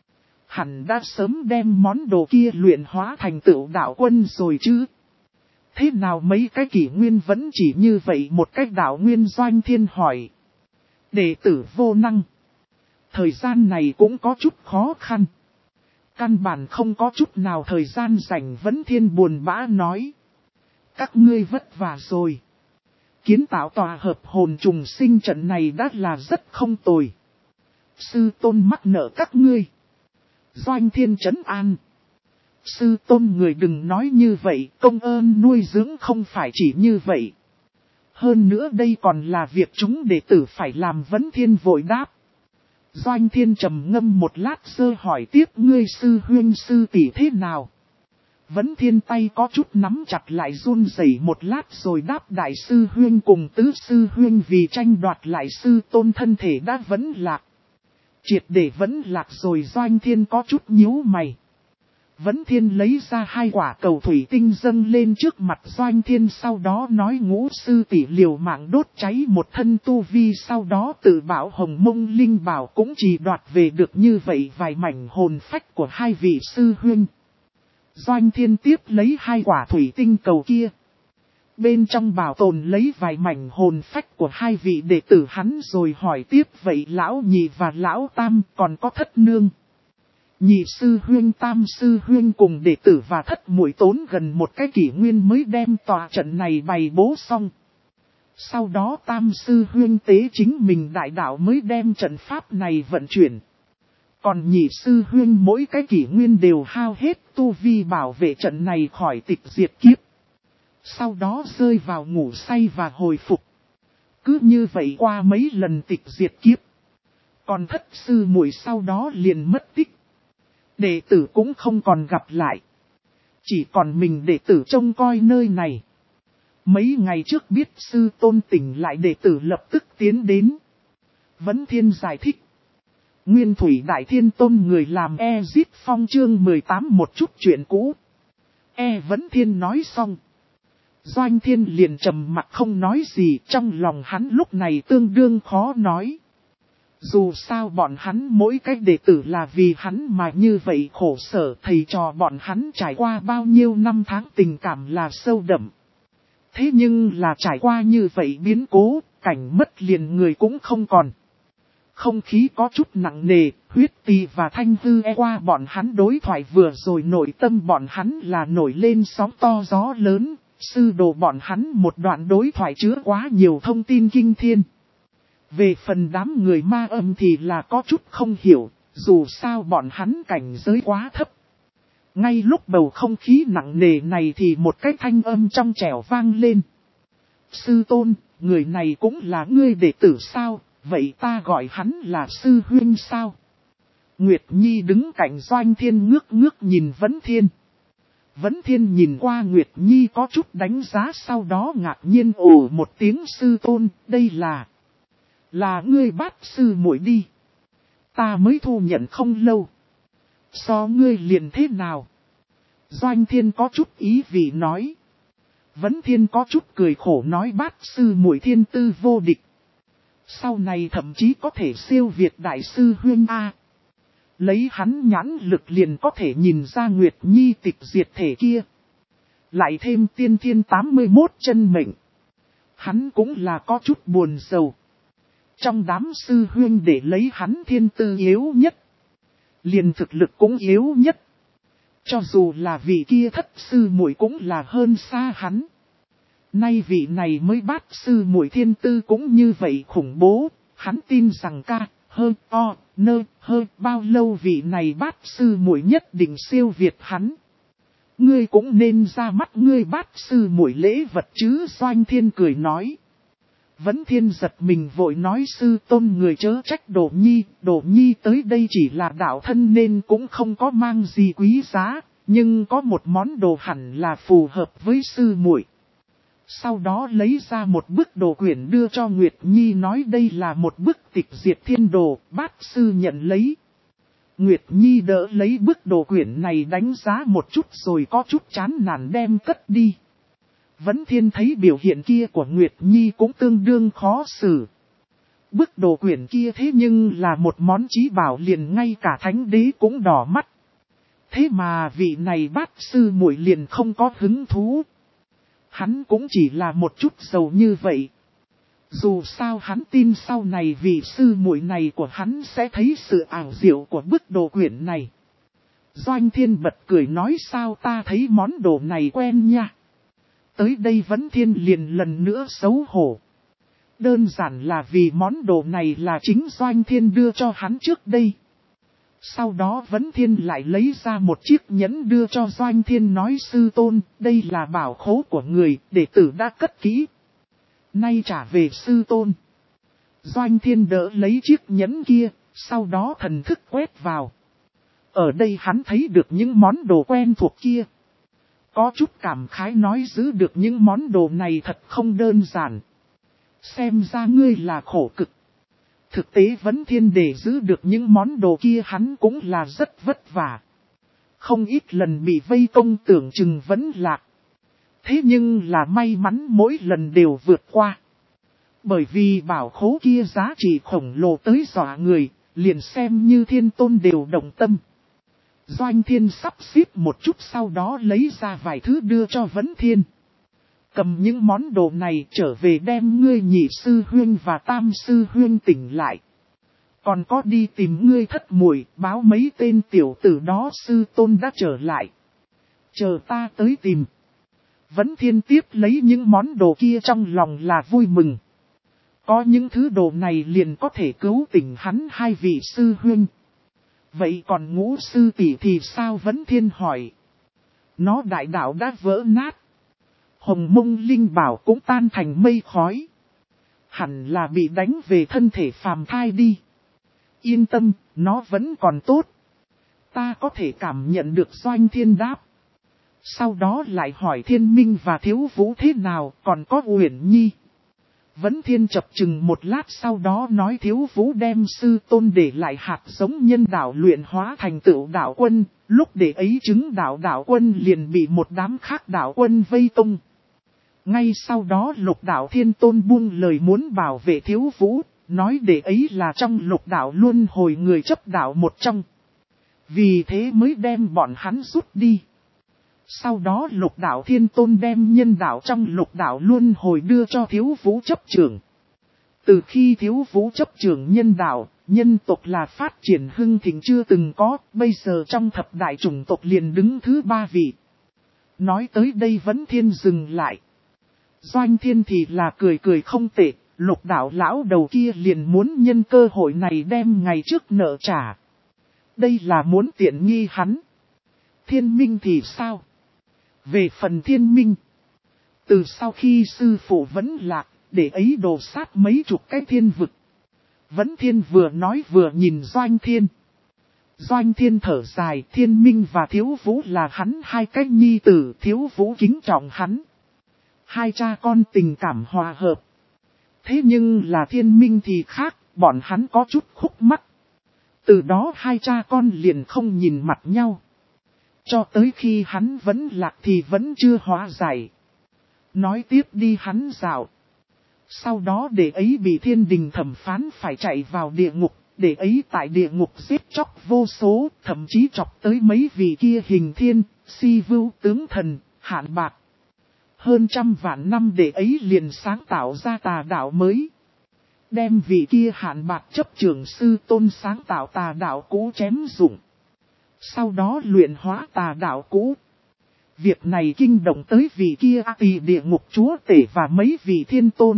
Hẳn đã sớm đem món đồ kia luyện hóa thành tựu đạo quân rồi chứ. Thế nào mấy cái kỷ nguyên vẫn chỉ như vậy một cách đạo nguyên? Doanh Thiên hỏi. Đệ tử vô năng. Thời gian này cũng có chút khó khăn. Căn bản không có chút nào thời gian rảnh. Vấn Thiên buồn bã nói. Các ngươi vất vả rồi. Kiến tạo tòa hợp hồn trùng sinh trận này đã là rất không tồi. Sư tôn mắc nợ các ngươi. Doanh Thiên trấn an. Sư tôn người đừng nói như vậy, công ơn nuôi dưỡng không phải chỉ như vậy. Hơn nữa đây còn là việc chúng đệ tử phải làm. Vấn Thiên vội đáp. Doanh Thiên trầm ngâm một lát sơ hỏi tiếp ngươi sư huynh sư tỷ thế nào? Vấn Thiên tay có chút nắm chặt lại run rẩy một lát rồi đáp đại sư huynh cùng tứ sư huynh vì tranh đoạt lại sư tôn thân thể đã vẫn lạc. Triệt để vẫn lạc rồi. Doanh Thiên có chút nhíu mày. Vấn Thiên lấy ra 2 quả cầu thủy tinh dâng lên trước mặt Doanh Thiên, sau đó nói ngũ sư tỷ liều mạng đốt cháy một thân tu vi, sau đó tự bảo Hồng Mông Linh Bảo cũng chỉ đoạt về được như vậy vài mảnh hồn phách của 2 vị sư huynh. Doanh Thiên tiếp lấy 2 quả thủy tinh cầu kia. Bên trong bảo tồn lấy vài mảnh hồn phách của 2 vị đệ tử hắn rồi hỏi tiếp vậy lão nhị và lão tam còn có thất nương. Nhị sư huynh tam sư huynh cùng đệ tử và thất muội tốn gần một cái kỷ nguyên mới đem tòa trận này bày bố xong. Sau đó tam sư huynh tế chính mình đại đạo mới đem trận pháp này vận chuyển. Còn nhị sư huynh mỗi cái kỷ nguyên đều hao hết tu vi bảo vệ trận này khỏi tịch diệt kiếp. Sau đó rơi vào ngủ say và hồi phục. Cứ như vậy qua mấy lần tịch diệt kiếp. Còn thất sư muội sau đó liền mất tích. Đệ tử cũng không còn gặp lại. Chỉ còn mình đệ tử trông coi nơi này. Mấy ngày trước biết sư tôn tỉnh lại, đệ tử lập tức tiến đến. Vấn Thiên giải thích. Nguyên Thủy Đại Thiên Tôn người làm Ezit Phong chương 18 một chút chuyện cũ. Vấn Thiên nói xong. Doanh Thiên liền trầm mặt không nói gì, trong lòng hắn lúc này tương đương khó nói. Dù sao bọn hắn mỗi cách đệ tử là vì hắn mà như vậy khổ sở, thầy trò bọn hắn trải qua bao nhiêu năm tháng tình cảm là sâu đậm. Thế nhưng là trải qua như vậy biến cố, cảnh mất liền người cũng không còn. Không khí có chút nặng nề, Huyết Tì và Thanh Hư qua bọn hắn đối thoại vừa rồi nội tâm bọn hắn là nổi lên sóng to gió lớn, sư đồ bọn hắn một đoạn đối thoại chứa quá nhiều thông tin kinh thiên. Về phần đám người ma âm thì là có chút không hiểu, dù sao bọn hắn cảnh giới quá thấp. Ngay lúc bầu không khí nặng nề này thì một cái thanh âm trong trẻo vang lên. Sư tôn, người này cũng là ngươi đệ tử sao, vậy ta gọi hắn là sư huynh sao? Nguyệt Nhi đứng cạnh Doanh Thiên ngước ngước nhìn Vấn Thiên. Vấn Thiên nhìn qua Nguyệt Nhi có chút đánh giá, sau đó ngạc nhiên ồ một tiếng sư tôn, đây là ngươi bát sư muội đi. Ta mới thu nhận không lâu. So ngươi liền thế nào? Doanh Thiên có chút ý vị nói. Vấn Thiên có chút cười khổ nói bát sư muội thiên tư vô địch. Sau này thậm chí có thể siêu việt đại sư huynh A. Lấy hắn nhãn lực liền có thể nhìn ra Nguyệt Nhi tịch diệt thể kia. Lại thêm tiên thiên 81 chân mệnh. Hắn cũng là có chút buồn sầu. Trong đám sư huynh để lấy hắn thiên tư yếu nhất. Liền thực lực cũng yếu nhất. Cho dù là vị kia thất sư muội cũng là hơn xa hắn. Nay vị này mới bát sư muội thiên tư cũng như vậy khủng bố. Hắn tin rằng bao lâu vị này bát sư muội nhất định siêu việt hắn. Ngươi cũng nên ra mắt ngươi bát sư muội lễ vật chứ. Doanh Thiên cười nói. Vấn Thiên giật mình vội nói sư tôn người chớ trách Đỗ Nhi tới đây chỉ là đạo thân nên cũng không có mang gì quý giá, nhưng có một món đồ hẳn là phù hợp với sư muội. Sau đó lấy ra một bức đồ quyển đưa cho Nguyệt Nhi nói đây là một bức tịch diệt thiên đồ, bát sư nhận lấy. Nguyệt Nhi đỡ lấy bức đồ quyển này đánh giá một chút rồi có chút chán nản đem cất đi. Vấn Thiên thấy biểu hiện kia của Nguyệt Nhi cũng tương đương khó xử. Bức đồ quyển kia thế nhưng là một món chí bảo liền ngay cả thánh đế cũng đỏ mắt. Thế mà vị này bát sư muội liền không có hứng thú. Hắn cũng chỉ là một chút giàu như vậy. Dù sao hắn tin sau này vị sư muội này của hắn sẽ thấy sự ảo diệu của bức đồ quyển này. Doanh Thiên bật cười nói sao ta thấy món đồ này quen nha. Tới đây Vấn Thiên liền lần nữa xấu hổ. Đơn giản là vì món đồ này là chính Doanh Thiên đưa cho hắn trước đây. Sau đó Vấn Thiên lại lấy ra một chiếc nhẫn đưa cho Doanh Thiên nói sư tôn, đây là bảo khố của người, đệ tử đã cất kỹ. Nay trả về sư tôn. Doanh Thiên đỡ lấy chiếc nhẫn kia, sau đó thần thức quét vào. Ở đây hắn thấy được những món đồ quen thuộc kia. Có chút cảm khái nói giữ được những món đồ này thật không đơn giản. Xem ra ngươi là khổ cực. Thực tế Vấn Thiên để giữ được những món đồ kia hắn cũng là rất vất vả. Không ít lần bị vây công tưởng chừng vẫn lạc. Thế nhưng là may mắn mỗi lần đều vượt qua. Bởi vì bảo khố kia giá trị khổng lồ tới dọa người, liền xem như thiên tôn đều động tâm. Doanh Thiên sắp xếp một chút sau đó lấy ra vài thứ đưa cho Vấn Thiên. Cầm những món đồ này trở về đem ngươi nhị sư huynh và tam sư huynh tỉnh lại. Còn có đi tìm ngươi thất muội báo mấy tên tiểu tử đó sư tôn đã trở lại. Chờ ta tới tìm. Vấn Thiên tiếp lấy những món đồ kia trong lòng là vui mừng. Có những thứ đồ này liền có thể cứu tỉnh hắn hai vị sư huynh. Vậy còn ngũ sư tỷ thì sao Vấn Thiên hỏi. Nó đại đạo đã vỡ nát. Hồng Mông Linh Bảo cũng tan thành mây khói. Hẳn là bị đánh về thân thể phàm thai đi. Yên tâm, nó vẫn còn tốt. Ta có thể cảm nhận được Doanh Thiên đáp. Sau đó lại hỏi Thiên Minh và Thiếu Vũ thế nào, còn có Uyển Nhi. Vấn Thiên chập chừng một lát sau đó nói Thiếu Vũ đem sư tôn để lại hạt giống nhân đạo luyện hóa thành tựu đạo quân, lúc để ấy chứng đạo quân liền bị một đám khác đạo quân vây tung. Ngay sau đó Lục Đạo Thiên Tôn buông lời muốn bảo vệ Thiếu Vũ, nói để ấy là trong Lục Đạo luân hồi người chấp đạo một trong. Vì thế mới đem bọn hắn rút đi. Sau đó Lục Đạo Thiên Tôn đem nhân đạo trong Lục Đạo luân hồi đưa cho Thiếu Vũ chấp trưởng. Từ khi Thiếu Vũ chấp trưởng nhân đạo, nhân tộc là phát triển hưng thịnh chưa từng có, bây giờ trong thập đại chủng tộc liền đứng thứ 3 vị. Nói tới đây Vấn Thiên dừng lại. Doanh Thiên thì là cười không tệ, Lục Đạo lão đầu kia liền muốn nhân cơ hội này đem ngày trước nợ trả. Đây là muốn tiện nghi hắn. Thiên Minh thì sao? Về phần Thiên Minh, từ sau khi sư phụ vẫn lạc, để ấy đồ sát mấy chục cái thiên vực. Vấn Thiên vừa nói vừa nhìn Doanh Thiên. Doanh Thiên thở dài, Thiên Minh và Thiếu Vũ là hắn hai cái nhi tử, Thiếu Vũ kính trọng hắn. Hai cha con tình cảm hòa hợp. Thế nhưng là Thiên Minh thì khác, bọn hắn có chút khúc mắc. Từ đó hai cha con liền không nhìn mặt nhau. Cho tới khi hắn vẫn lạc thì vẫn chưa hóa giải. Nói tiếp đi hắn dạo. Sau đó để ấy bị thiên đình thẩm phán phải chạy vào địa ngục. Để ấy tại địa ngục giết chóc vô số, thậm chí chọc tới mấy vị kia hình thiên, si vưu tướng thần, hạn bạc. Hơn trăm vạn năm để ấy liền sáng tạo ra tà đạo mới. Đem vị kia hạn bạc chấp trưởng sư tôn sáng tạo tà đạo cũ chém dụng. Sau đó luyện hóa tà đạo cũ. Việc này kinh động tới vị kia Tỳ địa ngục chúa tể và mấy vị thiên tôn.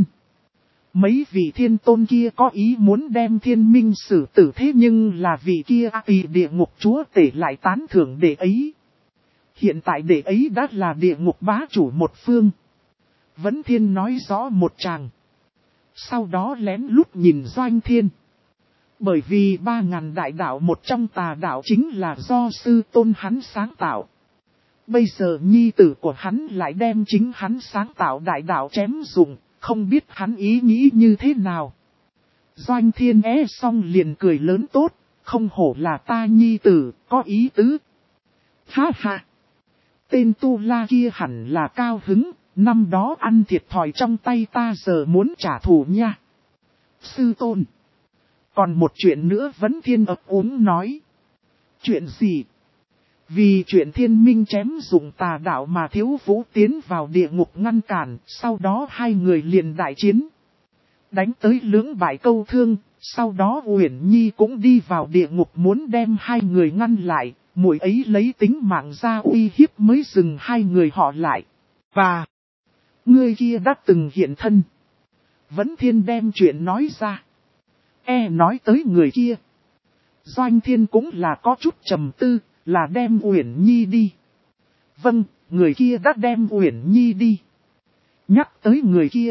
Mấy vị thiên tôn kia có ý muốn đem Thiên Minh xử tử thế nhưng là vị kia Tỳ địa ngục chúa tể lại tán thưởng để ấy. Hiện tại để ấy đã là địa ngục bá chủ một phương. Vấn Thiên nói rõ một tràng. Sau đó lén lút nhìn Doanh Thiên. Bởi vì 3.000 đại đạo một trong tà đạo chính là do sư tôn hắn sáng tạo. Bây giờ nhi tử của hắn lại đem chính hắn sáng tạo đại đạo chém dụng, không biết hắn ý nghĩ như thế nào. Doanh Thiên xong liền cười lớn tốt, không hổ là ta nhi tử, có ý tứ. Ha ha! Tên Tu La kia hẳn là cao hứng, năm đó ăn thiệt thòi trong tay ta giờ muốn trả thù nha. Sư tôn! Còn một chuyện nữa Vấn Thiên ấp úng nói. Chuyện gì? Vì chuyện Thiên Minh chém dụng tà đạo mà Thiếu Vũ tiến vào địa ngục ngăn cản, sau đó hai người liền đại chiến. Đánh tới lưỡng bại câu thương, sau đó Uyển Nhi cũng đi vào địa ngục muốn đem hai người ngăn lại, muội ấy lấy tính mạng ra uy hiếp mới dừng hai người họ lại. Và người kia đã từng hiện thân. Vấn Thiên đem chuyện nói ra. Nói tới người kia. Doanh Thiên cũng là có chút trầm tư, là đem Uyển Nhi đi. Vâng, người kia đã đem Uyển Nhi đi. Nhắc tới người kia.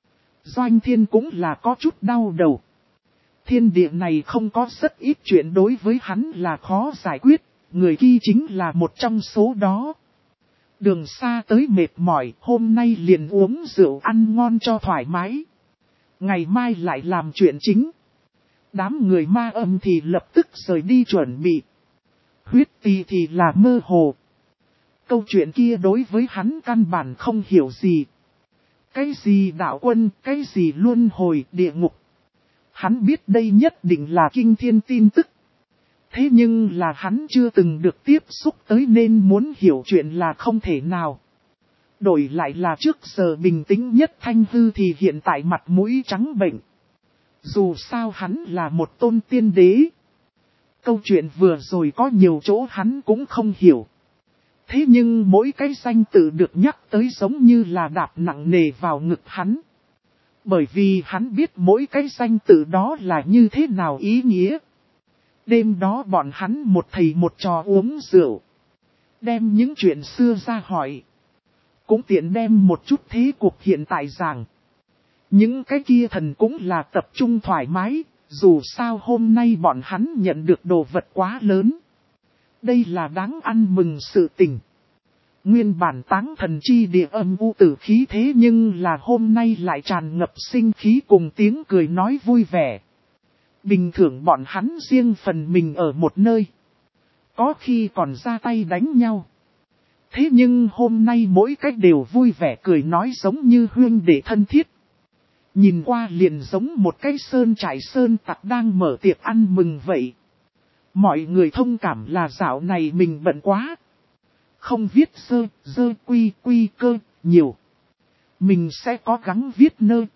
Doanh Thiên cũng là có chút đau đầu. Thiên địa này không có rất ít chuyện đối với hắn là khó giải quyết, người kia chính là một trong số đó. Đường xa tới mệt mỏi, hôm nay liền uống rượu ăn ngon cho thoải mái. Ngày mai lại làm chuyện chính. Đám người ma âm thì lập tức rời đi chuẩn bị. Huyết tì thì là mơ hồ. Câu chuyện kia đối với hắn căn bản không hiểu gì. Cái gì đạo quân, cái gì luân hồi, địa ngục. Hắn biết đây nhất định là kinh thiên tin tức. Thế nhưng là hắn chưa từng được tiếp xúc tới nên muốn hiểu chuyện là không thể nào. Đổi lại là trước giờ bình tĩnh nhất Thanh Hư thì hiện tại mặt mũi trắng bệnh. Dù sao hắn là một tôn tiên đế. Câu chuyện vừa rồi có nhiều chỗ hắn cũng không hiểu. Thế nhưng mỗi cái danh tự được nhắc tới giống như là đạp nặng nề vào ngực hắn. Bởi vì hắn biết mỗi cái danh tự đó là như thế nào ý nghĩa. Đêm đó bọn hắn một thầy một trò uống rượu. Đem những chuyện xưa ra hỏi. Cũng tiện đem một chút thế cuộc hiện tại giảng. Những cái kia thần cũng là tập trung thoải mái. Dù sao hôm nay bọn hắn nhận được đồ vật quá lớn. Đây là đáng ăn mừng sự tình. Nguyên bản táng thần chi địa âm u tử khí thế nhưng là hôm nay lại tràn ngập sinh khí cùng tiếng cười nói vui vẻ. Bình thường bọn hắn riêng phần mình ở một nơi. Có khi còn ra tay đánh nhau. Thế nhưng hôm nay mỗi cách đều vui vẻ cười nói giống như huynh đệ thân thiết. Nhìn qua liền giống một cái sơn trại sơn tặc đang mở tiệc ăn mừng vậy. Mọi người thông cảm là dạo này mình bận quá. Không viết dơ quy cơ nhiều. Mình sẽ cố gắng viết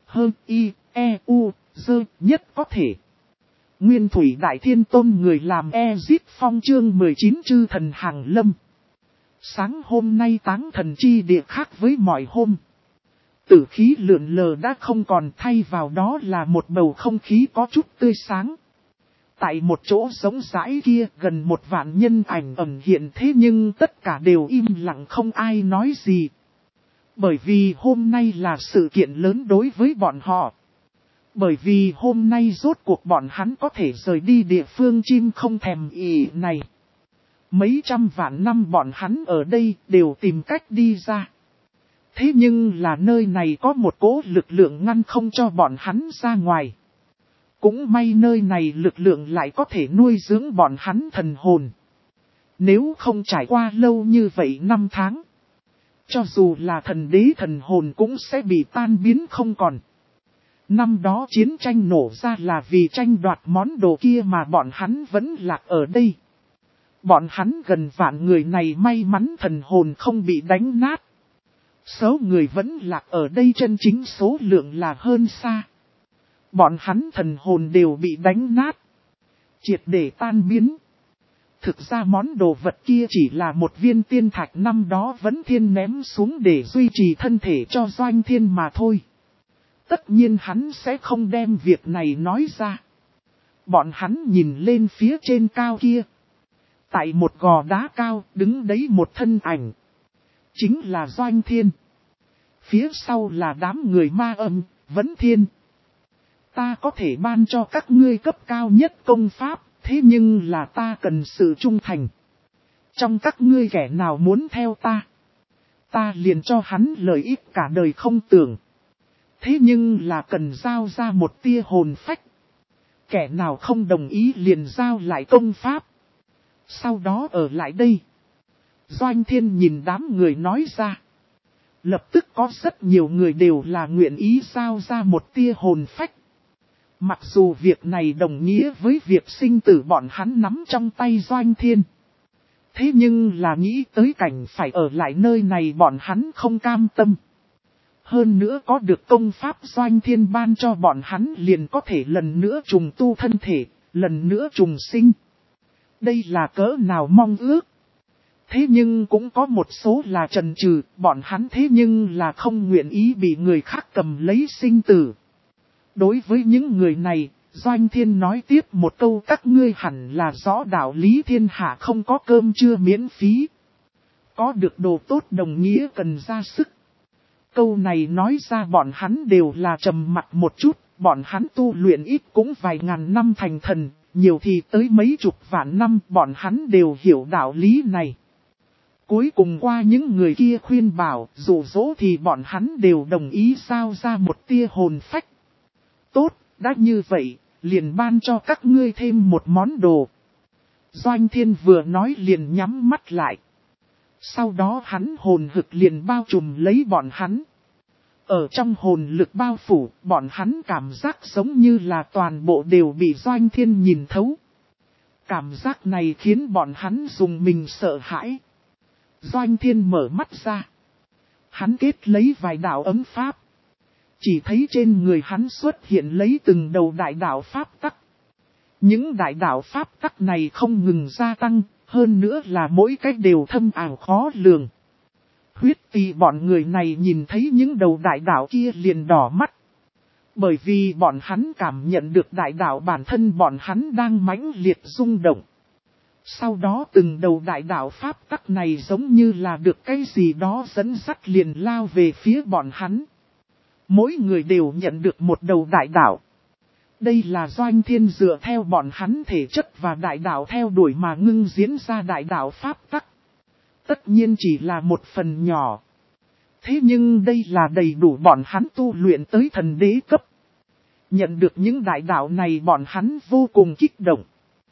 dơ nhất có thể. Nguyên Thủy Đại Thiên Tôn người làm Ezip Phong chương 19 chư thần hàng lâm. Sáng hôm nay táng thần chi địa khác với mọi hôm. Tử khí lượn lờ đã không còn, thay vào đó là một bầu không khí có chút tươi sáng. Tại một chỗ giống rãi kia gần 1 vạn nhân ảnh ẩn hiện, thế nhưng tất cả đều im lặng không ai nói gì. Bởi vì hôm nay là sự kiện lớn đối với bọn họ. Bởi vì hôm nay rốt cuộc bọn hắn có thể rời đi địa phương chim không thèm ỉ này. Mấy trăm vạn năm bọn hắn ở đây đều tìm cách đi ra. Thế nhưng là nơi này có một cỗ lực lượng ngăn không cho bọn hắn ra ngoài. Cũng may nơi này lực lượng lại có thể nuôi dưỡng bọn hắn thần hồn. Nếu không trải qua lâu như vậy 5 tháng. Cho dù là thần đế thần hồn cũng sẽ bị tan biến không còn. Năm đó chiến tranh nổ ra là vì tranh đoạt món đồ kia mà bọn hắn vẫn lạc ở đây. Bọn hắn gần vạn người này may mắn thần hồn không bị đánh nát. Số người vẫn lạc ở đây chân chính số lượng là hơn xa. Bọn hắn thần hồn đều bị đánh nát. Triệt để tan biến. Thực ra món đồ vật kia chỉ là một viên tiên thạch năm đó Vấn Thiên ném xuống để duy trì thân thể cho Doanh Thiên mà thôi. Tất nhiên hắn sẽ không đem việc này nói ra. Bọn hắn nhìn lên phía trên cao kia. Tại một gò đá cao đứng đấy một thân ảnh. Chính là Doanh Thiên. Phía sau là đám người ma âm, Vấn Thiên. Ta có thể ban cho các ngươi cấp cao nhất công pháp, thế nhưng là ta cần sự trung thành. Trong các ngươi kẻ nào muốn theo ta liền cho hắn lợi ích cả đời không tưởng. Thế nhưng là cần giao ra một tia hồn phách. Kẻ nào không đồng ý liền giao lại công pháp. Sau đó ở lại đây. Doanh Thiên nhìn đám người nói ra. Lập tức có rất nhiều người đều là nguyện ý giao ra một tia hồn phách. Mặc dù việc này đồng nghĩa với việc sinh tử bọn hắn nắm trong tay Doanh Thiên. Thế nhưng là nghĩ tới cảnh phải ở lại nơi này bọn hắn không cam tâm. Hơn nữa có được công pháp Doanh Thiên ban cho bọn hắn liền có thể lần nữa trùng tu thân thể, lần nữa trùng sinh. Đây là cỡ nào mong ước. Thế nhưng cũng có một số là chần chừ, bọn hắn thế nhưng là không nguyện ý bị người khác cầm lấy sinh tử. Đối với những người này, Doanh Thiên nói tiếp một câu các ngươi hẳn là rõ đạo lý thiên hạ không có cơm trưa miễn phí. Có được đồ tốt đồng nghĩa cần ra sức. Câu này nói ra bọn hắn đều là trầm mặt một chút, bọn hắn tu luyện ít cũng vài ngàn năm thành thần, nhiều thì tới mấy chục vạn năm bọn hắn đều hiểu đạo lý này. Cuối cùng qua những người kia khuyên bảo, dụ dỗ thì bọn hắn đều đồng ý giao ra một tia hồn phách. Tốt, đã như vậy, liền ban cho các ngươi thêm một món đồ. Doanh Thiên vừa nói liền nhắm mắt lại. Sau đó hắn hồn hực liền bao trùm lấy bọn hắn. Ở trong hồn lực bao phủ, bọn hắn cảm giác giống như là toàn bộ đều bị Doanh Thiên nhìn thấu. Cảm giác này khiến bọn hắn dùng mình sợ hãi. Doanh Thiên mở mắt ra. Hắn kết lấy vài đạo ấm pháp. Chỉ thấy trên người hắn xuất hiện lấy từng đầu đại đạo pháp tắc. Những đại đạo pháp tắc này không ngừng gia tăng, hơn nữa là mỗi cách đều thâm ảo khó lường. Huyết Tỳ bọn người này nhìn thấy những đầu đại đạo kia liền đỏ mắt. Bởi vì bọn hắn cảm nhận được đại đạo bản thân bọn hắn đang mãnh liệt rung động. Sau đó từng đầu đại đạo pháp tắc này giống như là được cái gì đó dẫn dắt liền lao về phía bọn hắn. Mỗi người đều nhận được một đầu đại đạo. Đây là Doanh Thiên dựa theo bọn hắn thể chất và đại đạo theo đuổi mà ngưng diễn ra đại đạo pháp tắc. Tất nhiên chỉ là một phần nhỏ. Thế nhưng đây là đầy đủ bọn hắn tu luyện tới thần đế cấp. Nhận được những đại đạo này bọn hắn vô cùng kích động.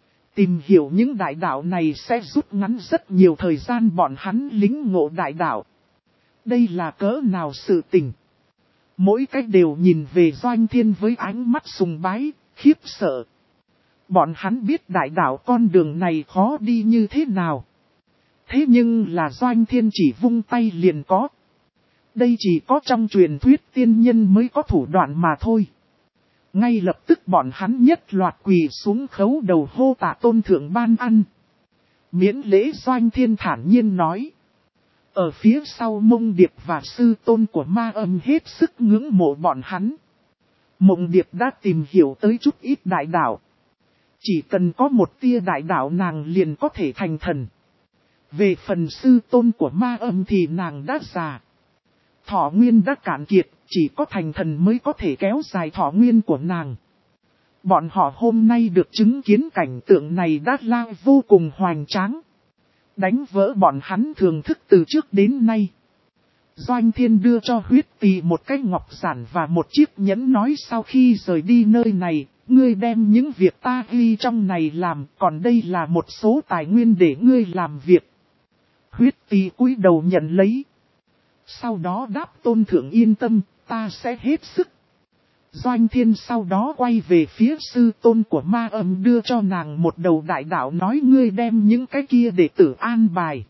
Tìm hiểu những đại đạo này sẽ rút ngắn rất nhiều thời gian bọn hắn lính ngộ đại đạo. Đây là cỡ nào sự tình. Mỗi cách đều nhìn về Doanh Thiên với ánh mắt sùng bái, khiếp sợ. Bọn hắn biết đại đạo con đường này khó đi như thế nào. Thế nhưng là Doanh Thiên chỉ vung tay liền có. Đây chỉ có trong truyền thuyết tiên nhân mới có thủ đoạn mà thôi. Ngay lập tức bọn hắn nhất loạt quỳ xuống khấu đầu hô tạ tôn thượng ban ăn. Miễn lễ Doanh Thiên thản nhiên nói. Ở phía sau Mông Điệp và sư tôn của Ma Âm hết sức ngưỡng mộ bọn hắn. Mông Điệp đã tìm hiểu tới chút ít đại đạo. Chỉ cần có một tia đại đạo nàng liền có thể thành thần. Về phần sư tôn của Ma Âm thì nàng đã già. Thọ nguyên đã cạn kiệt, chỉ có thành thần mới có thể kéo dài thọ nguyên của nàng. Bọn họ hôm nay được chứng kiến cảnh tượng này đã là vô cùng hoành tráng. Đánh vỡ bọn hắn thường thức từ trước đến nay. Doanh Thiên đưa cho Huyết Tỳ một cái ngọc giản và một chiếc nhẫn nói sau khi rời đi nơi này, ngươi đem những việc ta ghi trong này làm, còn đây là một số tài nguyên để ngươi làm việc. Huyết Tỳ cúi đầu nhận lấy. Sau đó đáp tôn thượng yên tâm, ta sẽ hết sức. Doanh Thiên sau đó quay về phía sư tôn của Ma Âm đưa cho nàng một đầu đại đạo nói ngươi đem những cái kia để tử an bài.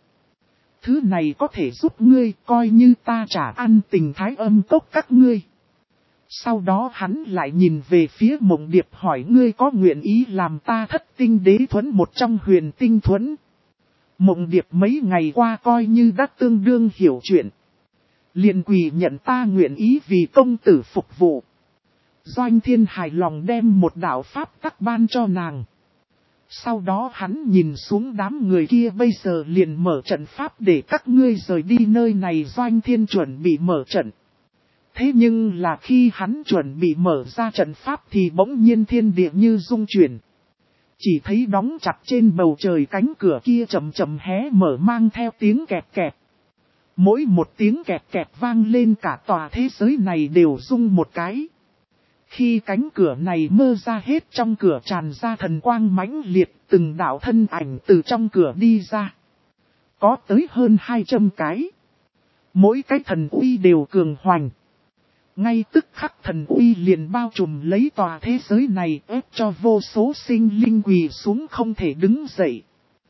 Thứ này có thể giúp ngươi coi như ta trả ăn tình Thái Âm cốc các ngươi. Sau đó hắn lại nhìn về phía Mộng Điệp hỏi ngươi có nguyện ý làm ta Thất Tinh Đế Thuẫn một trong Huyền Tinh Thuẫn. Mộng Điệp mấy ngày qua coi như đã tương đương hiểu chuyện. Liền quỳ nhận ta nguyện ý vì công tử phục vụ. Doanh Thiên hài lòng đem một đạo pháp tắc ban cho nàng. Sau đó hắn nhìn xuống đám người kia bây giờ liền mở trận pháp để các ngươi rời đi nơi này. Doanh Thiên chuẩn bị mở trận. Thế nhưng là khi hắn chuẩn bị mở ra trận pháp thì bỗng nhiên thiên địa như rung chuyển. Chỉ thấy đóng chặt trên bầu trời cánh cửa kia chậm chậm hé mở mang theo tiếng kẹt kẹt. Mỗi một tiếng kẹt kẹt vang lên cả tòa thế giới này đều rung một cái. Khi cánh cửa này mơ ra hết trong cửa tràn ra thần quang mãnh liệt, từng đạo thân ảnh từ trong cửa đi ra. Có tới hơn 200 cái. Mỗi cái thần uy đều cường hoành. Ngay tức khắc thần uy liền bao trùm lấy tòa thế giới này, ép cho vô số sinh linh quỳ xuống không thể đứng dậy.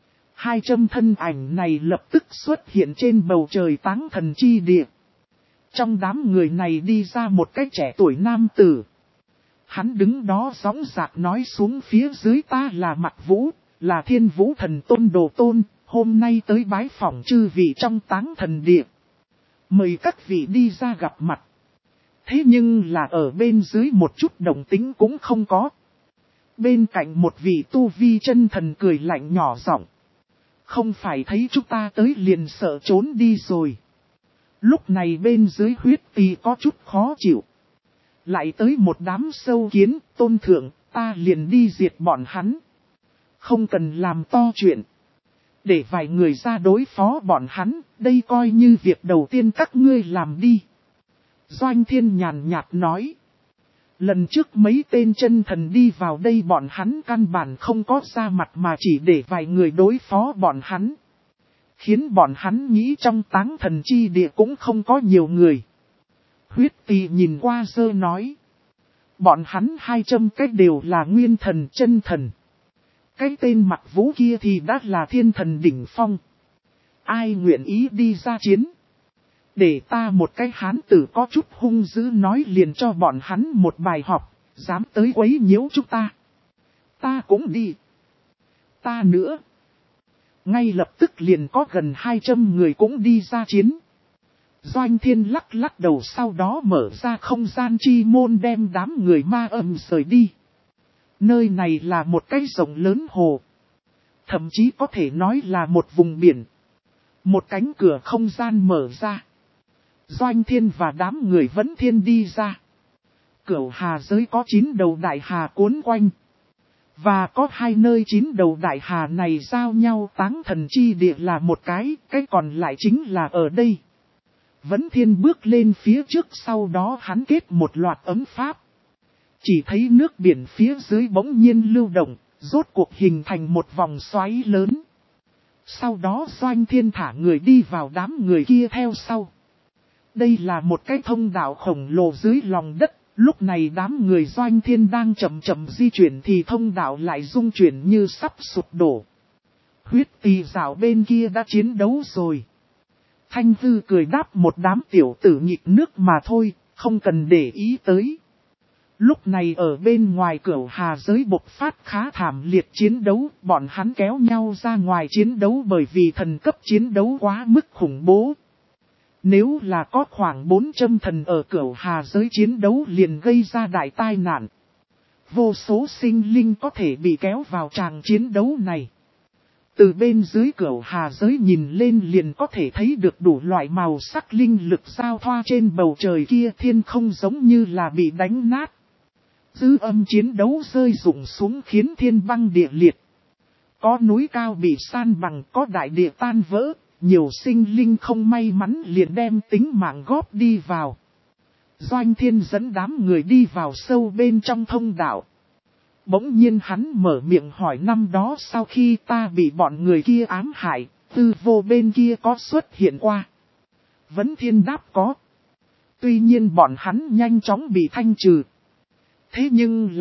200 thân ảnh này lập tức xuất hiện trên bầu trời táng thần chi địa. Trong đám người này đi ra một cái trẻ tuổi nam tử. Hắn đứng đó gióng dạc nói xuống phía dưới: ta là Mặc Vũ, là Thiên Vũ Thần Tôn Đồ Tôn, hôm nay tới bái phỏng chư vị trong táng thần địa. Mời các vị đi ra gặp mặt. Thế nhưng là ở bên dưới một chút động tính cũng không có. Bên cạnh một vị tu vi chân thần cười lạnh nhỏ giọng: không phải thấy chúng ta tới liền sợ trốn đi rồi. Lúc này bên dưới huyết tỳ có chút khó chịu. Lại tới một đám sâu kiến, tôn thượng, ta liền đi diệt bọn hắn. Không cần làm to chuyện. Để vài người ra đối phó bọn hắn, đây coi như việc đầu tiên các ngươi làm đi. Doanh Thiên nhàn nhạt nói. Lần trước mấy tên chân thần đi vào đây bọn hắn căn bản không có ra mặt mà chỉ để vài người đối phó bọn hắn. Khiến bọn hắn nghĩ trong táng thần chi địa cũng không có nhiều người. Huyết tỳ nhìn qua dơ nói. Bọn hắn 200 cái đều là nguyên thần chân thần. Cái tên Mặc Vũ kia thì đã là thiên thần đỉnh phong. Ai nguyện ý đi ra chiến? Để ta một cái hán tử có chút hung dữ nói liền cho bọn hắn một bài học, dám tới quấy nhiễu chúng ta. Ta cũng đi. Ta nữa. Ngay lập tức liền có gần 200 người cũng đi ra chiến. Doanh Thiên lắc lắc đầu sau đó mở ra không gian chi môn đem đám người ma âm rời đi. Nơi này là một cái rộng lớn hồ. Thậm chí có thể nói là một vùng biển. Một cánh cửa không gian mở ra. Doanh Thiên và đám người Vấn Thiên đi ra. Cửu hà giới có 9 đầu đại hà cuốn quanh. Và có 2 nơi 9 đầu đại hà này giao nhau táng thần chi địa là một cái còn lại chính là ở đây. Vấn Thiên bước lên phía trước sau đó hắn kết một loạt ấm pháp. Chỉ thấy nước biển phía dưới bỗng nhiên lưu động, rốt cuộc hình thành một vòng xoáy lớn. Sau đó Doanh Thiên thả người đi vào đám người kia theo sau. Đây là một cái thông đạo khổng lồ dưới lòng đất, lúc này đám người Doanh Thiên đang chậm chậm di chuyển thì thông đạo lại rung chuyển như sắp sụp đổ. Huyết tỳ dạo bên kia đã chiến đấu rồi. Thanh Hư cười đáp một đám tiểu tử nghịch nước mà thôi, không cần để ý tới. Lúc này ở bên ngoài Cửu hà giới bộc phát khá thảm liệt chiến đấu, bọn hắn kéo nhau ra ngoài chiến đấu bởi vì thần cấp chiến đấu quá mức khủng bố. Nếu là có khoảng 400 thần ở Cửu hà giới chiến đấu liền gây ra đại tai nạn. Vô số sinh linh có thể bị kéo vào tràng chiến đấu này. Từ bên dưới Cửu hà giới nhìn lên liền có thể thấy được đủ loại màu sắc linh lực giao thoa trên bầu trời kia, thiên không giống như là bị đánh nát. Dư âm chiến đấu rơi rụng xuống khiến thiên băng địa liệt. Có núi cao bị san bằng, có đại địa tan vỡ, nhiều sinh linh không may mắn liền đem tính mạng góp đi vào. Doanh Thiên dẫn đám người đi vào sâu bên trong thông đạo. Bỗng nhiên hắn mở miệng hỏi năm đó sau khi ta bị bọn người kia ám hại, Tư Vô bên kia có xuất hiện qua. Vấn Thiên đáp có. Tuy nhiên bọn hắn nhanh chóng bị thanh trừ. Thế nhưng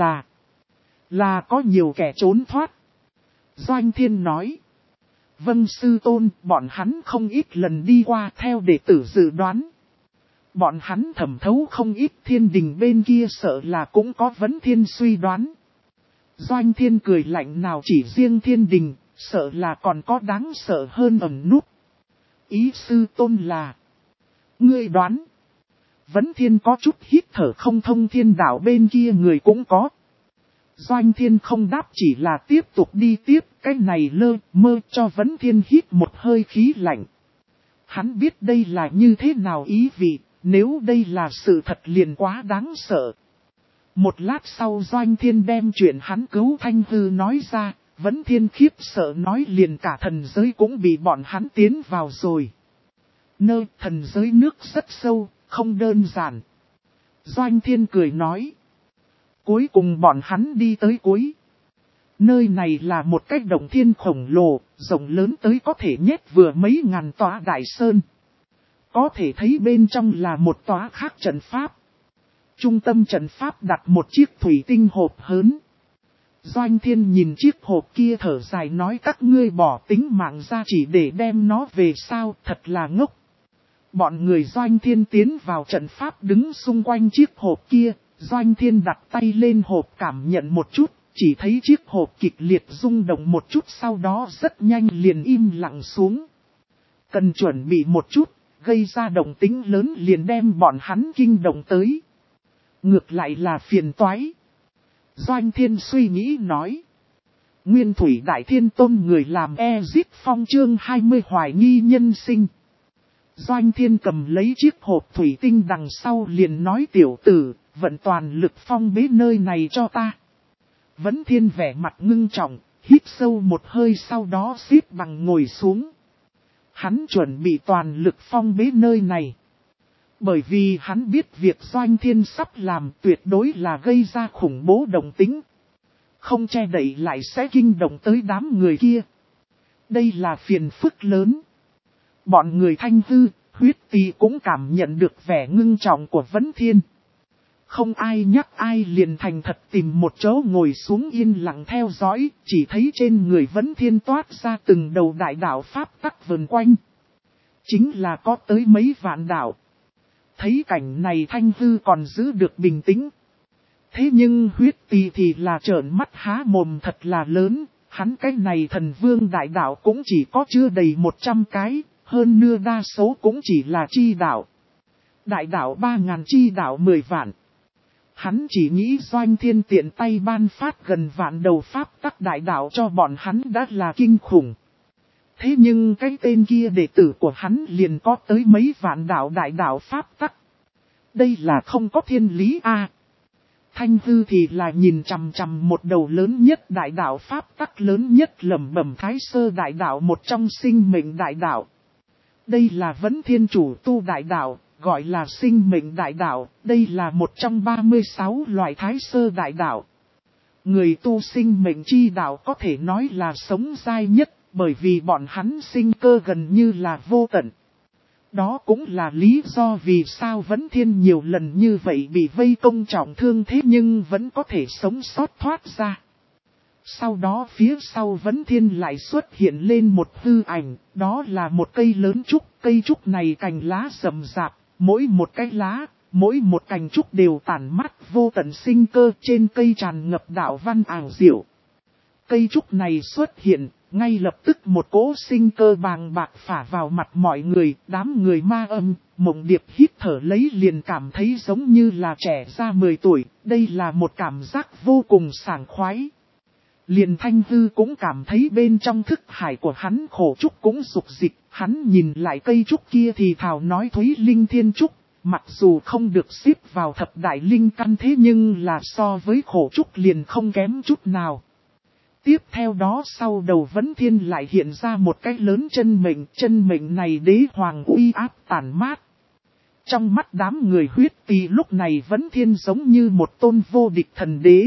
là có nhiều kẻ trốn thoát. Doanh Thiên nói. Vâng sư tôn, bọn hắn không ít lần đi qua theo đệ tử dự đoán. Bọn hắn thẩm thấu không ít, thiên đình bên kia sợ là cũng có Vấn Thiên suy đoán. Doanh Thiên cười lạnh, nào chỉ riêng thiên đình, sợ là còn có đáng sợ hơn ẩn núp. Ý sư tôn là. Ngươi đoán. Vấn Thiên có chút hít thở không thông, thiên đạo bên kia người cũng có. Doanh Thiên không đáp, chỉ là tiếp tục đi tiếp, cái này lơ mơ cho Vấn Thiên hít một hơi khí lạnh. Hắn biết đây là như thế nào ý vị, Nếu đây là sự thật liền quá đáng sợ. Một lát sau Doanh Thiên đem chuyện hắn cứu Thanh Hư nói ra, Vấn Thiên khiếp sợ nói liền cả thần giới cũng bị bọn hắn tiến vào rồi. Nơi thần giới nước rất sâu, không đơn giản. Doanh Thiên cười nói. Cuối cùng bọn hắn đi tới cuối. Nơi này là một cái động thiên khổng lồ, rộng lớn tới có thể nhét vừa mấy ngàn tòa đại sơn. Có thể thấy bên trong là một tòa khác trận pháp. Trung tâm trận pháp đặt một chiếc thủy tinh hộp hớn. Doanh Thiên nhìn chiếc hộp kia thở dài nói các ngươi bỏ tính mạng ra chỉ để đem nó về sao, thật là ngốc. Bọn người Doanh Thiên tiến vào trận pháp đứng xung quanh chiếc hộp kia, Doanh Thiên đặt tay lên hộp cảm nhận một chút, chỉ thấy chiếc hộp kịch liệt rung động một chút sau đó rất nhanh liền im lặng xuống. Cần chuẩn bị một chút, gây ra động tĩnh lớn liền đem bọn hắn kinh động tới. Ngược lại là phiền toái. Doanh Thiên suy nghĩ nói. Nguyên Thủy Đại Thiên Tôn người làm Ezit Phong chương 20 hoài nghi nhân sinh. Doanh Thiên cầm lấy chiếc hộp thủy tinh đằng sau liền nói tiểu tử, vận toàn lực phong bế nơi này cho ta. Vấn Thiên vẻ mặt ngưng trọng, hít sâu một hơi sau đó xếp bằng ngồi xuống. Hắn chuẩn bị toàn lực phong bế nơi này. Bởi vì hắn biết việc Doanh Thiên sắp làm tuyệt đối là gây ra khủng bố động tĩnh. Không che đậy lại sẽ kinh động tới đám người kia. Đây là phiền phức lớn. Bọn người Thanh Hư, Huyết Tì cũng cảm nhận được vẻ ngưng trọng của Vấn Thiên. Không ai nhắc ai liền thành thật tìm một chỗ ngồi xuống yên lặng theo dõi, chỉ thấy trên người Vấn Thiên toát ra từng đầu đại đạo pháp tắc vần quanh. Chính là có tới mấy vạn đạo. Thấy cảnh này Thanh Hư còn giữ được bình tĩnh. Thế nhưng Huyết Tì thì là trợn mắt há mồm thật là lớn, hắn cái này thần vương đại đạo cũng chỉ có chưa đầy 100 cái, hơn nữa đa số cũng chỉ là chi đạo. Đại đạo 3.000 chi đạo 10 vạn. Hắn chỉ nghĩ Doanh Thiên tiện tay ban phát gần vạn đầu pháp tắc đại đạo cho bọn hắn đã là kinh khủng. Thế nhưng cái tên kia đệ tử của hắn liền có tới mấy vạn đạo đại đạo pháp tắc. Đây là không có thiên lý a. Thanh Hư thì là nhìn chằm chằm một đầu lớn nhất đại đạo pháp tắc lớn nhất lẩm bẩm Thái Sơ đại đạo một trong sinh mệnh đại đạo. Đây là Vấn Thiên chủ tu đại đạo, gọi là sinh mệnh đại đạo, đây là một trong 36 loại Thái Sơ đại đạo. Người tu sinh mệnh chi đạo có thể nói là sống dai nhất, bởi vì bọn hắn sinh cơ gần như là vô tận. Đó cũng là lý do vì sao Vấn Thiên nhiều lần như vậy bị vây công trọng thương thế nhưng vẫn có thể sống sót thoát ra. Sau đó phía sau Vấn Thiên lại xuất hiện lên một hư ảnh, đó là một cây lớn trúc. Cây trúc này cành lá rậm rạp, mỗi một cái lá, mỗi một cành trúc đều tản mát vô tận sinh cơ, trên cây tràn ngập đạo văn ảo diệu. Cây trúc này xuất hiện, ngay lập tức một cỗ sinh cơ bàng bạc phả vào mặt mọi người, đám người ma âm, mộng điệp hít thở lấy liền cảm thấy giống như là trẻ ra 10 tuổi, đây là một cảm giác vô cùng sảng khoái. Liền Thanh Hư cũng cảm thấy bên trong thức hải của hắn khổ trúc cũng rục dịch, hắn nhìn lại cây trúc kia thì thào nói Thúy Linh Thiên Trúc, mặc dù không được xếp vào thập đại linh căn thế nhưng là so với khổ trúc liền không kém chút nào. Tiếp theo đó sau đầu Vấn Thiên lại hiện ra một cái lớn chân mệnh này đế hoàng uy áp tàn mát. Trong mắt đám người Huyết Tì lúc này Vấn Thiên giống như một tôn vô địch thần đế.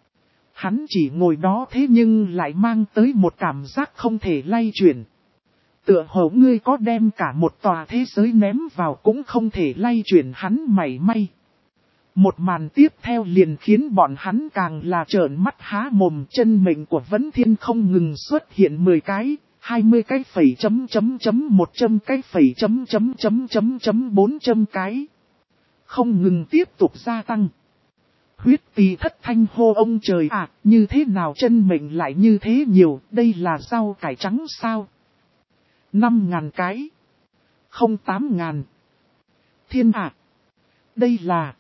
Hắn chỉ ngồi đó thế nhưng lại mang tới một cảm giác không thể lay chuyển. Tựa hồ ngươi có đem cả một tòa thế giới ném vào cũng không thể lay chuyển hắn mảy may. Một màn tiếp theo liền khiến bọn hắn càng là trợn mắt há mồm, chân mệnh của Vấn Thiên không ngừng xuất hiện 10 cái, 20 cái phẩy chấm chấm chấm 100 cái phẩy chấm chấm chấm chấm chấm 400 cái. Không ngừng tiếp tục gia tăng. Huyết Tì thất thanh hô ông trời à, như thế nào chân mệnh lại như thế nhiều, đây là rau cải trắng sao? 5.000 cái. Không 8.000. Thiên ạ. Đây là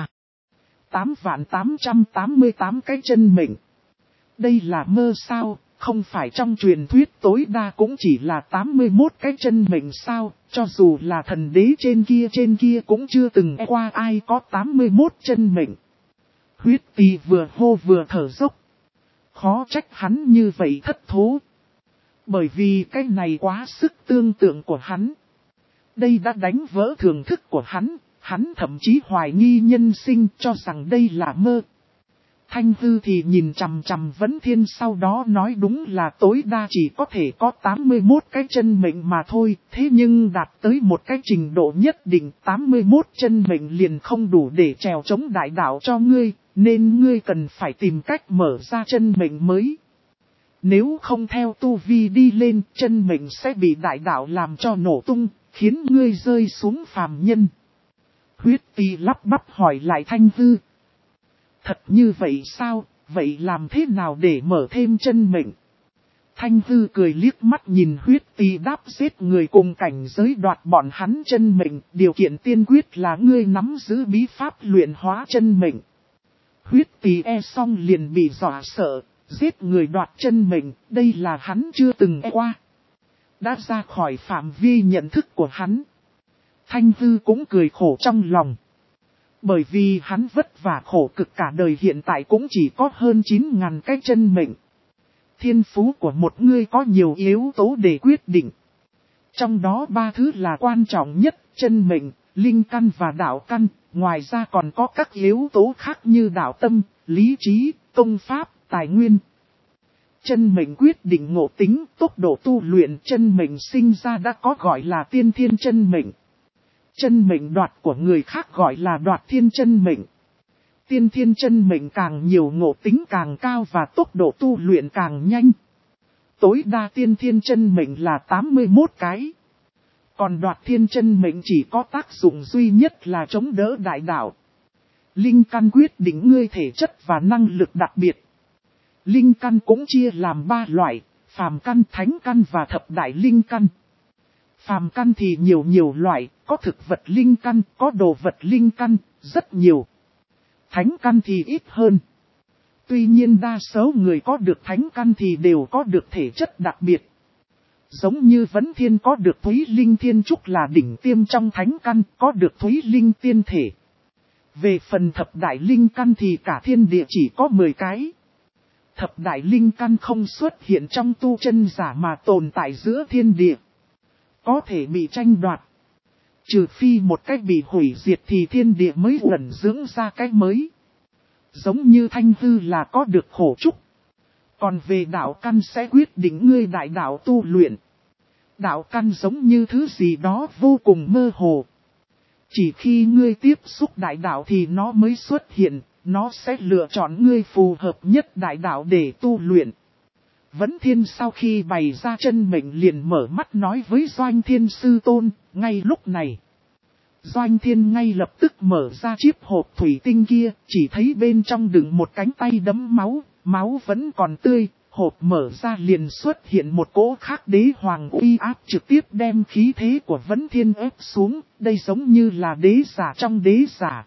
8.888 cái chân mệnh. Đây là mơ sao, không phải trong truyền thuyết tối đa cũng chỉ là 81 cái chân mệnh sao, cho dù là thần đế trên kia cũng chưa từng qua ai có 81 chân mệnh. Huyết Tì vừa hô vừa thở dốc. Khó trách hắn như vậy thất thố. Bởi vì cái này quá sức tương tượng của hắn. Đây đã đánh vỡ thường thức của hắn thậm chí hoài nghi nhân sinh cho rằng đây là mơ. Thanh Hư thì nhìn chằm chằm Vấn Thiên, sau đó nói đúng là tối đa chỉ có thể có 81 cái chân mệnh mà thôi, thế nhưng đạt tới một cái trình độ nhất định 81 chân mệnh liền không đủ để trèo chống đại đạo cho ngươi, nên ngươi cần phải tìm cách mở ra chân mệnh mới. Nếu không theo tu vi đi lên, chân mệnh sẽ bị đại đạo làm cho nổ tung, khiến ngươi rơi xuống phàm nhân. Huyết Tì lắp bắp hỏi lại Thanh Hư. Thật như vậy sao, vậy làm thế nào để mở thêm chân mệnh? Thanh Hư cười liếc mắt nhìn Huyết Tì đáp, giết người cùng cảnh giới đoạt bọn hắn chân mệnh, điều kiện tiên quyết là ngươi nắm giữ bí pháp luyện hóa chân mệnh. Huyết Tì xong liền bị dọa sợ, giết người đoạt chân mệnh, đây là hắn chưa từng qua. Đã ra khỏi phạm vi nhận thức của hắn. Thanh Hư cũng cười khổ trong lòng. Bởi vì hắn vất vả khổ cực cả đời hiện tại cũng chỉ có hơn 9.000 cái chân mệnh. Thiên phú của một người có nhiều yếu tố để quyết định. Trong đó 3 thứ là quan trọng nhất, chân mệnh, linh căn và đạo căn. Ngoài ra còn có các yếu tố khác như đạo tâm, lý trí, công pháp, tài nguyên. Chân mệnh quyết định ngộ tính, tốc độ tu luyện. Chân mệnh sinh ra đã có gọi là tiên thiên chân mệnh. Chân mệnh đoạt của người khác gọi là đoạt thiên chân mệnh. Tiên thiên chân mệnh càng nhiều ngộ tính càng cao và tốc độ tu luyện càng nhanh. Tối đa tiên thiên chân mệnh là 81 cái. Còn đoạt thiên chân mệnh chỉ có tác dụng duy nhất là chống đỡ đại đạo. Linh căn quyết định ngươi thể chất và năng lực đặc biệt. Linh căn cũng chia làm 3 loại, phàm căn, thánh căn và thập đại linh căn. Phàm căn thì nhiều loại, có thực vật linh căn, có đồ vật linh căn, rất nhiều. Thánh căn thì ít hơn. Tuy nhiên đa số người có được thánh căn thì đều có được thể chất đặc biệt. Giống như Vấn Thiên có được Thúy Linh Thiên Trúc là đỉnh tiêm trong thánh căn, có được Thúy Linh Tiên Thể. Về phần thập đại linh căn thì cả thiên địa chỉ có 10 cái. Thập đại linh căn không xuất hiện trong tu chân giả mà tồn tại giữa thiên địa. Có thể bị tranh đoạt. Trừ phi một cách bị hủy diệt thì thiên địa mới ẩn dưỡng ra cái mới. Giống như Thanh Hư là có được khổ trúc. Còn về đạo căn sẽ quyết định ngươi đại đạo tu luyện. Đạo căn giống như thứ gì đó vô cùng mơ hồ. Chỉ khi ngươi tiếp xúc đại đạo thì nó mới xuất hiện, nó sẽ lựa chọn ngươi phù hợp nhất đại đạo để tu luyện. Vấn Thiên sau khi bày ra chân mệnh liền mở mắt nói với Doanh Thiên Sư Tôn, ngay lúc này. Doanh Thiên ngay lập tức mở ra chiếc hộp thủy tinh kia, chỉ thấy bên trong đựng một cánh tay đẫm máu, máu vẫn còn tươi, hộp mở ra liền xuất hiện một cỗ khác đế hoàng uy áp trực tiếp đem khí thế của Vấn Thiên ép xuống, đây giống như là đế giả trong đế giả.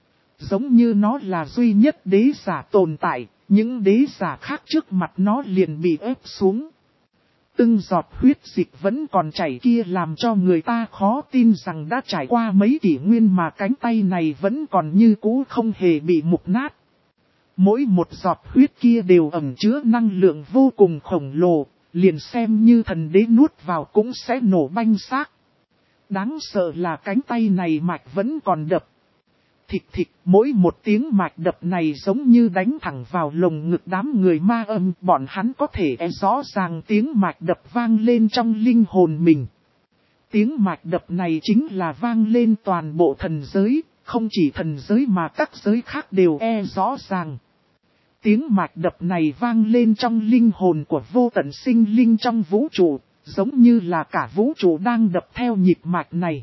Giống như nó là duy nhất đế giả tồn tại, những đế giả khác trước mặt nó liền bị ép xuống. Từng giọt huyết dịch vẫn còn chảy kia làm cho người ta khó tin rằng đã trải qua mấy kỷ nguyên mà cánh tay này vẫn còn như cũ không hề bị mục nát. Mỗi một giọt huyết kia đều ẩn chứa năng lượng vô cùng khổng lồ, liền xem như thần đế nuốt vào cũng sẽ nổ banh xác. Đáng sợ là cánh tay này mạch vẫn còn đập. Thịch thịch, mỗi một tiếng mạch đập này giống như đánh thẳng vào lồng ngực đám người ma âm, bọn hắn có thể rõ ràng tiếng mạch đập vang lên trong linh hồn mình. Tiếng mạch đập này chính là vang lên toàn bộ thần giới, không chỉ thần giới mà các giới khác đều rõ ràng. Tiếng mạch đập này vang lên trong linh hồn của vô tận sinh linh trong vũ trụ, giống như là cả vũ trụ đang đập theo nhịp mạch này.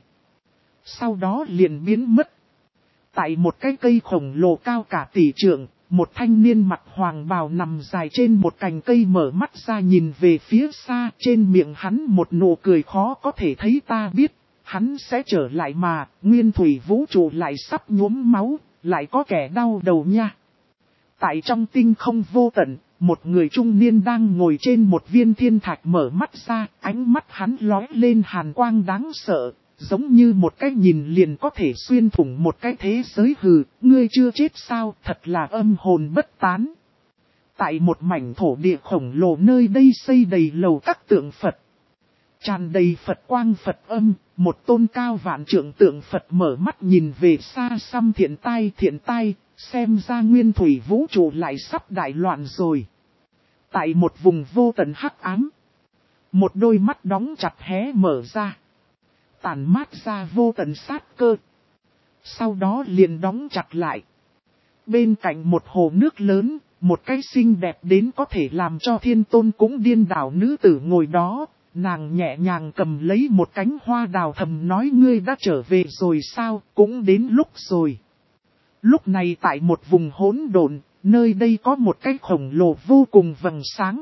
Sau đó liền biến mất. Tại một cái cây khổng lồ cao cả tỷ trượng, một thanh niên mặt hoàng bào nằm dài trên một cành cây mở mắt ra nhìn về phía xa, trên miệng hắn một nụ cười khó có thể thấy. Ta biết, hắn sẽ trở lại mà, nguyên thủy vũ trụ lại sắp nhuốm máu, lại có kẻ đau đầu nha. Tại trong tinh không vô tận, một người trung niên đang ngồi trên một viên thiên thạch mở mắt ra, ánh mắt hắn lóe lên hàn quang đáng sợ, giống như một cái nhìn liền có thể xuyên thủng một cái thế giới. Hừ, ngươi chưa chết sao, thật là âm hồn bất tán. Tại một mảnh thổ địa khổng lồ nơi đây xây đầy lầu các tượng Phật. Tràn đầy Phật quang Phật âm, một tôn cao vạn trượng tượng Phật mở mắt nhìn về xa xăm. Thiện tai, xem ra nguyên thủy vũ trụ lại sắp đại loạn rồi. Tại một vùng vô tận hắc ám, một đôi mắt đóng chặt hé mở ra, tàn mát ra vô tận sát cơ. Sau đó liền đóng chặt lại. Bên cạnh một hồ nước lớn, một cái xinh đẹp đến có thể làm cho thiên tôn cũng điên đảo nữ tử ngồi đó. Nàng nhẹ nhàng cầm lấy một cánh hoa đào thầm nói, ngươi đã trở về rồi sao, cũng đến lúc rồi. Lúc này tại một vùng hỗn độn, nơi đây có một cái khổng lồ vô cùng vầng sáng.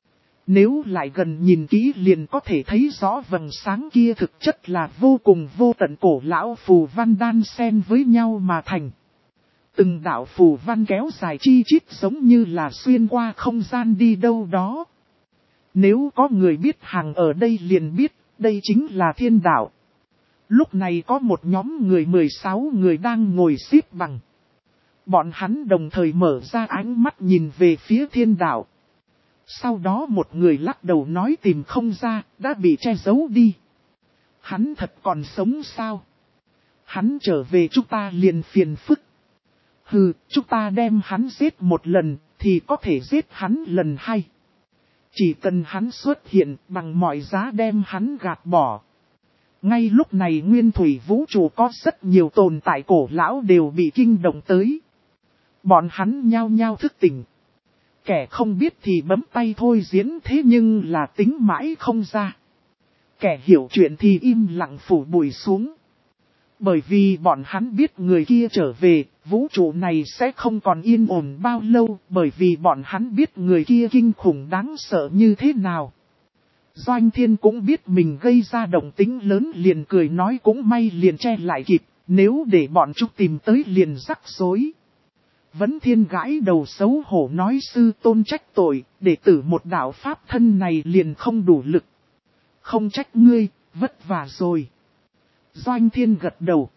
Nếu lại gần nhìn kỹ liền có thể thấy rõ vầng sáng kia thực chất là vô cùng vô tận cổ lão phù văn đan xen với nhau mà thành. Từng đạo phù văn kéo dài chi chít giống như là xuyên qua không gian đi đâu đó. Nếu có người biết hàng ở đây liền biết, đây chính là thiên đạo. Lúc này có một nhóm người 16 người đang ngồi xếp bằng. Bọn hắn đồng thời mở ra ánh mắt nhìn về phía thiên đạo. Sau đó một người lắc đầu nói tìm không ra, đã bị che giấu đi. Hắn thật còn sống sao? Hắn trở về chúng ta liền phiền phức. Hừ, chúng ta đem hắn giết một lần, thì có thể giết hắn lần hai. Chỉ cần hắn xuất hiện bằng mọi giá đem hắn gạt bỏ. Ngay lúc này nguyên thủy vũ trụ có rất nhiều tồn tại cổ lão đều bị kinh động tới. Bọn hắn nhao nhao thức tỉnh. Kẻ không biết thì bấm tay thôi diễn, thế nhưng là tính mãi không ra. Kẻ hiểu chuyện thì im lặng phủ bụi xuống. Bởi vì bọn hắn biết người kia trở về, vũ trụ này sẽ không còn yên ổn bao lâu, bởi vì bọn hắn biết người kia kinh khủng đáng sợ như thế nào. Doanh Thiên cũng biết mình gây ra động tĩnh lớn liền cười nói cũng may liền che lại kịp, nếu để bọn chúng tìm tới liền rắc rối. Vấn Thiên gãi đầu xấu hổ nói sư tôn trách tội, đệ tử một đạo pháp thân này liền không đủ lực. Không trách ngươi, vất vả rồi. Doanh Thiên gật đầu.